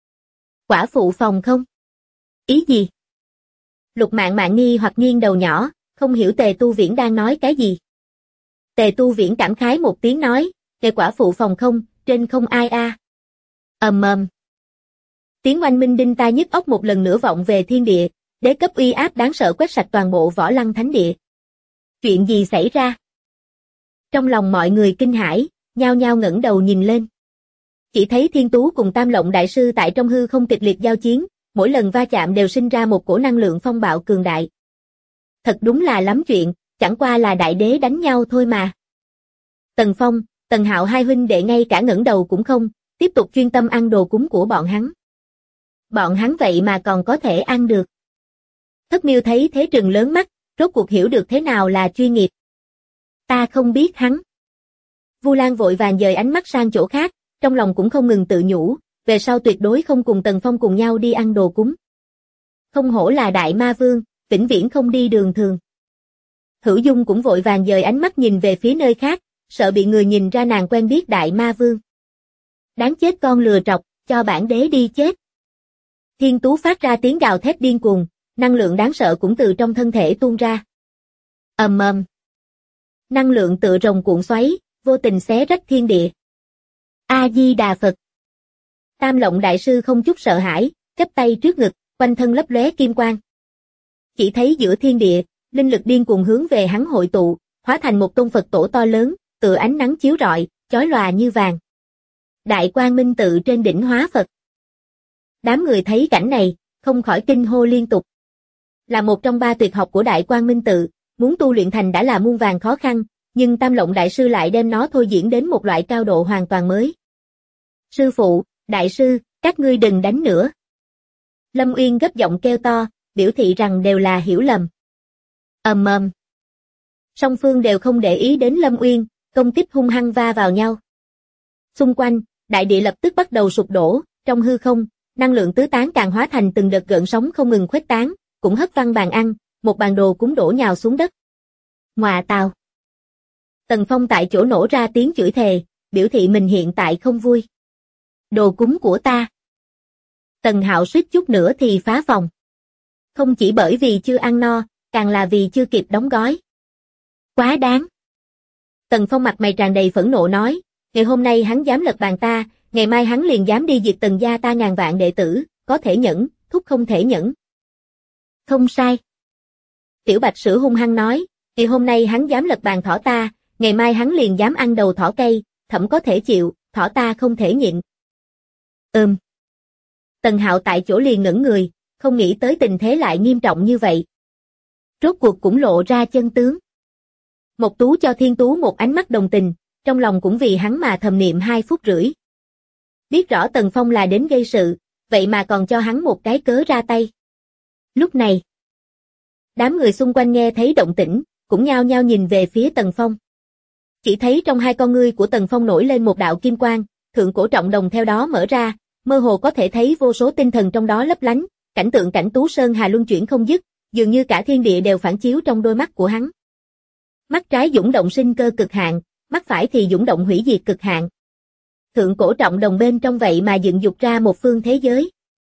Speaker 2: Quả phụ phòng không? Ý gì? Lục Mạn Mạn nghi hoặc nghiêng đầu nhỏ, không hiểu Tề Tu Viễn đang nói cái gì. Tề Tu Viễn cảm khái một tiếng nói, Tề quả phụ phòng không, trên không ai a. Ầm ầm. Tiếng oanh minh đinh tai nhức óc một lần nữa vọng về thiên địa, đế cấp uy áp đáng sợ quét sạch toàn bộ Võ Lăng Thánh Địa. Chuyện gì xảy ra? Trong lòng mọi người kinh hãi, nhao nhao ngẩng đầu nhìn lên. Chỉ thấy Thiên Tú cùng Tam Lộng đại sư tại trong hư không kịch liệt giao chiến, mỗi lần va chạm đều sinh ra một cổ năng lượng phong bạo cường đại. Thật đúng là lắm chuyện, chẳng qua là đại đế đánh nhau thôi mà. Tần Phong, Tần Hạo hai huynh đệ ngay cả ngẩng đầu cũng không, tiếp tục chuyên tâm ăn đồ cúng của bọn hắn. Bọn hắn vậy mà còn có thể ăn được. Thất Miêu thấy thế trừng lớn mắt, rốt cuộc hiểu được thế nào là chuyên nghiệp. Ta không biết hắn. Vu Lan vội vàng dời ánh mắt sang chỗ khác, trong lòng cũng không ngừng tự nhủ, về sau tuyệt đối không cùng Tần Phong cùng nhau đi ăn đồ cúng. Không hổ là đại ma vương, vĩnh viễn không đi đường thường. Hữu Dung cũng vội vàng dời ánh mắt nhìn về phía nơi khác, sợ bị người nhìn ra nàng quen biết đại ma vương. Đáng chết con lừa trọc, cho bản đế đi chết. Thiên Tú phát ra tiếng gào thét điên cuồng, năng lượng đáng sợ cũng từ trong thân thể tuôn ra. Ầm ầm. Năng lượng tựa rồng cuộn xoáy, vô tình xé rách thiên địa. A Di Đà Phật. Tam Lộng đại sư không chút sợ hãi, chắp tay trước ngực, quanh thân lấp lóe kim quang. Chỉ thấy giữa thiên địa, linh lực điên cuồng hướng về hắn hội tụ, hóa thành một tôn Phật tổ to lớn, tựa ánh nắng chiếu rọi, chói lòa như vàng. Đại Quang Minh tự trên đỉnh hóa Phật. Đám người thấy cảnh này, không khỏi kinh hô liên tục. Là một trong 3 tuyệt học của Đại Quang Minh Tự, muốn tu luyện thành đã là muôn vàn khó khăn, nhưng Tam Lộng Đại Sư lại đem nó thôi diễn đến một loại cao độ hoàn toàn mới. Sư phụ, đại sư, các ngươi đừng đánh nữa. Lâm Uyên gấp giọng kêu to, biểu thị rằng đều là hiểu lầm. Ầm ầm. Song phương đều không để ý đến Lâm Uyên, công kích hung hăng va vào nhau. Xung quanh, đại địa lập tức bắt đầu sụp đổ, trong hư không, năng lượng tứ tán càng hóa thành từng đợt gợn sóng không ngừng khuếch tán, cũng hất văng bàn ăn, một bàn đồ cúng đổ nhào xuống đất. Ngoà tào. Tần Phong tại chỗ nổ ra tiếng chửi thề, biểu thị mình hiện tại không vui. Đồ cúng của ta. Tần Hạo suýt chút nữa thì phá phòng. Không chỉ bởi vì chưa ăn no, càng là vì chưa kịp đóng gói. Quá đáng. Tần Phong mặt mày tràn đầy phẫn nộ nói, ngày hôm nay hắn dám lật bàn ta, ngày mai hắn liền dám đi diệt Tần gia ta ngàn vạn đệ tử, có thể nhẫn, thúc không thể nhẫn. Không sai. Tiểu Bạch Sữa hung hăng nói, ngày hôm nay hắn dám lật bàn thỏ ta, ngày mai hắn liền dám ăn đầu thỏ cây, thẩm có thể chịu, thỏ ta không thể nhịn. Tần Hạo tại chỗ liền ngẩn người, không nghĩ tới tình thế lại nghiêm trọng như vậy. Rốt cuộc cũng lộ ra chân tướng. Mộc Tú cho Thiên Tú một ánh mắt đồng tình, trong lòng cũng vì hắn mà thầm niệm 2 phút rưỡi. Biết rõ Tần Phong là đến gây sự, vậy mà còn cho hắn một cái cớ ra tay. Lúc này, đám người xung quanh nghe thấy động tĩnh, cũng nhao nhao nhìn về phía Tần Phong. Chỉ thấy trong 2 con ngươi của Tần Phong nổi lên một đạo kim quang, thượng cổ trọng đồng theo đó mở ra, mơ hồ có thể thấy vô số tinh thần trong đó lấp lánh, cảnh tượng cảnh tú sơn hà luân chuyển không dứt, dường như cả thiên địa đều phản chiếu trong đôi mắt của hắn. Mắt trái dũng động sinh cơ cực hạn, mắt phải thì dũng động hủy diệt cực hạn. Thượng cổ trọng đồng bên trong vậy mà dựng dục ra một phương thế giới.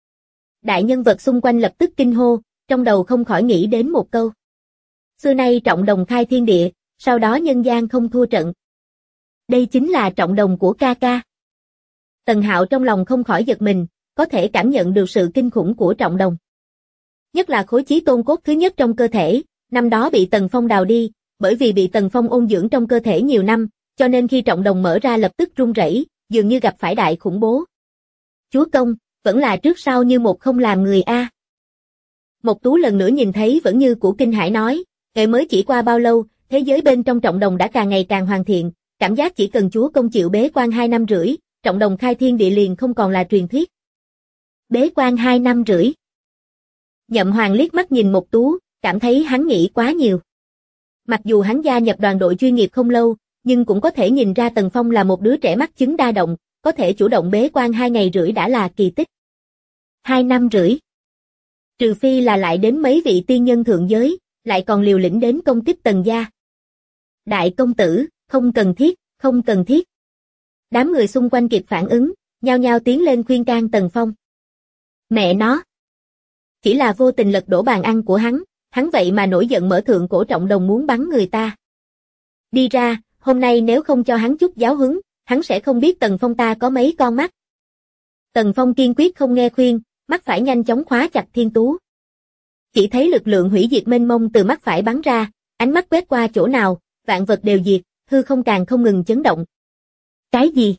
Speaker 2: Đại nhân vật xung quanh lập tức kinh hô, trong đầu không khỏi nghĩ đến một câu. Xưa nay trọng đồng khai thiên địa, sau đó nhân gian không thua trận. Đây chính là trọng đồng của ca ca. Tần Hạo trong lòng không khỏi giật mình, có thể cảm nhận được sự kinh khủng của trọng đồng. Nhất là khối chí tôn cốt thứ nhất trong cơ thể, năm đó bị Tần Phong đào đi, bởi vì bị Tần Phong ôn dưỡng trong cơ thể nhiều năm, cho nên khi trọng đồng mở ra lập tức rung rẩy, dường như gặp phải đại khủng bố. Chúa công, vẫn là trước sau như một không làm người a. Mộc Tú lần nữa nhìn thấy vẫn như của kinh hãi nói, ngày mới chỉ qua bao lâu, thế giới bên trong trọng đồng đã càng ngày càng hoàn thiện, cảm giác chỉ cần chúa công chịu bế quan 2 năm rưỡi, trọng đồng khai thiên địa liền không còn là truyền thuyết. Bế quan 2 năm rưỡi. Nhậm Hoàng liếc mắt nhìn Mộc Tú, cảm thấy hắn nghĩ quá nhiều. Mặc dù hắn gia nhập đoàn đội chuyên nghiệp không lâu, nhưng cũng có thể nhìn ra Tần Phong là một đứa trẻ mắc chứng đa động, có thể chủ động bế quan 2 ngày rưỡi đã là kỳ tích. 2 năm rưỡi. Trừ phi là lại đến mấy vị tiên nhân thượng giới, lại còn liều lĩnh đến công kích Tần gia. Đại công tử, không cần thiết, không cần thiết. Đám người xung quanh kịp phản ứng, nhao nhao tiến lên khuyên can Tần Phong. Mẹ nó. Chỉ là vô tình lật đổ bàn ăn của hắn vậy mà nổi giận mở thượng cổ trọng đồng muốn bắn người ta. Đi ra, hôm nay nếu không cho hắn chút giáo huấn, hắn sẽ không biết Tần Phong ta có mấy con mắt. Tần Phong kiên quyết không nghe khuyên, mắt phải nhanh chóng khóa chặt Thiên Tú. Chỉ thấy lực lượng hủy diệt mênh mông từ mắt phải bắn ra, ánh mắt quét qua chỗ nào, vạn vật đều diệt, hư không càng không ngừng chấn động. Cái gì?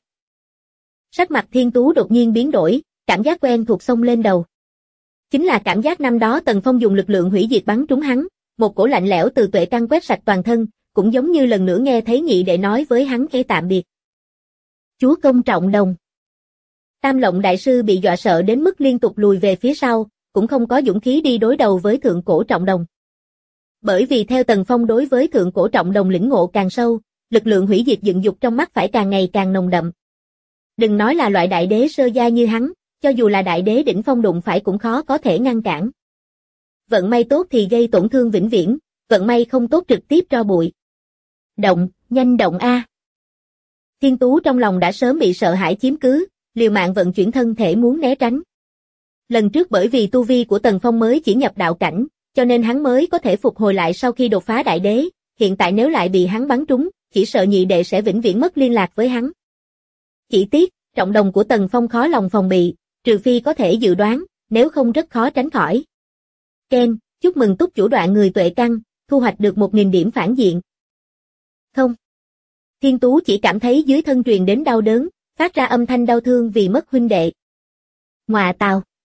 Speaker 2: Sắc mặt Thiên Tú đột nhiên biến đổi, cảm giác quen thuộc xông lên đầu. Chính là cảm giác năm đó Tần Phong dùng lực lượng hủy diệt bắn trúng hắn, một cổ lạnh lẽo từ tuệ căn quét sạch toàn thân, cũng giống như lần nữa nghe thấy nhị đệ nói với hắn kể tạm biệt. Chúa công trọng đồng. Tam Lộng Đại Sư bị dọa sợ đến mức liên tục lùi về phía sau, cũng không có dũng khí đi đối đầu với thượng cổ trọng đồng. Bởi vì theo Tần Phong đối với thượng cổ trọng đồng lĩnh ngộ càng sâu, lực lượng hủy diệt dựng dục trong mắt phải càng ngày càng nồng đậm. Đừng nói là loại đại đế sơ giai như hắn, cho dù là đại đế đỉnh phong đụng phải cũng khó có thể ngăn cản. Vận may tốt thì gây tổn thương vĩnh viễn, vận may không tốt trực tiếp tro bụi. Động, nhanh động a. Thiên Tú trong lòng đã sớm bị sợ hãi chiếm cứ, liều mạng vận chuyển thân thể muốn né tránh. Lần trước bởi vì tu vi của Tần Phong mới chỉ nhập đạo cảnh, cho nên hắn mới có thể phục hồi lại sau khi đột phá đại đế, hiện tại nếu lại bị hắn bắn trúng, chỉ sợ nhị đệ sẽ vĩnh viễn mất liên lạc với hắn. Chỉ tiếc, trọng đồng của Tần Phong khó lòng phòng bị, trừ phi có thể dự đoán, nếu không rất khó tránh khỏi. Ken, chúc mừng túc chủ đoạn người tuệ căn, thu hoạch được 1000 điểm phản diện. Không. Thiên Tú chỉ cảm thấy dưới thân truyền đến đau đớn, phát ra âm thanh đau thương vì mất huynh đệ. Ngoà tào.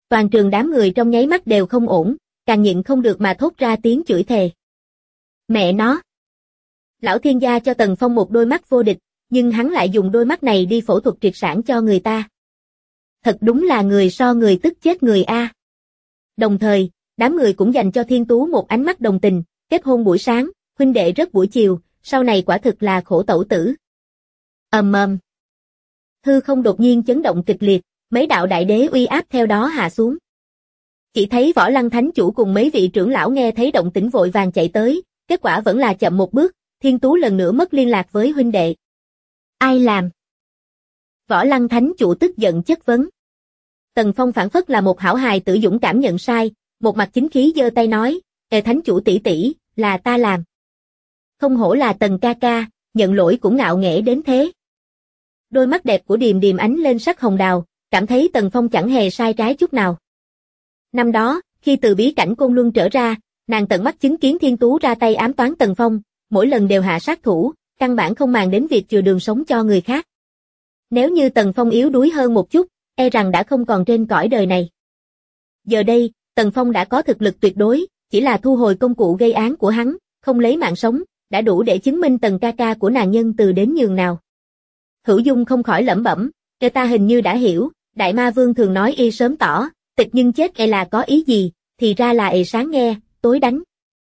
Speaker 2: Toàn trường đám người trong nháy mắt đều không ổn, càng nhịn không được mà thốt ra tiếng chửi thề. Mẹ nó! Lão thiên gia cho Tần Phong một đôi mắt vô địch, nhưng hắn lại dùng đôi mắt này đi phẫu thuật triệt sản cho người ta. Thật đúng là người so người tức chết người a. Đồng thời, đám người cũng dành cho Thiên Tú một ánh mắt đồng tình, kết hôn buổi sáng, huynh đệ rất buổi chiều, sau này quả thực là khổ tẩu tử. Ầm. Hư không đột nhiên chấn động kịch liệt, mấy đạo đại đế uy áp theo đó hạ xuống. Chỉ thấy Võ Lăng Thánh Chủ cùng mấy vị trưởng lão nghe thấy động tĩnh vội vàng chạy tới, kết quả vẫn là chậm một bước, Thiên Tú lần nữa mất liên lạc với huynh đệ. Ai làm? Võ Lăng Thánh Chủ tức giận chất vấn. Tần Phong phản phất là một hảo hài tử dũng cảm nhận sai, một mặt chính khí giơ tay nói, Thánh Chủ tỷ tỷ, là ta làm. Không hổ là Tần ca ca, nhận lỗi cũng ngạo nghễ đến thế. Đôi mắt đẹp của Điềm Điềm ánh lên sắc hồng đào, cảm thấy Tần Phong chẳng hề sai trái chút nào. Năm đó, khi từ bí cảnh Côn Luân trở ra, nàng tận mắt chứng kiến Thiên Tú ra tay ám toán Tần Phong, mỗi lần đều hạ sát thủ, căn bản không màng đến việc chừa đường sống cho người khác. Nếu như Tần Phong yếu đuối hơn một chút, e rằng đã không còn trên cõi đời này. Giờ đây, Tần Phong đã có thực lực tuyệt đối, chỉ là thu hồi công cụ gây án của hắn, không lấy mạng sống, đã đủ để chứng minh Tần ca ca của nàng nhân từ đến nhường nào. Hữu Dung không khỏi lẩm bẩm, ta hình như đã hiểu, Đại Ma Vương thường nói y sớm tỏ, tịch nhưng chết là có ý gì, thì ra là sáng nghe, tối đánh.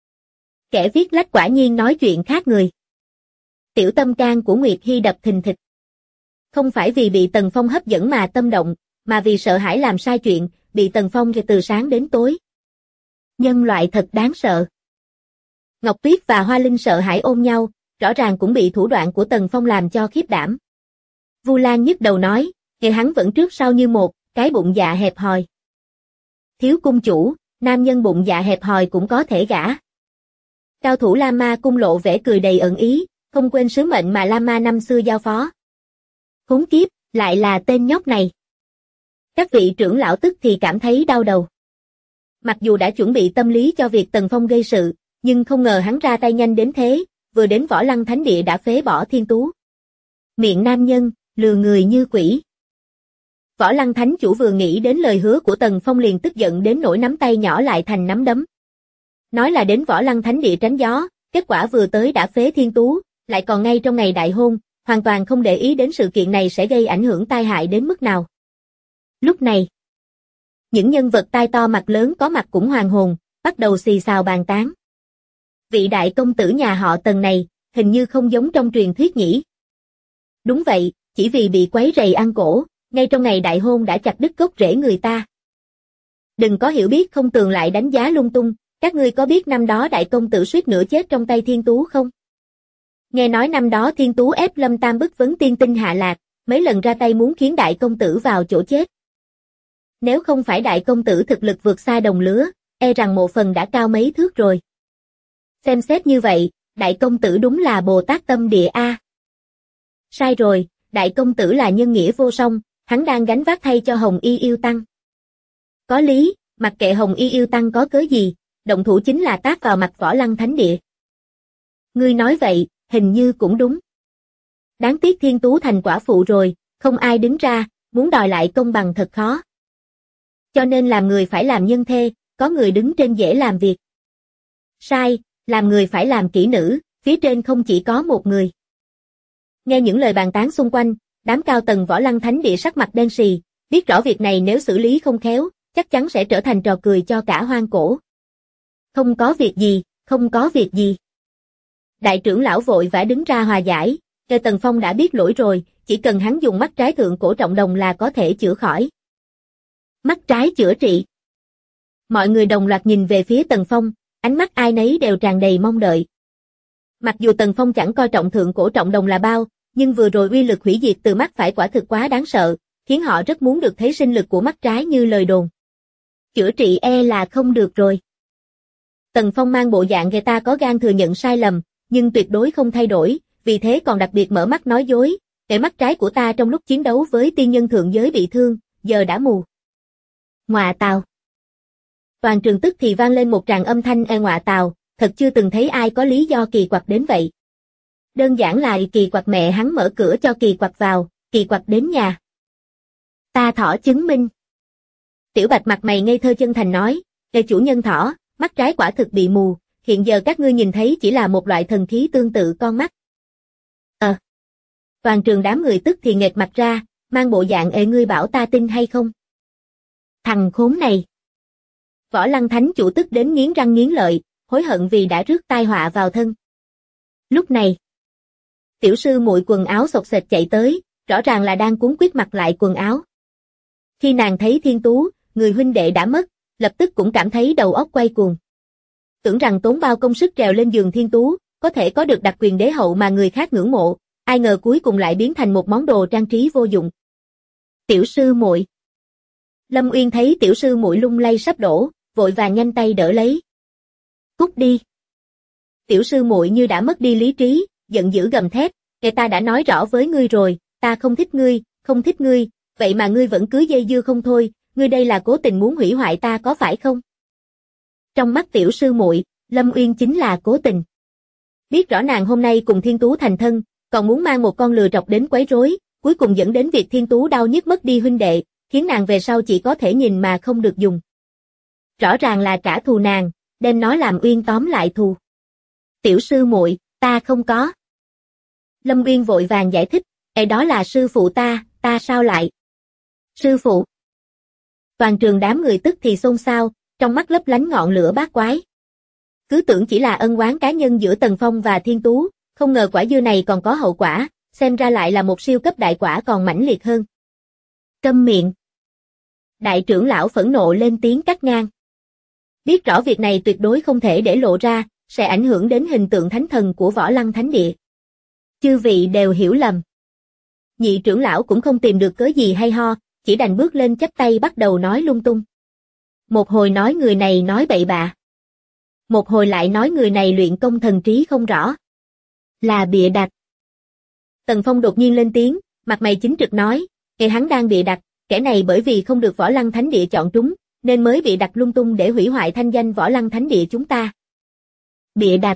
Speaker 2: Kẻ viết lách quả nhiên nói chuyện khác người. Tiểu tâm can của Nguyệt Hy đập thình thịch. Không phải vì bị Tần Phong hấp dẫn mà tâm động, mà vì sợ hãi làm sai chuyện, bị Tần Phong từ sáng đến tối. Nhân loại thật đáng sợ. Ngọc Tuyết và Hoa Linh sợ hãi ôm nhau, rõ ràng cũng bị thủ đoạn của Tần Phong làm cho khiếp đảm. Vu Lan nhức đầu nói, hắn vẫn trước sau như một, cái bụng dạ hẹp hòi. Thiếu cung chủ, nam nhân bụng dạ hẹp hòi cũng có thể gả. Cao thủ La Ma cung lộ vẻ cười đầy ẩn ý, không quên sứ mệnh mà La Ma năm xưa giao phó. Khốn kiếp, lại là tên nhóc này. Các vị trưởng lão tức thì cảm thấy đau đầu. Mặc dù đã chuẩn bị tâm lý cho việc Tần Phong gây sự, nhưng không ngờ hắn ra tay nhanh đến thế, vừa đến Võ Lăng Thánh Địa đã phế bỏ Thiên Tú. Miệng nam nhân, lừa người như quỷ. Võ Lăng Thánh Chủ vừa nghĩ đến lời hứa của Tần Phong liền tức giận đến nỗi nắm tay nhỏ lại thành nắm đấm. Nói là đến Võ Lăng Thánh Địa tránh gió, kết quả vừa tới đã phế Thiên Tú, lại còn ngay trong ngày đại hôn, hoàn toàn không để ý đến sự kiện này sẽ gây ảnh hưởng tai hại đến mức nào. Lúc này, những nhân vật tai to mặt lớn có mặt cũng hoàn hồn, bắt đầu xì xào bàn tán. Vị đại công tử nhà họ Tần này, hình như không giống trong truyền thuyết nhỉ. Đúng vậy, chỉ vì bị quấy rầy ăn cổ, ngay trong ngày đại hôn đã chặt đứt gốc rễ người ta. Đừng có hiểu biết không tường lại đánh giá lung tung, các ngươi có biết năm đó đại công tử suýt nữa chết trong tay Thiên Tú không? Nghe nói năm đó Thiên Tú ép Lâm Tam bức vấn tiên tinh hạ lạc, mấy lần ra tay muốn khiến đại công tử vào chỗ chết. Nếu không phải đại công tử thực lực vượt xa đồng lứa, e rằng mộ phần đã cao mấy thước rồi. Xem xét như vậy, đại công tử đúng là Bồ Tát tâm địa a. Sai rồi, đại công tử là nhân nghĩa vô song, hắn đang gánh vác thay cho Hồng Y Yêu Tăng. Có lý, mặc kệ Hồng Y Yêu Tăng có cớ gì, động thủ chính là tát vào mặt Võ Lăng Thánh Địa. Ngươi nói vậy, hình như cũng đúng. Đáng tiếc Thiên Tú thành quả phụ rồi, không ai đứng ra, muốn đòi lại công bằng thật khó. Cho nên làm người phải làm nhân thê, có người đứng trên dễ làm việc. Sai, làm người phải làm kỹ nữ, phía trên không chỉ có một người. Nghe những lời bàn tán xung quanh, đám cao tầng Võ Lăng Thánh Địa sắc mặt đen sì, biết rõ việc này nếu xử lý không khéo, chắc chắn sẽ trở thành trò cười cho cả hoang cổ. Không có việc gì, không có việc gì. Đại trưởng lão vội vã đứng ra hòa giải, Tần Phong đã biết lỗi rồi, chỉ cần hắn dùng mắt trái thượng cổ trọng đồng là có thể chữa khỏi. Mắt trái chữa trị. Mọi người đồng loạt nhìn về phía Tần Phong, ánh mắt ai nấy đều tràn đầy mong đợi. Mặc dù Tần Phong chẳng coi trọng thượng cổ trọng đồng là bao, nhưng vừa rồi uy lực hủy diệt từ mắt phải quả thực quá đáng sợ, khiến họ rất muốn được thấy sinh lực của mắt trái như lời đồn. Chữa trị e là không được rồi. Tần Phong mang bộ dạng người ta có gan thừa nhận sai lầm, nhưng tuyệt đối không thay đổi, vì thế còn đặc biệt mở mắt nói dối, để mắt trái của ta trong lúc chiến đấu với tiên nhân thượng giới bị thương, giờ đã mù. Ngọa tào. Toàn trường tức thì vang lên một tràng âm thanh ngọa tào, thật chưa từng thấy ai có lý do kỳ quặc đến vậy. Đơn giản là kỳ quặc mẹ hắn mở cửa cho kỳ quặc vào, kỳ quặc đến nhà. Ta thỏ chứng minh. Tiểu Bạch mặt mày ngây thơ chân thành nói, chủ nhân thỏ, mắt trái quả thực bị mù, hiện giờ các ngươi nhìn thấy chỉ là một loại thần khí tương tự con mắt. Toàn trường đám người tức thì nghệt mặt ra, mang bộ dạng ngươi bảo ta tin hay không? Thằng khốn này! Võ Lăng Thánh chủ tức đến nghiến răng nghiến lợi, hối hận vì đã rước tai họa vào thân. Lúc này, tiểu sư muội quần áo xộc xệch chạy tới, rõ ràng là đang cuốn quýt mặc lại quần áo. Khi nàng thấy Thiên Tú, người huynh đệ đã mất, lập tức cũng cảm thấy đầu óc quay cuồng. Tưởng rằng tốn bao công sức trèo lên giường Thiên Tú, có thể có được đặc quyền đế hậu mà người khác ngưỡng mộ, ai ngờ cuối cùng lại biến thành một món đồ trang trí vô dụng. Tiểu sư muội. Lâm Uyên thấy tiểu sư muội lung lay sắp đổ, vội vàng nhanh tay đỡ lấy. Cút đi. Tiểu sư muội như đã mất đi lý trí, giận dữ gầm thét, ta đã nói rõ với ngươi rồi, ta không thích ngươi, không thích ngươi, vậy mà ngươi vẫn cứ dây dưa không thôi, ngươi đây là cố tình muốn hủy hoại ta có phải không? Trong mắt tiểu sư muội, Lâm Uyên chính là cố tình. Biết rõ nàng hôm nay cùng Thiên Tú thành thân, còn muốn mang một con lừa trọc đến quấy rối, cuối cùng dẫn đến việc Thiên Tú đau nhức mất đi huynh đệ, khiến nàng về sau chỉ có thể nhìn mà không được dùng. Rõ ràng là trả thù nàng, đem nó làm Uyên tóm lại thù. Tiểu sư muội, ta không có. Lâm Uyên vội vàng giải thích, đó là sư phụ ta sao lại? Sư phụ. Toàn trường đám người tức thì xôn xao, trong mắt lấp lánh ngọn lửa bát quái. Cứ tưởng chỉ là ân oán cá nhân giữa Tần Phong và Thiên Tú, không ngờ quả dưa này còn có hậu quả, xem ra lại là một siêu cấp đại quả còn mãnh liệt hơn. Câm miệng. Đại trưởng lão phẫn nộ lên tiếng cắt ngang. Biết rõ việc này tuyệt đối không thể để lộ ra, sẽ ảnh hưởng đến hình tượng thánh thần của Võ Lăng Thánh Địa. Chư vị đều hiểu lầm. Nhị trưởng lão cũng không tìm được cớ gì hay ho, chỉ đành bước lên chắp tay bắt đầu nói lung tung. Một hồi nói người này nói bậy bạ. Một hồi lại nói người này luyện công thần trí không rõ. Là bịa đặt. Tần Phong đột nhiên lên tiếng, mặt mày chính trực nói, hắn đang bịa đặt, kẻ này bởi vì không được Võ Lăng Thánh Địa chọn trúng, nên mới bịa đặt lung tung để hủy hoại thanh danh Võ Lăng Thánh Địa chúng ta. Bịa đặt.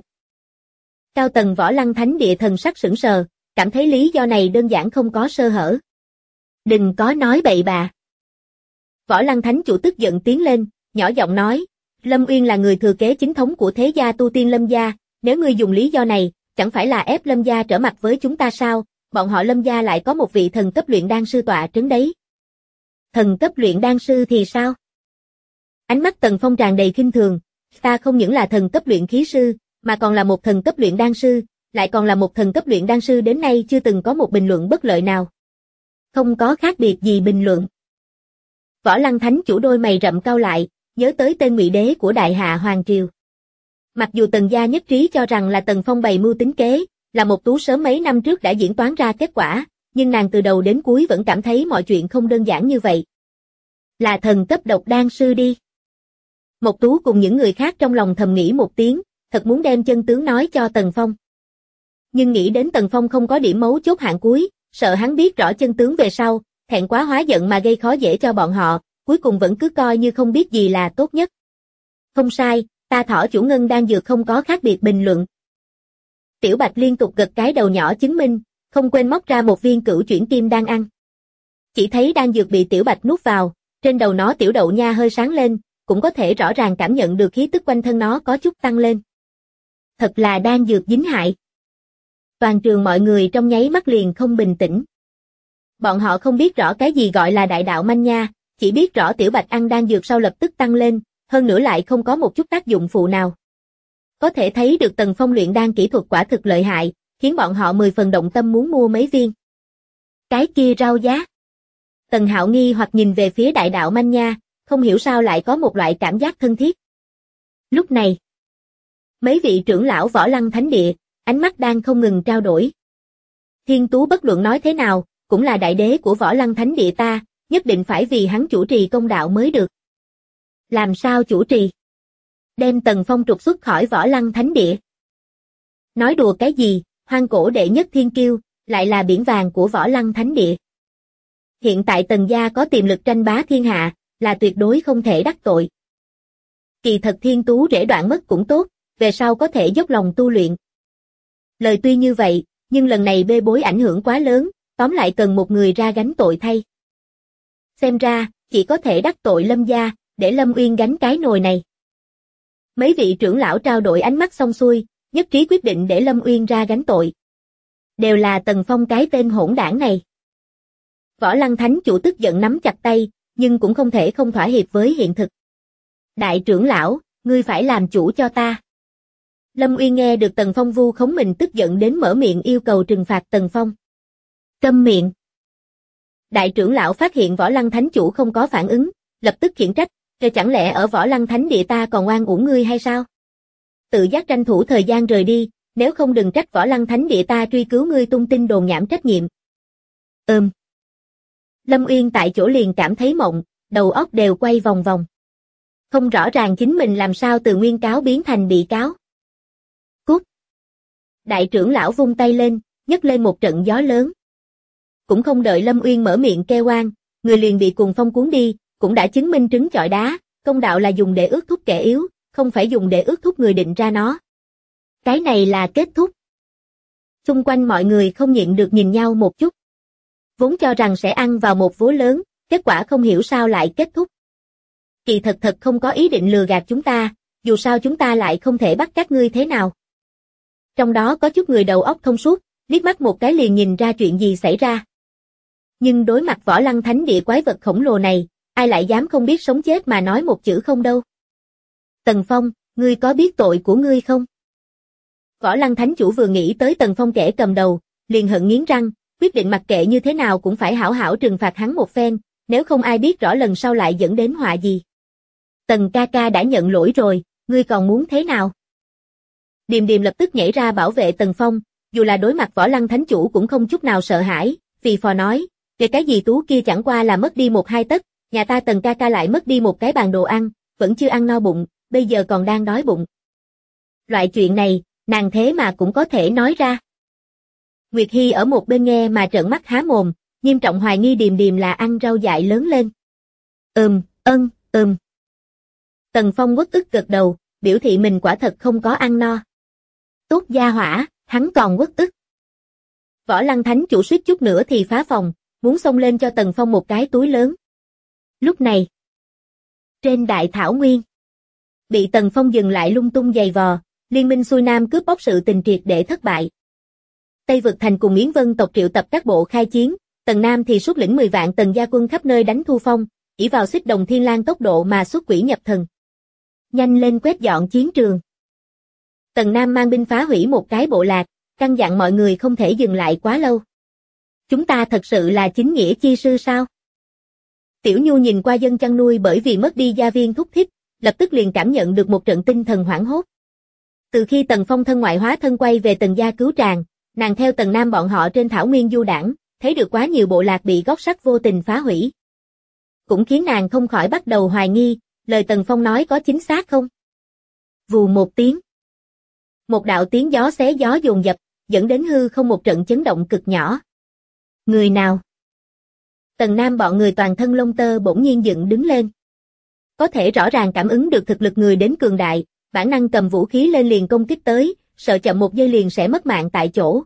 Speaker 2: Cao tầng Võ Lăng Thánh Địa thần sắc sững sờ, cảm thấy lý do này đơn giản không có sơ hở. Đừng có nói bậy bạ. Võ Lăng Thánh chủ tức giận tiến lên, nhỏ giọng nói, Lâm Uyên là người thừa kế chính thống của thế gia tu tiên Lâm gia, nếu ngươi dùng lý do này, chẳng phải là ép Lâm gia trở mặt với chúng ta sao, bọn họ Lâm gia lại có một vị thần cấp luyện đan sư tọa trấn đấy. Thần cấp luyện đan sư thì sao? Ánh mắt Tần Phong tràn đầy khinh thường, ta không những là thần cấp luyện khí sư, mà còn là một thần cấp luyện đan sư, lại còn là một thần cấp luyện đan sư đến nay chưa từng có một bình luận bất lợi nào. Không có khác biệt gì bình luận. Võ Lăng Thánh chủ đôi mày rậm cau lại, nhớ tới tên ngụy đế của Đại Hạ Hoàng Triều. Mặc dù Tần gia nhất trí cho rằng là Tần Phong bày mưu tính kế, là một tú sớm mấy năm trước đã diễn toán ra kết quả, nhưng nàng từ đầu đến cuối vẫn cảm thấy mọi chuyện không đơn giản như vậy. Là thần cấp độc đan sư đi. Mộc Tú cùng những người khác trong lòng thầm nghĩ một tiếng, thật muốn đem chân tướng nói cho Tần Phong. Nhưng nghĩ đến Tần Phong không có điểm mấu chốt hạng cuối, sợ hắn biết rõ chân tướng về sau, thẹn quá hóa giận mà gây khó dễ cho bọn họ, cuối cùng vẫn cứ coi như không biết gì là tốt nhất. Không sai, ta thỏ chủ ngân đan dược không có khác biệt bình luận. Tiểu Bạch liên tục gật cái đầu nhỏ chứng minh, không quên móc ra một viên cửu chuyển kim đan ăn. Chỉ thấy đan dược bị Tiểu Bạch nuốt vào, trên đầu nó tiểu đậu nha hơi sáng lên, cũng có thể rõ ràng cảm nhận được khí tức quanh thân nó có chút tăng lên. Thật là đan dược dính hại. Toàn trường mọi người trong nháy mắt liền không bình tĩnh. Bọn họ không biết rõ cái gì gọi là đại đạo manh nha, chỉ biết rõ Tiểu Bạch ăn đan dược sau lập tức tăng lên, hơn nữa lại không có một chút tác dụng phụ nào. Có thể thấy được Tần Phong luyện đan kỹ thuật quả thực lợi hại, khiến bọn họ 10 phần động tâm muốn mua mấy viên. Cái kia rau giá. Tần Hạo nghi hoặc nhìn về phía đại đạo manh nha, không hiểu sao lại có một loại cảm giác thân thiết. Lúc này, mấy vị trưởng lão Võ Lăng Thánh Địa, ánh mắt đang không ngừng trao đổi. Thiên Tú bất luận nói thế nào, cũng là đại đế của Võ Lăng Thánh Địa ta, nhất định phải vì hắn chủ trì công đạo mới được. Làm sao chủ trì? Đem Tần Phong trục xuất khỏi Võ Lăng Thánh Địa. Nói đùa cái gì, hoang cổ đệ nhất thiên kiêu, lại là biển vàng của Võ Lăng Thánh Địa. Hiện tại Tần gia có tiềm lực tranh bá thiên hạ, là tuyệt đối không thể đắc tội. Kỳ thật Thiên Tú rễ đoạn mất cũng tốt, về sau có thể dốc lòng tu luyện. Lời tuy như vậy, nhưng lần này bê bối ảnh hưởng quá lớn, tóm lại cần một người ra gánh tội thay. Xem ra, Chỉ có thể đắc tội Lâm gia, để Lâm Uyên gánh cái nồi này. Mấy vị trưởng lão trao đổi ánh mắt xong xuôi, nhất trí quyết định để Lâm Uyên ra gánh tội. Đều là Tần Phong cái tên hỗn đảng này. Võ Lăng Thánh chủ tức giận nắm chặt tay, nhưng cũng không thể không thỏa hiệp với hiện thực. Đại trưởng lão, ngươi phải làm chủ cho ta. Lâm Uyên nghe được Tần Phong vu khống mình tức giận đến mở miệng yêu cầu trừng phạt Tần Phong. Câm miệng. Đại trưởng lão phát hiện Võ Lăng Thánh chủ không có phản ứng, lập tức khiển trách, rồi chẳng lẽ ở Võ Lăng Thánh địa ta còn oan uổng ngươi hay sao? Tự giác tranh thủ thời gian rời đi, nếu không đừng trách Võ Lăng Thánh địa ta truy cứu ngươi tung tin đồn nhảm trách nhiệm. Lâm Uyên tại chỗ liền cảm thấy mộng, đầu óc đều quay vòng vòng. Không rõ ràng chính mình làm sao từ nguyên cáo biến thành bị cáo. Cút. Đại trưởng lão vung tay lên, nhấc lên một trận gió lớn. Cũng không đợi Lâm Uyên mở miệng kêu oan, người liền bị cuồng phong cuốn đi, cũng đã chứng minh trứng chọi đá, công đạo là dùng để ước thúc kẻ yếu, không phải dùng để ước thúc người định ra nó. Cái này là kết thúc. Xung quanh mọi người không nhịn được nhìn nhau một chút. Vốn cho rằng sẽ ăn vào một vố lớn, kết quả không hiểu sao lại kết thúc. Kỳ thật không có ý định lừa gạt chúng ta, dù sao chúng ta lại không thể bắt các ngươi thế nào. Trong đó có chút người đầu óc thông suốt, liếc mắt một cái liền nhìn ra chuyện gì xảy ra. Nhưng đối mặt Võ Lăng Thánh địa quái vật khổng lồ này, ai lại dám không biết sống chết mà nói một chữ không đâu. Tần Phong, ngươi có biết tội của ngươi không? Võ Lăng Thánh chủ vừa nghĩ tới Tần Phong kẻ cầm đầu, liền hận nghiến răng, quyết định mặc kệ như thế nào cũng phải hảo hảo trừng phạt hắn một phen, nếu không ai biết rõ lần sau lại dẫn đến họa gì. Tần ca ca đã nhận lỗi rồi, ngươi còn muốn thế nào? Điềm Điềm lập tức nhảy ra bảo vệ Tần Phong, dù là đối mặt Võ Lăng Thánh chủ cũng không chút nào sợ hãi, phì phò nói, về cái gì Tú kia chẳng qua là mất đi 1-2 tấc, nhà ta Tần ca ca lại mất đi một cái bàn đồ ăn, vẫn chưa ăn no bụng, bây giờ còn đang đói bụng. Loại chuyện này, nàng thế mà cũng có thể nói ra. Nguyệt Hy ở một bên nghe mà trợn mắt há mồm, nghiêm trọng hoài nghi Điềm Điềm là ăn rau dại lớn lên. Tần Phong uất ức gật đầu, biểu thị mình quả thật không có ăn no. Tốt gia hỏa, hắn còn uất ức. Võ Lăng Thánh chủ suýt chút nữa thì phá phòng, muốn xông lên cho Tần Phong một cái túi lớn. Lúc này, trên đại thảo nguyên, bị Tần Phong dừng lại lung tung giày vò, liên minh xuôi nam cướp bóc sự tình triệt để thất bại. Tây Vực Thành cùng Yến Vân tộc triệu tập các bộ khai chiến, Tần Nam thì xuất lĩnh 10 vạn tần gia quân khắp nơi đánh Thu Phong, ỷ vào xích đồng thiên lang tốc độ mà xuất quỷ nhập thần. Nhanh lên quét dọn chiến trường. Tần Nam mang binh phá hủy một cái bộ lạc, căn dặn mọi người không thể dừng lại quá lâu. Chúng ta thật sự là chính nghĩa chi sư sao? Tiểu Nhu nhìn qua dân chăn nuôi bởi vì mất đi gia viên thúc thích, lập tức liền cảm nhận được một trận tinh thần hoảng hốt. Từ khi Tần Phong thân ngoại hóa thân quay về Tần gia cứu tràng, nàng theo Tần Nam bọn họ trên thảo nguyên du đãng, thấy được quá nhiều bộ lạc bị gót sắt vô tình phá hủy. Cũng khiến nàng không khỏi bắt đầu hoài nghi, lời Tần Phong nói có chính xác không? Vù một tiếng. Một đạo tiếng gió xé gió dồn dập, dẫn đến hư không một trận chấn động cực nhỏ. Người nào? Tần Nam bọn người toàn thân lông tơ bỗng nhiên dựng đứng lên. Có thể rõ ràng cảm ứng được thực lực người đến cường đại, bản năng cầm vũ khí lên liền công kích tới, sợ chậm một giây liền sẽ mất mạng tại chỗ.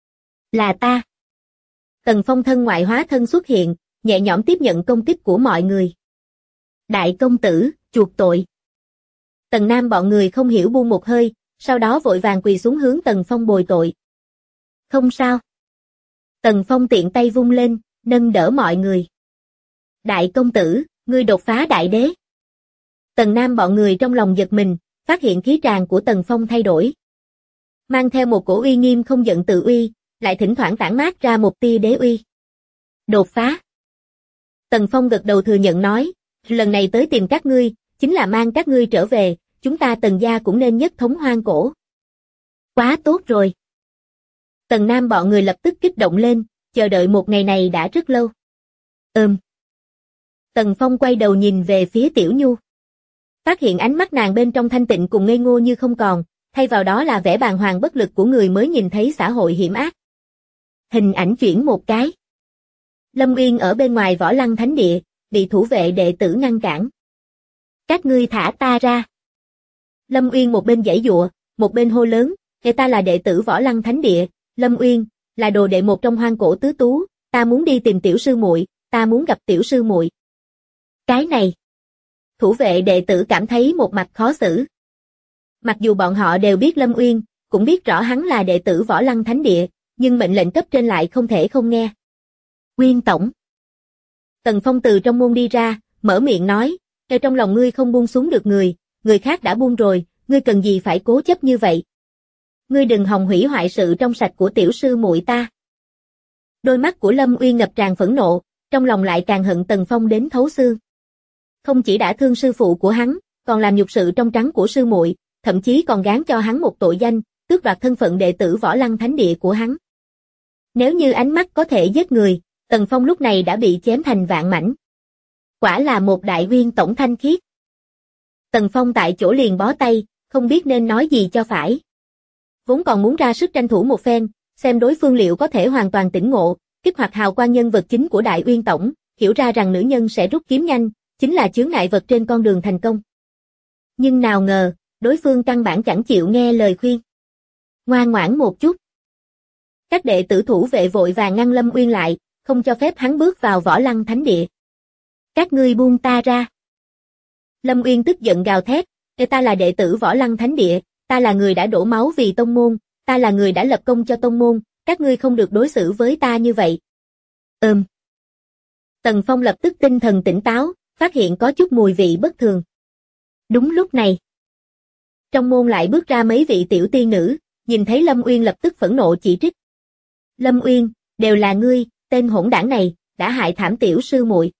Speaker 2: Là ta. Tần Phong thân ngoại hóa thân xuất hiện, nhẹ nhõm tiếp nhận công kích của mọi người. Đại công tử, chuộc tội. Tần Nam bọn người không hiểu buông một hơi, sau đó vội vàng quỳ xuống hướng Tần Phong bồi tội. Không sao. Tần Phong tiện tay vung lên, nâng đỡ mọi người. Đại công tử, ngươi đột phá đại đế. Tần Nam bọn người trong lòng giật mình, phát hiện khí tràng của Tần Phong thay đổi. Mang theo một cổ uy nghiêm không giận tự uy, lại thỉnh thoảng tản mát ra một tia đế uy. Đột phá. Tần Phong gật đầu thừa nhận nói, lần này tới tìm các ngươi, chính là mang các ngươi trở về, chúng ta Tần gia cũng nên nhất thống hoang cổ. Quá tốt rồi. Tần Nam bọn người lập tức kích động lên, chờ đợi một ngày này đã rất lâu. Tần Phong quay đầu nhìn về phía Tiểu Nhu. Phát hiện ánh mắt nàng bên trong thanh tịnh cùng ngây ngô như không còn, thay vào đó là vẻ bàng hoàng bất lực của người mới nhìn thấy xã hội hiểm ác. Hình ảnh chuyển một cái. Lâm Uyên ở bên ngoài Võ Lăng Thánh địa, bị thủ vệ đệ tử ngăn cản. Các ngươi thả ta ra. Lâm Uyên một bên giãy giụa, một bên hô lớn, người ta là đệ tử Võ Lăng Thánh địa, Lâm Uyên, là đồ đệ một trong hoang cổ tứ tú, ta muốn đi tìm tiểu sư muội, ta muốn gặp tiểu sư muội. Cái này. Thủ vệ đệ tử cảm thấy một mặt khó xử. Mặc dù bọn họ đều biết Lâm Uyên, cũng biết rõ hắn là đệ tử Võ Lăng Thánh Địa, nhưng mệnh lệnh cấp trên lại không thể không nghe. Uyên tổng. Tần Phong từ trong môn đi ra, mở miệng nói, "Kêu trong lòng ngươi không buông xuống được người khác đã buông rồi, ngươi cần gì phải cố chấp như vậy? Ngươi đừng hòng hủy hoại sự trong sạch của tiểu sư muội ta." Đôi mắt của Lâm Uyên ngập tràn phẫn nộ, trong lòng lại càng hận Tần Phong đến thấu xương. Không chỉ đã thương sư phụ của hắn, còn làm nhục sự trong trắng của sư muội, thậm chí còn gán cho hắn một tội danh, tước đoạt thân phận đệ tử Võ Lăng Thánh Địa của hắn. Nếu như ánh mắt có thể giết người, Tần Phong lúc này đã bị chém thành vạn mảnh. Quả là một đại uyên tổng thanh khiết. Tần Phong tại chỗ liền bó tay, không biết nên nói gì cho phải. Vốn còn muốn ra sức tranh thủ một phen, xem đối phương liệu có thể hoàn toàn tỉnh ngộ, kích hoạt hào quang nhân vật chính của đại uyên tổng, hiểu ra rằng nữ nhân sẽ rút kiếm nhanh, chính là chướng ngại vật trên con đường thành công. Nhưng nào ngờ, đối phương căn bản chẳng chịu nghe lời khuyên. Ngoan ngoãn một chút. Các đệ tử thủ vệ vội vàng ngăn Lâm Uyên lại, không cho phép hắn bước vào Võ Lăng Thánh Địa. Các ngươi buông ta ra. Lâm Uyên tức giận gào thét, ta là đệ tử Võ Lăng Thánh Địa, ta là người đã đổ máu vì tông môn, ta là người đã lập công cho tông môn, các ngươi không được đối xử với ta như vậy. Tần Phong lập tức tinh thần tỉnh táo, phát hiện có chút mùi vị bất thường. Đúng lúc này, trong môn lại bước ra mấy vị tiểu tiên nữ, nhìn thấy Lâm Uyên lập tức phẫn nộ chỉ trích. Lâm Uyên, đều là ngươi, tên hỗn đảng này, đã hại thảm tiểu sư muội.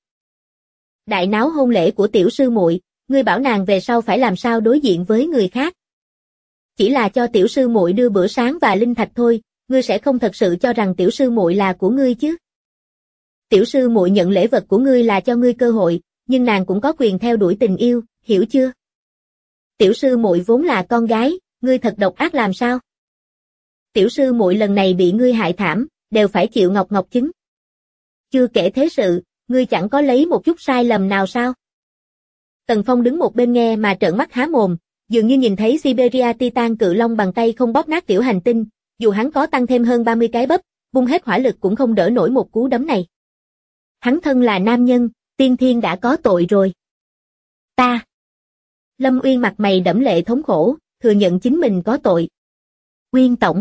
Speaker 2: Đại náo hôn lễ của tiểu sư muội, ngươi bảo nàng về sau phải làm sao đối diện với người khác. Chỉ là cho tiểu sư muội đưa bữa sáng và linh thạch thôi, ngươi sẽ không thật sự cho rằng tiểu sư muội là của ngươi chứ. Tiểu sư muội nhận lễ vật của ngươi là cho ngươi cơ hội, nhưng nàng cũng có quyền theo đuổi tình yêu, hiểu chưa? Tiểu sư muội vốn là con gái, ngươi thật độc ác làm sao? Tiểu sư muội lần này bị ngươi hại thảm, đều phải chịu ngọc ngọc chứng. Chưa kể thế sự, ngươi chẳng có lấy một chút sai lầm nào sao? Tần Phong đứng một bên nghe mà trợn mắt há mồm, dường như nhìn thấy Siberia Titan cự long bằng tay không bóp nát tiểu hành tinh, dù hắn có tăng thêm hơn 30 cái bắp, bung hết hỏa lực cũng không đỡ nổi một cú đấm này. Hắn thân là nam nhân, tiên thiên đã có tội rồi. Ta. Lâm Uyên mặt mày đẫm lệ thống khổ, thừa nhận chính mình có tội. Uyên tổng.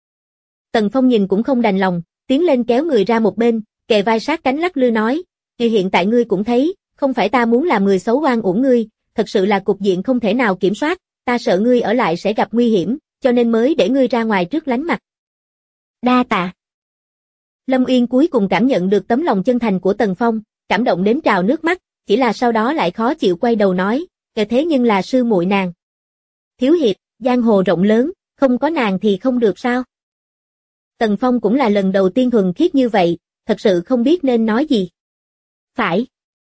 Speaker 2: Tần Phong nhìn cũng không đành lòng, tiến lên kéo người ra một bên, kề vai sát cánh lắc lư nói, như hiện tại ngươi cũng thấy, không phải ta muốn làm người xấu oan uổng ngươi, thật sự là cục diện không thể nào kiểm soát, ta sợ ngươi ở lại sẽ gặp nguy hiểm, cho nên mới để ngươi ra ngoài trước lánh mặt. Đa tạ. Lâm Uyên cuối cùng cảm nhận được tấm lòng chân thành của Tần Phong, cảm động đến trào nước mắt, chỉ là sau đó lại khó chịu quay đầu nói, thế nhưng là sư muội nàng. Thiếu hiệp, giang hồ rộng lớn, không có nàng thì không được sao? Tần Phong cũng là lần đầu tiên thuần khiết như vậy, thật sự không biết nên nói gì. Phải.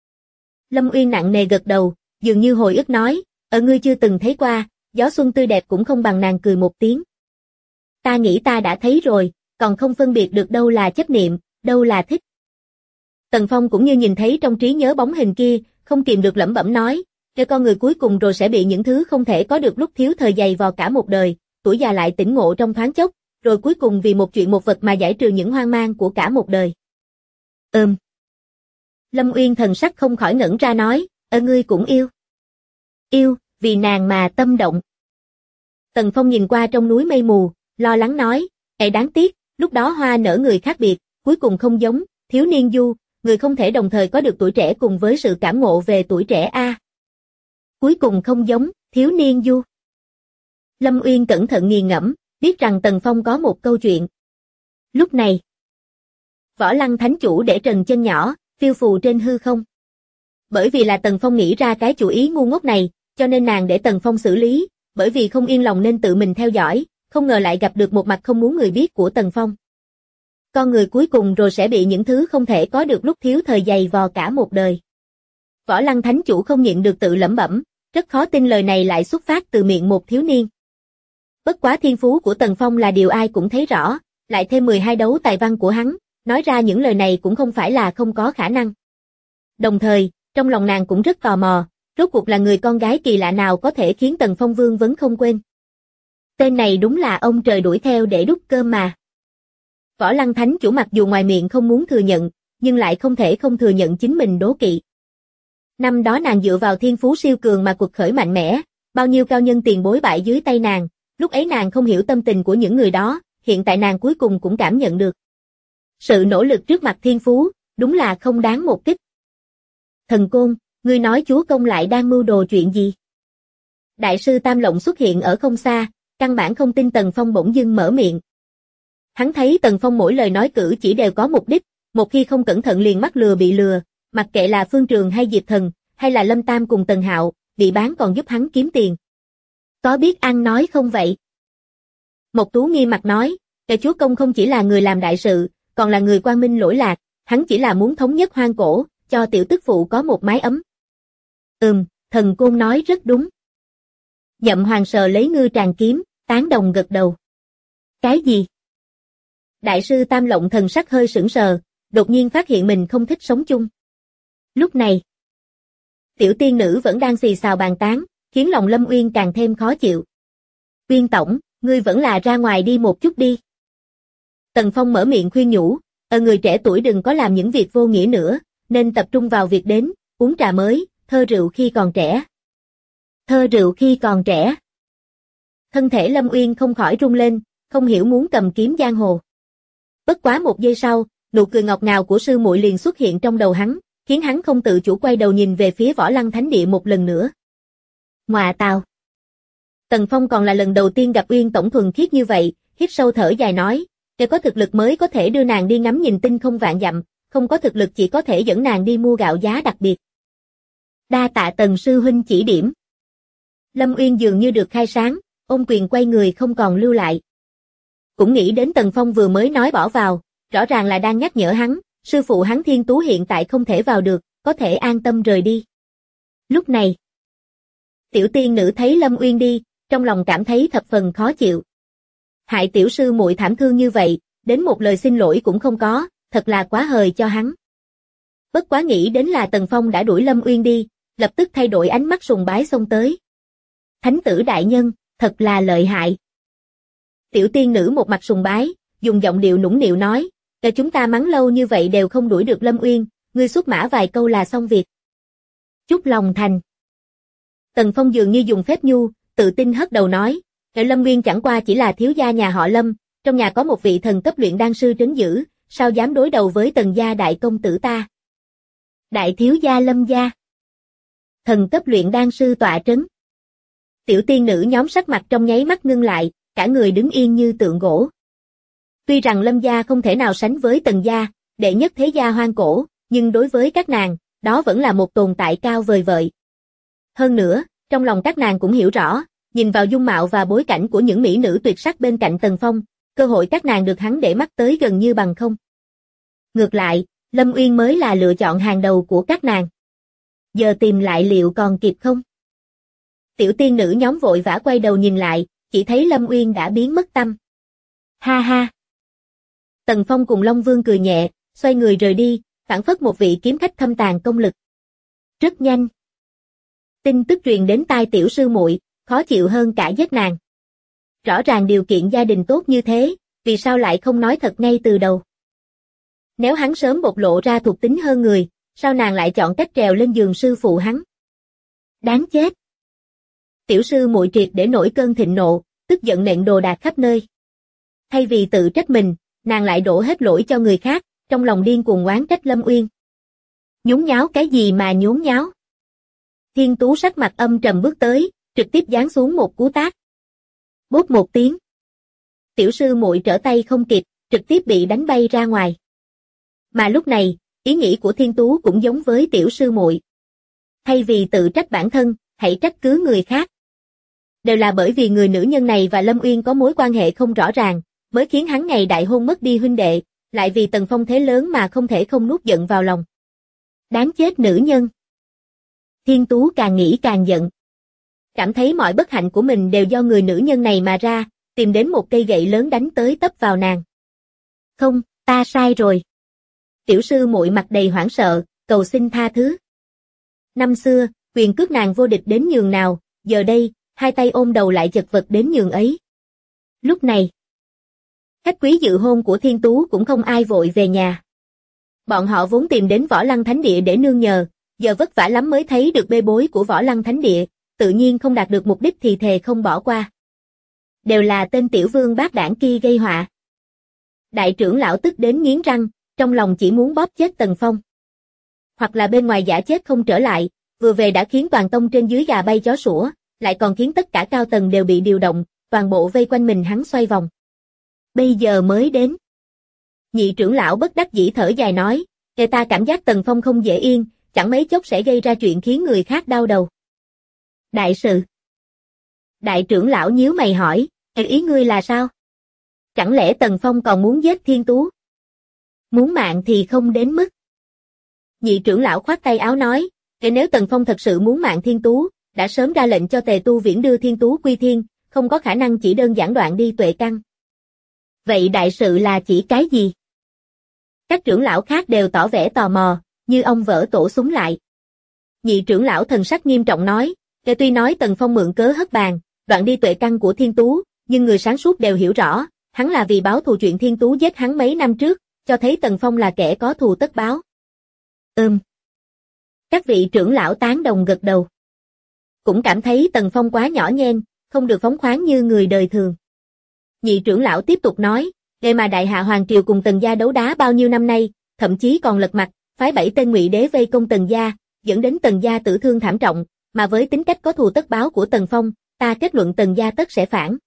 Speaker 2: Lâm Uyên nặng nề gật đầu, dường như hồi ức nói, ngươi chưa từng thấy qua, gió xuân tươi đẹp cũng không bằng nàng cười một tiếng. Ta nghĩ ta đã thấy rồi, còn không phân biệt được đâu là chấp niệm, đâu là thích. Tần Phong cũng như nhìn thấy trong trí nhớ bóng hình kia, không kìm được lẩm bẩm nói, cái con người cuối cùng rồi sẽ bị những thứ không thể có được lúc thiếu thời dày vò cả một đời, tuổi già lại tỉnh ngộ trong thoáng chốc, rồi cuối cùng vì một chuyện một vật mà giải trừ những hoang mang của cả một đời. Lâm Uyên thần sắc không khỏi ngẩn ra nói, ngươi cũng yêu. Yêu, vì nàng mà tâm động. Tần Phong nhìn qua trong núi mây mù, lo lắng nói, đáng tiếc, lúc đó hoa nở người khác biệt, cuối cùng không giống, thiếu niên du, người không thể đồng thời có được tuổi trẻ cùng với sự cảm ngộ về tuổi trẻ a. Cuối cùng không giống, thiếu niên du. Lâm Uyên cẩn thận nghiền ngẫm, biết rằng Tần Phong có một câu chuyện. Lúc này, Võ Lăng Thánh Chủ để trần chân nhỏ, phiêu phù trên hư không. Bởi vì là Tần Phong nghĩ ra cái chủ ý ngu ngốc này, cho nên nàng để Tần Phong xử lý, bởi vì không yên lòng nên tự mình theo dõi, không ngờ lại gặp được một mặt không muốn người biết của Tần Phong. Con người cuối cùng rồi sẽ bị những thứ không thể có được lúc thiếu thời dày vò cả một đời. Võ Lăng Thánh Chủ không nhịn được tự lẩm bẩm, rất khó tin lời này lại xuất phát từ miệng một thiếu niên. Bất quá thiên phú của Tần Phong là điều ai cũng thấy rõ, lại thêm 12 đấu tài văn của hắn, nói ra những lời này cũng không phải là không có khả năng. Đồng thời, trong lòng nàng cũng rất tò mò, rốt cuộc là người con gái kỳ lạ nào có thể khiến Tần Phong vương vấn không quên. Tên này đúng là ông trời đuổi theo để đút cơm mà. Võ Lăng Thánh Chủ mặc dù ngoài miệng không muốn thừa nhận, nhưng lại không thể không thừa nhận chính mình đố kỵ. Năm đó nàng dựa vào thiên phú siêu cường mà quật khởi mạnh mẽ, bao nhiêu cao nhân tiền bối bại dưới tay nàng, lúc ấy nàng không hiểu tâm tình của những người đó, hiện tại nàng cuối cùng cũng cảm nhận được. Sự nỗ lực trước mặt thiên phú, đúng là không đáng một kích. Thần Côn, ngươi nói chúa công lại đang mưu đồ chuyện gì? Đại sư Tam Lộng xuất hiện ở không xa, căn bản không tin Tần Phong bỗng dưng mở miệng. Hắn thấy Tần Phong mỗi lời nói cử chỉ đều có mục đích, một khi không cẩn thận liền mắc lừa bị lừa, mặc kệ là Phương Trường hay Diệp Thần, hay là Lâm Tam cùng Tần Hạo, bị bán còn giúp hắn kiếm tiền. Có biết ăn nói không vậy? Mộc Tú nghiêm mặt nói, kẻ chúa công không chỉ là người làm đại sự, còn là người quang minh lỗi lạc, hắn chỉ là muốn thống nhất hoang cổ, cho tiểu tức phụ có một mái ấm. Thần Côn nói rất đúng. Nhậm Hoàng sờ lấy ngư tràng kiếm, tán đồng gật đầu. Cái gì? Đại sư Tam Lộng thần sắc hơi sững sờ, đột nhiên phát hiện mình không thích sống chung. Lúc này, tiểu tiên nữ vẫn đang xì xào bàn tán, khiến lòng Lâm Uyên càng thêm khó chịu. Uyên tổng, ngươi vẫn là ra ngoài đi một chút đi. Tần Phong mở miệng khuyên nhủ, người trẻ tuổi đừng có làm những việc vô nghĩa nữa, nên tập trung vào việc đến, uống trà mới, thơ rượu khi còn trẻ. Thơ rượu khi còn trẻ. Thân thể Lâm Uyên không khỏi rung lên, không hiểu muốn cầm kiếm giang hồ. Bất quá một giây sau, nụ cười ngọt ngào của sư muội liền xuất hiện trong đầu hắn, khiến hắn không tự chủ quay đầu nhìn về phía Võ Lăng Thánh Địa một lần nữa. Ngoà tào. Tần Phong còn là lần đầu tiên gặp Uyên tổng thuần khiết như vậy, hít sâu thở dài nói, kẻ có thực lực mới có thể đưa nàng đi ngắm nhìn tinh không vạn dặm, không có thực lực chỉ có thể dẫn nàng đi mua gạo giá đặc biệt. Đa tạ Tần sư huynh chỉ điểm. Lâm Uyên dường như được khai sáng, ôm quyền quay người không còn lưu lại. Cũng nghĩ đến Tần Phong vừa mới nói bỏ vào, rõ ràng là đang nhắc nhở hắn, sư phụ hắn Thiên Tú hiện tại không thể vào được, có thể an tâm rời đi. Lúc này, tiểu tiên nữ thấy Lâm Uyên đi, trong lòng cảm thấy thập phần khó chịu. Hại tiểu sư muội thảm thương như vậy, đến một lời xin lỗi cũng không có, thật là quá hời cho hắn. Bất quá nghĩ đến là Tần Phong đã đuổi Lâm Uyên đi, lập tức thay đổi ánh mắt sùng bái xông tới. Thánh tử đại nhân, thật là lợi hại. Tiểu tiên nữ một mặt sùng bái, dùng giọng điệu nũng nịu nói, chúng ta mắng lâu như vậy đều không đuổi được Lâm Uyên, ngươi xuất mã vài câu là xong việc. Chúc lòng thành. Tần Phong dường như dùng phép nhu, tự tin hất đầu nói, Lâm Uyên chẳng qua chỉ là thiếu gia nhà họ Lâm, trong nhà có một vị thần cấp luyện đan sư trấn giữ, sao dám đối đầu với Tần gia đại công tử ta. Đại thiếu gia Lâm gia. Thần cấp luyện đan sư tọa trấn. Tiểu tiên nữ nhóm sắc mặt trong nháy mắt ngưng lại, cả người đứng yên như tượng gỗ. Tuy rằng Lâm gia không thể nào sánh với Tần gia, đệ nhất thế gia hoang cổ, nhưng đối với các nàng, đó vẫn là một tồn tại cao vời vợi. Hơn nữa, trong lòng các nàng cũng hiểu rõ, nhìn vào dung mạo và bối cảnh của những mỹ nữ tuyệt sắc bên cạnh Tần Phong, cơ hội các nàng được hắn để mắt tới gần như bằng không. Ngược lại, Lâm Uyên mới là lựa chọn hàng đầu của các nàng. Giờ tìm lại liệu còn kịp không? Tiểu tiên nữ nhóm vội vã quay đầu nhìn lại, chỉ thấy Lâm Uyên đã biến mất tăm. Ha ha! Tần Phong cùng Long Vương cười nhẹ, xoay người rời đi, phảng phất một vị kiếm khách thâm tàng công lực. Rất nhanh. Tin tức truyền đến tai tiểu sư muội, khó chịu hơn cả giết nàng. Rõ ràng điều kiện gia đình tốt như thế, vì sao lại không nói thật ngay từ đầu? Nếu hắn sớm bộc lộ ra thuộc tính hơn người, sao nàng lại chọn cách trèo lên giường sư phụ hắn? Đáng chết! Tiểu sư muội triệt để nổi cơn thịnh nộ, tức giận nện đồ đạc khắp nơi. Thay vì tự trách mình, nàng lại đổ hết lỗi cho người khác, trong lòng điên cuồng oán trách Lâm Uyên. Nhốn nháo cái gì mà nhốn nháo? Thiên Tú sắc mặt âm trầm bước tới, trực tiếp giáng xuống một cú tát. Bốp một tiếng. Tiểu sư muội trở tay không kịp, trực tiếp bị đánh bay ra ngoài. Mà lúc này, ý nghĩ của Thiên Tú cũng giống với tiểu sư muội. Thay vì tự trách bản thân, hãy trách cứ người khác. Đều là bởi vì người nữ nhân này và Lâm Uyên có mối quan hệ không rõ ràng, mới khiến hắn ngày đại hôn mất đi huynh đệ, lại vì Tần Phong thế lớn mà không thể không nuốt giận vào lòng. Đáng chết nữ nhân. Thiên Tú càng nghĩ càng giận. Cảm thấy mọi bất hạnh của mình đều do người nữ nhân này mà ra, tìm đến một cây gậy lớn đánh tới tấp vào nàng. Không, ta sai rồi. Tiểu sư muội mặt đầy hoảng sợ, cầu xin tha thứ. Năm xưa, quyền cước nàng vô địch đến nhường nào, giờ đây, hai tay ôm đầu lại chật vật đến nhường ấy. Lúc này, khách quý dự hôn của Thiên Tú cũng không ai vội về nhà. Bọn họ vốn tìm đến Võ Lăng Thánh Địa để nương nhờ, giờ vất vả lắm mới thấy được bê bối của Võ Lăng Thánh Địa, tự nhiên không đạt được mục đích thì thề không bỏ qua. Đều là tên tiểu vương bát đảng kia gây họa. Đại trưởng lão tức đến nghiến răng, trong lòng chỉ muốn bóp chết Tần Phong. Hoặc là bên ngoài giả chết không trở lại, vừa về đã khiến toàn tông trên dưới gà bay chó sủa, lại còn khiến tất cả cao tầng đều bị điều động, toàn bộ vây quanh mình hắn xoay vòng. Bây giờ mới đến. Nhị trưởng lão bất đắc dĩ thở dài nói, người ta cảm giác Tần Phong không dễ yên, chẳng mấy chốc sẽ gây ra chuyện khiến người khác đau đầu. Đại sự. Đại trưởng lão nhíu mày hỏi, ý ngươi là sao? Chẳng lẽ Tần Phong còn muốn giết Thiên Tú? Muốn mạng thì không đến mức. Nhị trưởng lão khoát tay áo nói, nếu Tần Phong thật sự muốn mạng Thiên Tú, đã sớm ra lệnh cho Tề Tu Viễn đưa Thiên Tú quy thiên, không có khả năng chỉ đơn giản đoạn đi tuệ căn. Vậy đại sự là chỉ cái gì? Các trưởng lão khác đều tỏ vẻ tò mò, như ông vỡ tổ súng lại. Nhị trưởng lão thần sắc nghiêm trọng nói, tuy nói Tần Phong mượn cớ hất bàn, đoạn đi tuệ căn của Thiên Tú, nhưng người sáng suốt đều hiểu rõ, hắn là vì báo thù chuyện Thiên Tú giết hắn mấy năm trước, cho thấy Tần Phong là kẻ có thù tất báo. Các vị trưởng lão tán đồng gật đầu. Cũng cảm thấy Tần Phong quá nhỏ nhen, không được phóng khoáng như người đời thường. Nhị trưởng lão tiếp tục nói, để mà Đại Hạ Hoàng Triều cùng Tần gia đấu đá bao nhiêu năm nay, thậm chí còn lật mặt, phái 7 tên Ngụy đế vây công Tần gia, dẫn đến Tần gia tử thương thảm trọng, mà với tính cách có thù tất báo của Tần Phong, ta kết luận Tần gia tất sẽ phản.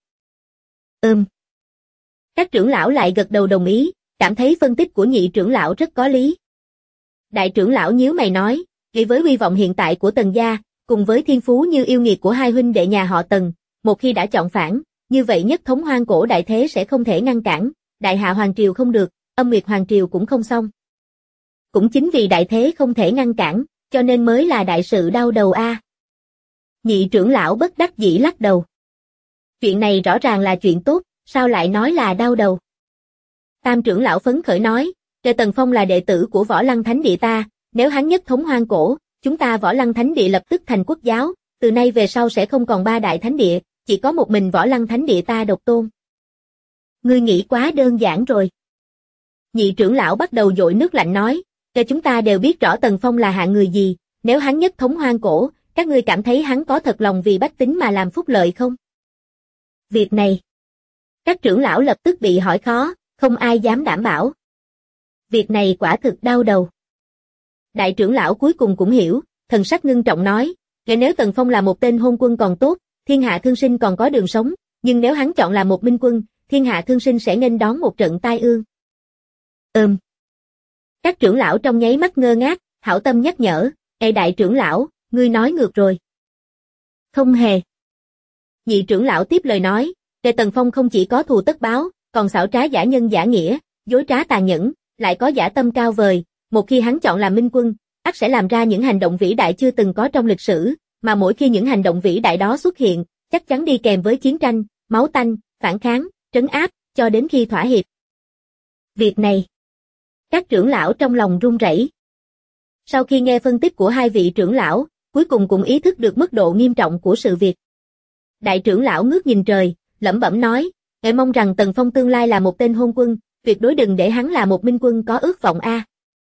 Speaker 2: Các trưởng lão lại gật đầu đồng ý, cảm thấy phân tích của nhị trưởng lão rất có lý. Đại trưởng lão nhíu mày nói, nghĩ với uy vọng hiện tại của Tần gia, cùng với thiên phú như yêu nghiệt của hai huynh đệ nhà họ Tần, một khi đã chọn phản, như vậy nhất thống hoang cổ đại thế sẽ không thể ngăn cản, Đại Hạ Hoàng Triều không được, Âm Nguyệt Hoàng Triều cũng không xong. Cũng chính vì đại thế không thể ngăn cản, cho nên mới là đại sự đau đầu a. Nhị trưởng lão bất đắc dĩ lắc đầu. Chuyện này rõ ràng là chuyện tốt, sao lại nói là đau đầu? Tam trưởng lão phấn khởi nói, Tần Phong là đệ tử của Võ Lăng Thánh Địa ta, nếu hắn nhất thống hoang cổ, chúng ta Võ Lăng Thánh Địa lập tức thành quốc giáo, từ nay về sau sẽ không còn 3 đại thánh địa, chỉ có một mình Võ Lăng Thánh Địa ta độc tôn. Ngươi nghĩ quá đơn giản rồi. Nhị trưởng lão bắt đầu dội nước lạnh nói, chúng ta đều biết rõ Tần Phong là hạng người gì, nếu hắn nhất thống hoang cổ, các ngươi cảm thấy hắn có thật lòng vì bách tính mà làm phúc lợi không? Việc này, các trưởng lão lập tức bị hỏi khó, không ai dám đảm bảo. Việc này quả thực đau đầu. Đại trưởng lão cuối cùng cũng hiểu, thần sắc ngưng trọng nói, nếu Tần Phong là một tên hôn quân còn tốt, thiên hạ thương sinh còn có đường sống, nhưng nếu hắn chọn là một minh quân, thiên hạ thương sinh sẽ nghênh đón một trận tai ương. Các trưởng lão trong nháy mắt ngơ ngác, hảo tâm nhắc nhở, đại trưởng lão, ngươi nói ngược rồi. Không hề. Nhị trưởng lão tiếp lời nói, Tần Phong không chỉ có thù tất báo, còn xảo trá giả nhân giả nghĩa, dối trá tàn nhẫn, lại có dã tâm cao vời, một khi hắn chọn làm minh quân, ắt sẽ làm ra những hành động vĩ đại chưa từng có trong lịch sử, mà mỗi khi những hành động vĩ đại đó xuất hiện, chắc chắn đi kèm với chiến tranh, máu tanh, phản kháng, trấn áp, cho đến khi thỏa hiệp. Việc này, các trưởng lão trong lòng run rẩy. Sau khi nghe phân tích của hai vị trưởng lão, cuối cùng cũng ý thức được mức độ nghiêm trọng của sự việc. Đại trưởng lão ngước nhìn trời, lẩm bẩm nói, mong rằng Tần Phong tương lai là một tên hôn quân, tuyệt đối đừng để hắn là một minh quân có ước vọng a.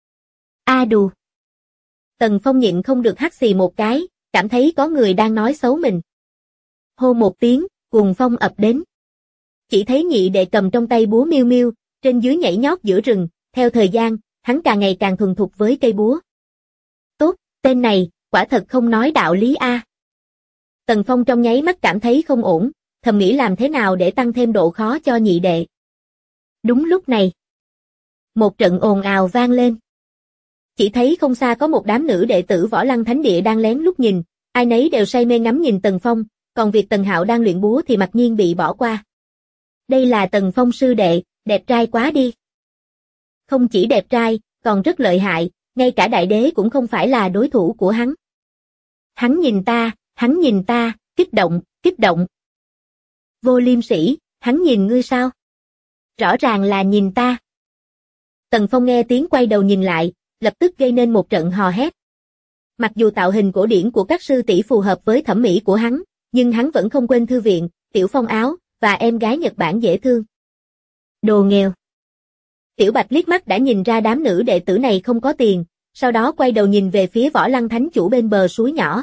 Speaker 2: Đù. Tần Phong nhịn không được hắt xì một cái, cảm thấy có người đang nói xấu mình. Hô một tiếng, cuồng phong ập đến. Chỉ thấy nhị đệ cầm trong tay búa miêu miêu, trên dưới nhảy nhót giữa rừng, theo thời gian, hắn càng ngày càng thuần thục với cây búa. Tốt, tên này, quả thật không nói đạo lý a. Tần Phong trong nháy mắt cảm thấy không ổn, thầm nghĩ làm thế nào để tăng thêm độ khó cho nhị đệ. Đúng lúc này, một trận ồn ào vang lên. Chỉ thấy không xa có một đám nữ đệ tử Võ Lăng Thánh Địa đang lén lút nhìn, ai nấy đều say mê ngắm nhìn Tần Phong, còn việc Tần Hạo đang luyện búa thì mặc nhiên bị bỏ qua. Đây là Tần Phong sư đệ, đẹp trai quá đi. Không chỉ đẹp trai, còn rất lợi hại, ngay cả đại đế cũng không phải là đối thủ của hắn. Hắn nhìn ta, kích động. Vô Liêm Sĩ, hắn nhìn ngươi sao? Rõ ràng là nhìn ta. Tần Phong nghe tiếng quay đầu nhìn lại, lập tức gây nên một trận hò hét. Mặc dù tạo hình cổ điển của các sư tỷ phù hợp với thẩm mỹ của hắn, nhưng hắn vẫn không quên thư viện, tiểu phong áo, và em gái Nhật Bản dễ thương. Đồ nghèo. Tiểu Bạch liếc mắt đã nhìn ra đám nữ đệ tử này không có tiền, sau đó quay đầu nhìn về phía Võ Lăng Thánh Chủ bên bờ suối nhỏ.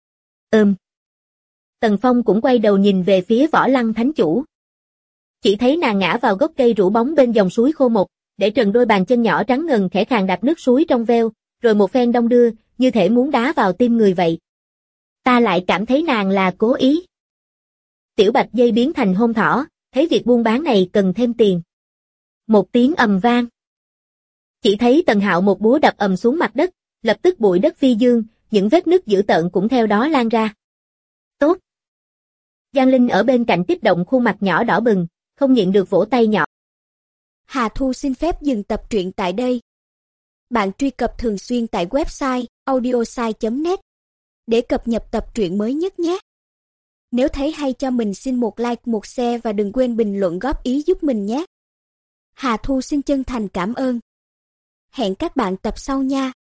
Speaker 2: Tần Phong cũng quay đầu nhìn về phía Võ Lăng Thánh Chủ. Chỉ thấy nàng ngã vào gốc cây rủ bóng bên dòng suối khô một, để trần đôi bàn chân nhỏ trắng ngần khẽ khàng đạp nước suối trong veo, rồi một phen đong đưa, như thể muốn đá vào tim người vậy. Ta lại cảm thấy nàng là cố ý. Tiểu Bạch dây biến thành hôn thỏ, thấy việc buôn bán này cần thêm tiền. Một tiếng ầm vang. Chỉ thấy Tần Hạo một búa đập ầm xuống mặt đất, lập tức bụi đất phi dương, những vết nứt dữ tợn cũng theo đó lan ra. Tốt. Giang Linh ở bên cạnh kích động, khuôn mặt nhỏ đỏ bừng, không nhịn được vỗ tay nhỏ.
Speaker 3: Hà Thu xin phép dừng tập truyện tại đây. Bạn truy cập thường xuyên tại website audiosai.net để cập nhật tập truyện mới nhất nhé. Nếu thấy hay cho mình xin một like, một share và đừng quên bình luận góp ý giúp mình nhé. Hà Thu xin chân thành cảm ơn. Hẹn các bạn tập sau nha.